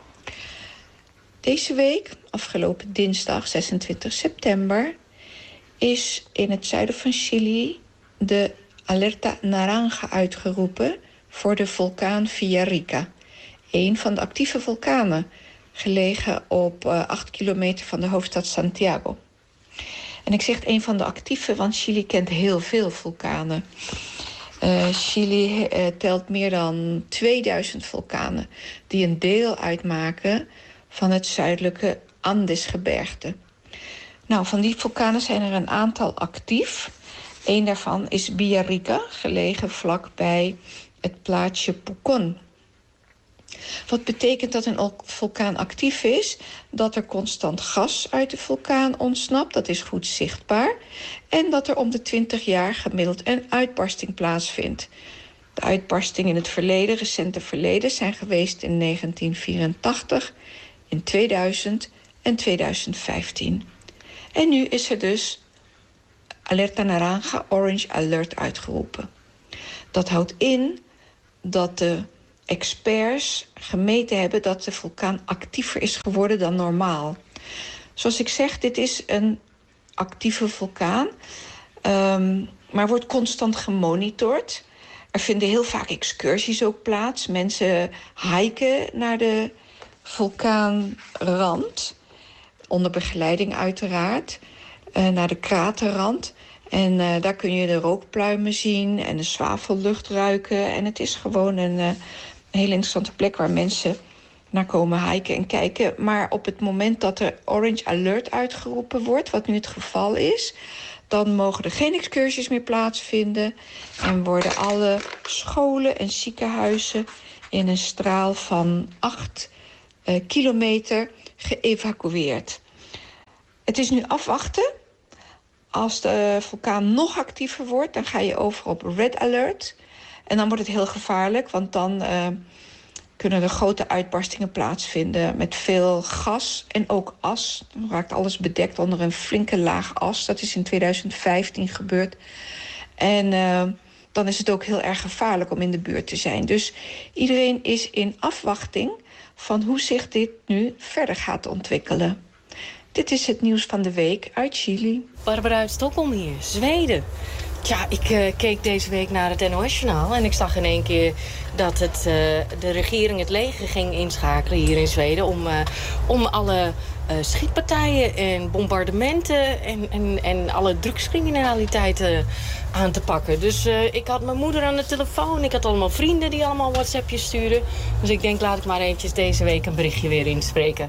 Deze week, afgelopen dinsdag 26 september... is in het zuiden van Chili de Alerta Naranja uitgeroepen voor de vulkaan Villarrica. Een van de actieve vulkanen, gelegen op 8 kilometer van de hoofdstad Santiago. En ik zeg een van de actieve, want Chili kent heel veel vulkanen. Chili telt meer dan 2000 vulkanen die een deel uitmaken van het zuidelijke Andesgebergte. Nou, van die vulkanen zijn er een aantal actief. Eén daarvan is Villarrica, gelegen vlakbij het plaatsje Pucón. Wat betekent dat een vulkaan actief is? Dat er constant gas uit de vulkaan ontsnapt, dat is goed zichtbaar. En dat er om de 20 jaar gemiddeld een uitbarsting plaatsvindt. De uitbarstingen in het verleden, recente verleden, zijn geweest in 1984, in 2000 en 2015. En nu is er dus Alerta Naranja, Orange Alert uitgeroepen. Dat houdt in dat de experts gemeten hebben dat de vulkaan actiever is geworden dan normaal. Zoals ik zeg, dit is een actieve vulkaan, maar wordt constant gemonitord. Er vinden heel vaak excursies ook plaats. Mensen hiken naar de vulkaanrand. Onder begeleiding uiteraard. Naar de kraterrand. En daar kun je de rookpluimen zien en de zwavellucht ruiken. En het is gewoon een hele interessante plek waar mensen naar komen hiken en kijken. Maar op het moment dat er Orange Alert uitgeroepen wordt, wat nu het geval is, dan mogen er geen excursies meer plaatsvinden. En worden alle scholen en ziekenhuizen in een straal van 8 kilometer geëvacueerd. Het is nu afwachten. Als de vulkaan nog actiever wordt, dan ga je over op Red Alert. En dan wordt het heel gevaarlijk, want dan kunnen er grote uitbarstingen plaatsvinden met veel gas en ook as. Dan raakt alles bedekt onder een flinke laag as. Dat is in 2015 gebeurd. En dan is het ook heel erg gevaarlijk om in de buurt te zijn. Dus iedereen is in afwachting van hoe zich dit nu verder gaat ontwikkelen. Dit is het nieuws van de week uit Chili. Barbara uit Stockholm hier, Zweden. Ja, ik keek deze week naar het NOS-journaal en ik zag in één keer dat de regering het leger ging inschakelen hier in Zweden om alle schietpartijen en bombardementen en alle drugscriminaliteiten aan te pakken. Dus ik had mijn moeder aan de telefoon, ik had allemaal vrienden die allemaal WhatsAppjes sturen. Dus ik denk, laat ik maar eventjes deze week een berichtje weer inspreken.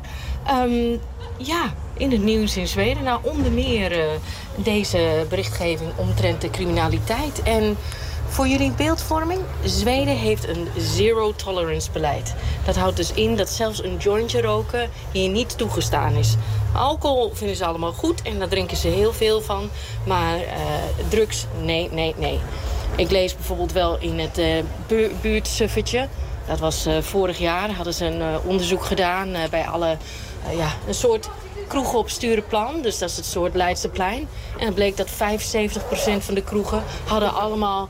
Ja, in het nieuws in Zweden. Nou, onder meer deze berichtgeving omtrent de criminaliteit. En voor jullie beeldvorming, Zweden heeft een zero-tolerance beleid. Dat houdt dus in dat zelfs een jointje roken hier niet toegestaan is. Alcohol vinden ze allemaal goed en daar drinken ze heel veel van. Maar drugs, nee. Ik lees bijvoorbeeld wel in het buurtsuffertje. Dat was vorig jaar, hadden ze een onderzoek gedaan bij alle... een soort kroegen op Sturenplan, dus dat is het soort Leidseplein. En het bleek dat 75% van de kroegen hadden allemaal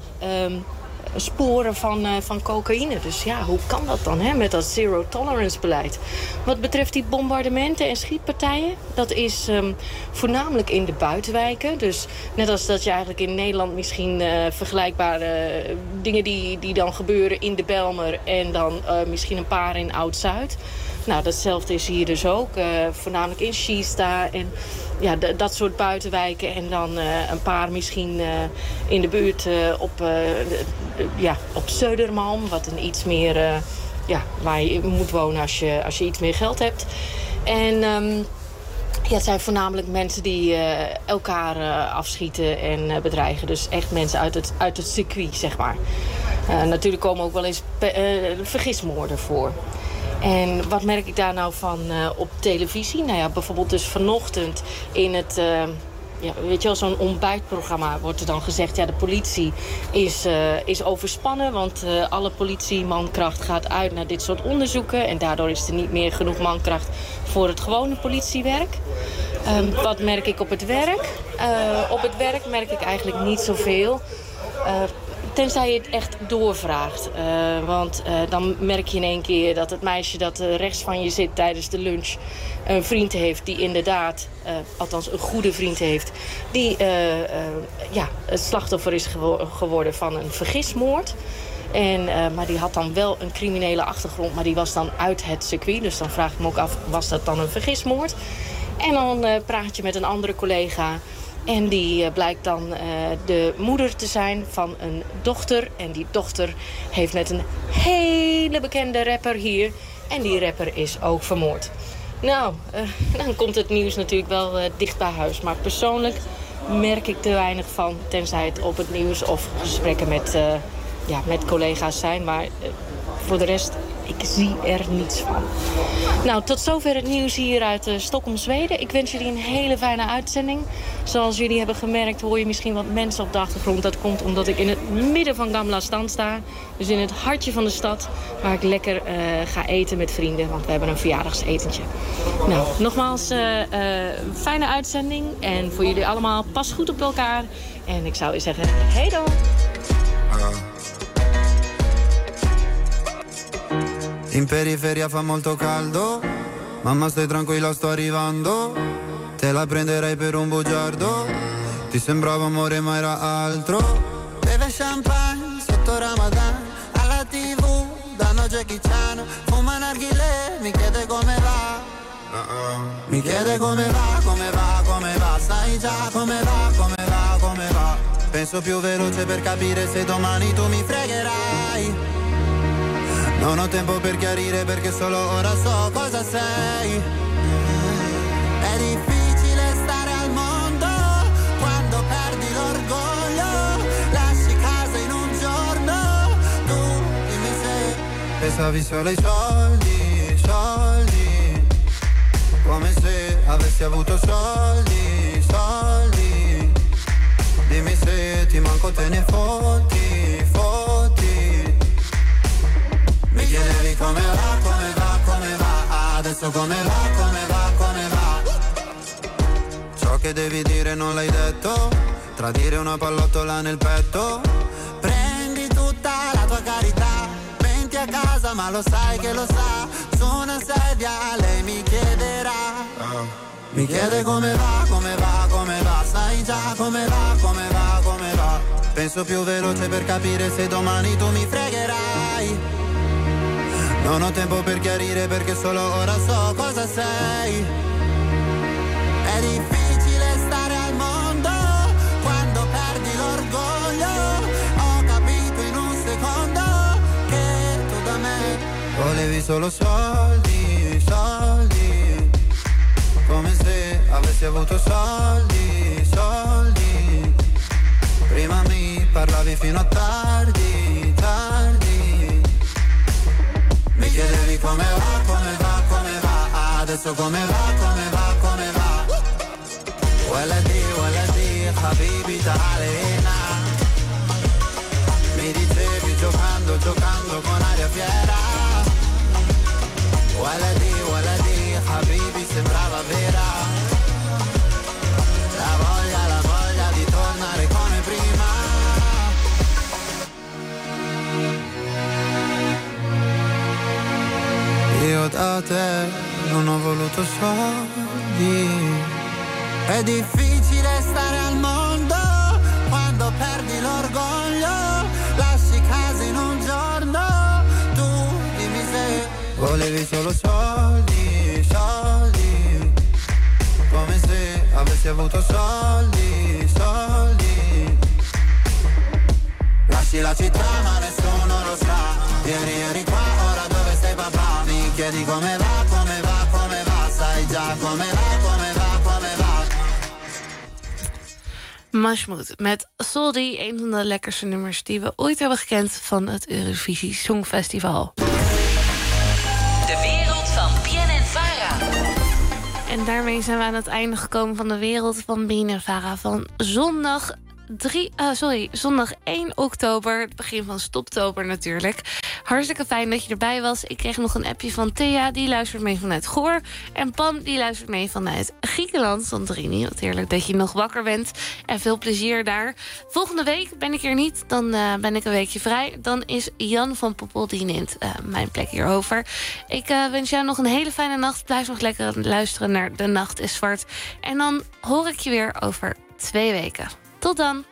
sporen van cocaïne. Dus ja, hoe kan dat dan met dat zero-tolerance beleid? Wat betreft die bombardementen en schietpartijen, dat is voornamelijk in de buitenwijken. Dus net als dat je eigenlijk in Nederland misschien vergelijkbare dingen die dan gebeuren in de Bijlmer en dan misschien een paar in Oud-Zuid. Nou, datzelfde is hier dus ook. Voornamelijk in Kista en ja, dat soort buitenwijken. En dan een paar misschien in de buurt op Södermalm. Wat een iets meer, waar je moet wonen als je iets meer geld hebt. En het zijn voornamelijk mensen die elkaar afschieten en bedreigen. Dus echt mensen uit het circuit, zeg maar. Natuurlijk komen ook wel eens vergismoorden voor. En wat merk ik daar nou van op televisie? Nou ja, bijvoorbeeld dus vanochtend in het... weet je wel, zo'n ontbijtprogramma wordt er dan gezegd... ja, de politie is overspannen... want alle politiemankracht gaat uit naar dit soort onderzoeken... en daardoor is er niet meer genoeg mankracht voor het gewone politiewerk. Wat merk ik op het werk? Op het werk merk ik eigenlijk niet zoveel... Tenzij je het echt doorvraagt. Want dan merk je in één keer dat het meisje dat rechts van je zit tijdens de lunch... een vriend heeft die inderdaad, althans een goede vriend heeft... die het slachtoffer is geworden van een vergismoord. Maar die had dan wel een criminele achtergrond, maar die was dan uit het circuit. Dus dan vraag ik me ook af, was dat dan een vergismoord? En dan praat je met een andere collega... En die blijkt dan de moeder te zijn van een dochter. En die dochter heeft met een hele bekende rapper hier. En die rapper is ook vermoord. Nou, dan komt het nieuws natuurlijk wel dicht bij huis. Maar persoonlijk merk ik er weinig van. Tenzij het op het nieuws of gesprekken met collega's zijn. Maar voor de rest... ik zie er niets van. Nou, tot zover het nieuws hier uit Stockholm, Zweden. Ik wens jullie een hele fijne uitzending. Zoals jullie hebben gemerkt hoor je misschien wat mensen op de achtergrond. Dat komt omdat ik in het midden van Gamla Stan sta. Dus in het hartje van de stad. Waar ik lekker ga eten met vrienden. Want we hebben een verjaardagsetentje. Nou, nogmaals, fijne uitzending. En voor jullie allemaal, pas goed op elkaar. En ik zou zeggen, hey dan! In periferia fa molto caldo, mamma stai tranquilla sto arrivando, te la prenderei per un bugiardo, ti sembrava amore ma era altro, beve champagne sotto manco Ramadan. Alla TV danno Jackie Chan, fuma narghilè, mi chiede come va. Mi chiede come va, come va, come va. Sai già come va, come va, come va. Penso più veloce per capire se domani tu mi fregherai. Non ho tempo per chiarire perché solo ora so cosa sei. È difficile stare al mondo quando perdi l'orgoglio. Lasci casa in un giorno, tu dimmi se pensavi solo ai soldi, soldi. Come se avessi avuto soldi, soldi. Dimmi se ti manco te ne fotti, fotti. Mi chiedevi come va, come va, come va. Adesso come va, come va, come va. Ciò che devi dire non l'hai detto. Tradire una pallottola nel petto. Prendi tutta la tua carità. Venti a casa ma lo sai che lo sa. Su una sedia lei mi chiederà. Mi chiede come va, come va, come va. Sai già come va, come va, come va. Penso più veloce per capire se domani tu mi fregherai. Non ho tempo per chiarire perché solo ora so cosa sei. È difficile stare al mondo quando perdi l'orgoglio. Ho capito in un secondo che tu da me volevi solo soldi, soldi. Come se avessi avuto soldi, soldi. Prima mi parlavi fino a tardi, tardi. Mi chiedevi come va, come va, come va. Adesso come va, come va, come va. Waladi, habibi ta'alena. Mi dicevi giocando, giocando con aria fiera. Waladi, habibi sembrava vera. La voglia di tornare come prima. Io da te non ho voluto soldi. È difficile stare al mondo quando perdi l'orgoglio. Lasci casa in un giorno, tu dimmi se volevi solo soldi, soldi. Come se avessi avuto soldi, soldi. Lasci la città ma nessuno lo sa. Ieri eri qua, ora dove sei papà? Mi chiedi come va, come va, come va. Sai già come va, come va, come va. Mashmood met Soldi, een van de lekkerste nummers die we ooit hebben gekend van het Eurovisie Songfestival. De wereld van BNN-Vara. En daarmee zijn we aan het einde gekomen van de wereld van BNN-Vara van zondag 1 oktober, het begin van Stoptober natuurlijk. Hartstikke fijn dat je erbij was. Ik kreeg nog een appje van Thea, die luistert mee vanuit Goor. En Pam, die luistert mee vanuit Griekenland. Santorini, wat heerlijk dat je nog wakker bent. En veel plezier daar. Volgende week ben ik er niet, dan ben ik een weekje vrij. Dan is Jan van Poppel, die neemt mijn plek hierover. Ik wens jou nog een hele fijne nacht. Blijf nog lekker luisteren naar De Nacht is Zwart. En dan hoor ik je weer over 2 weken. Tot dan!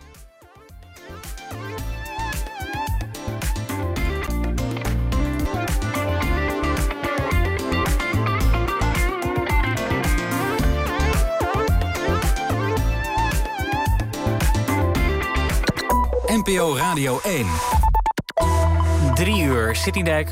NPO Radio 1. 3 uur, Citydijk.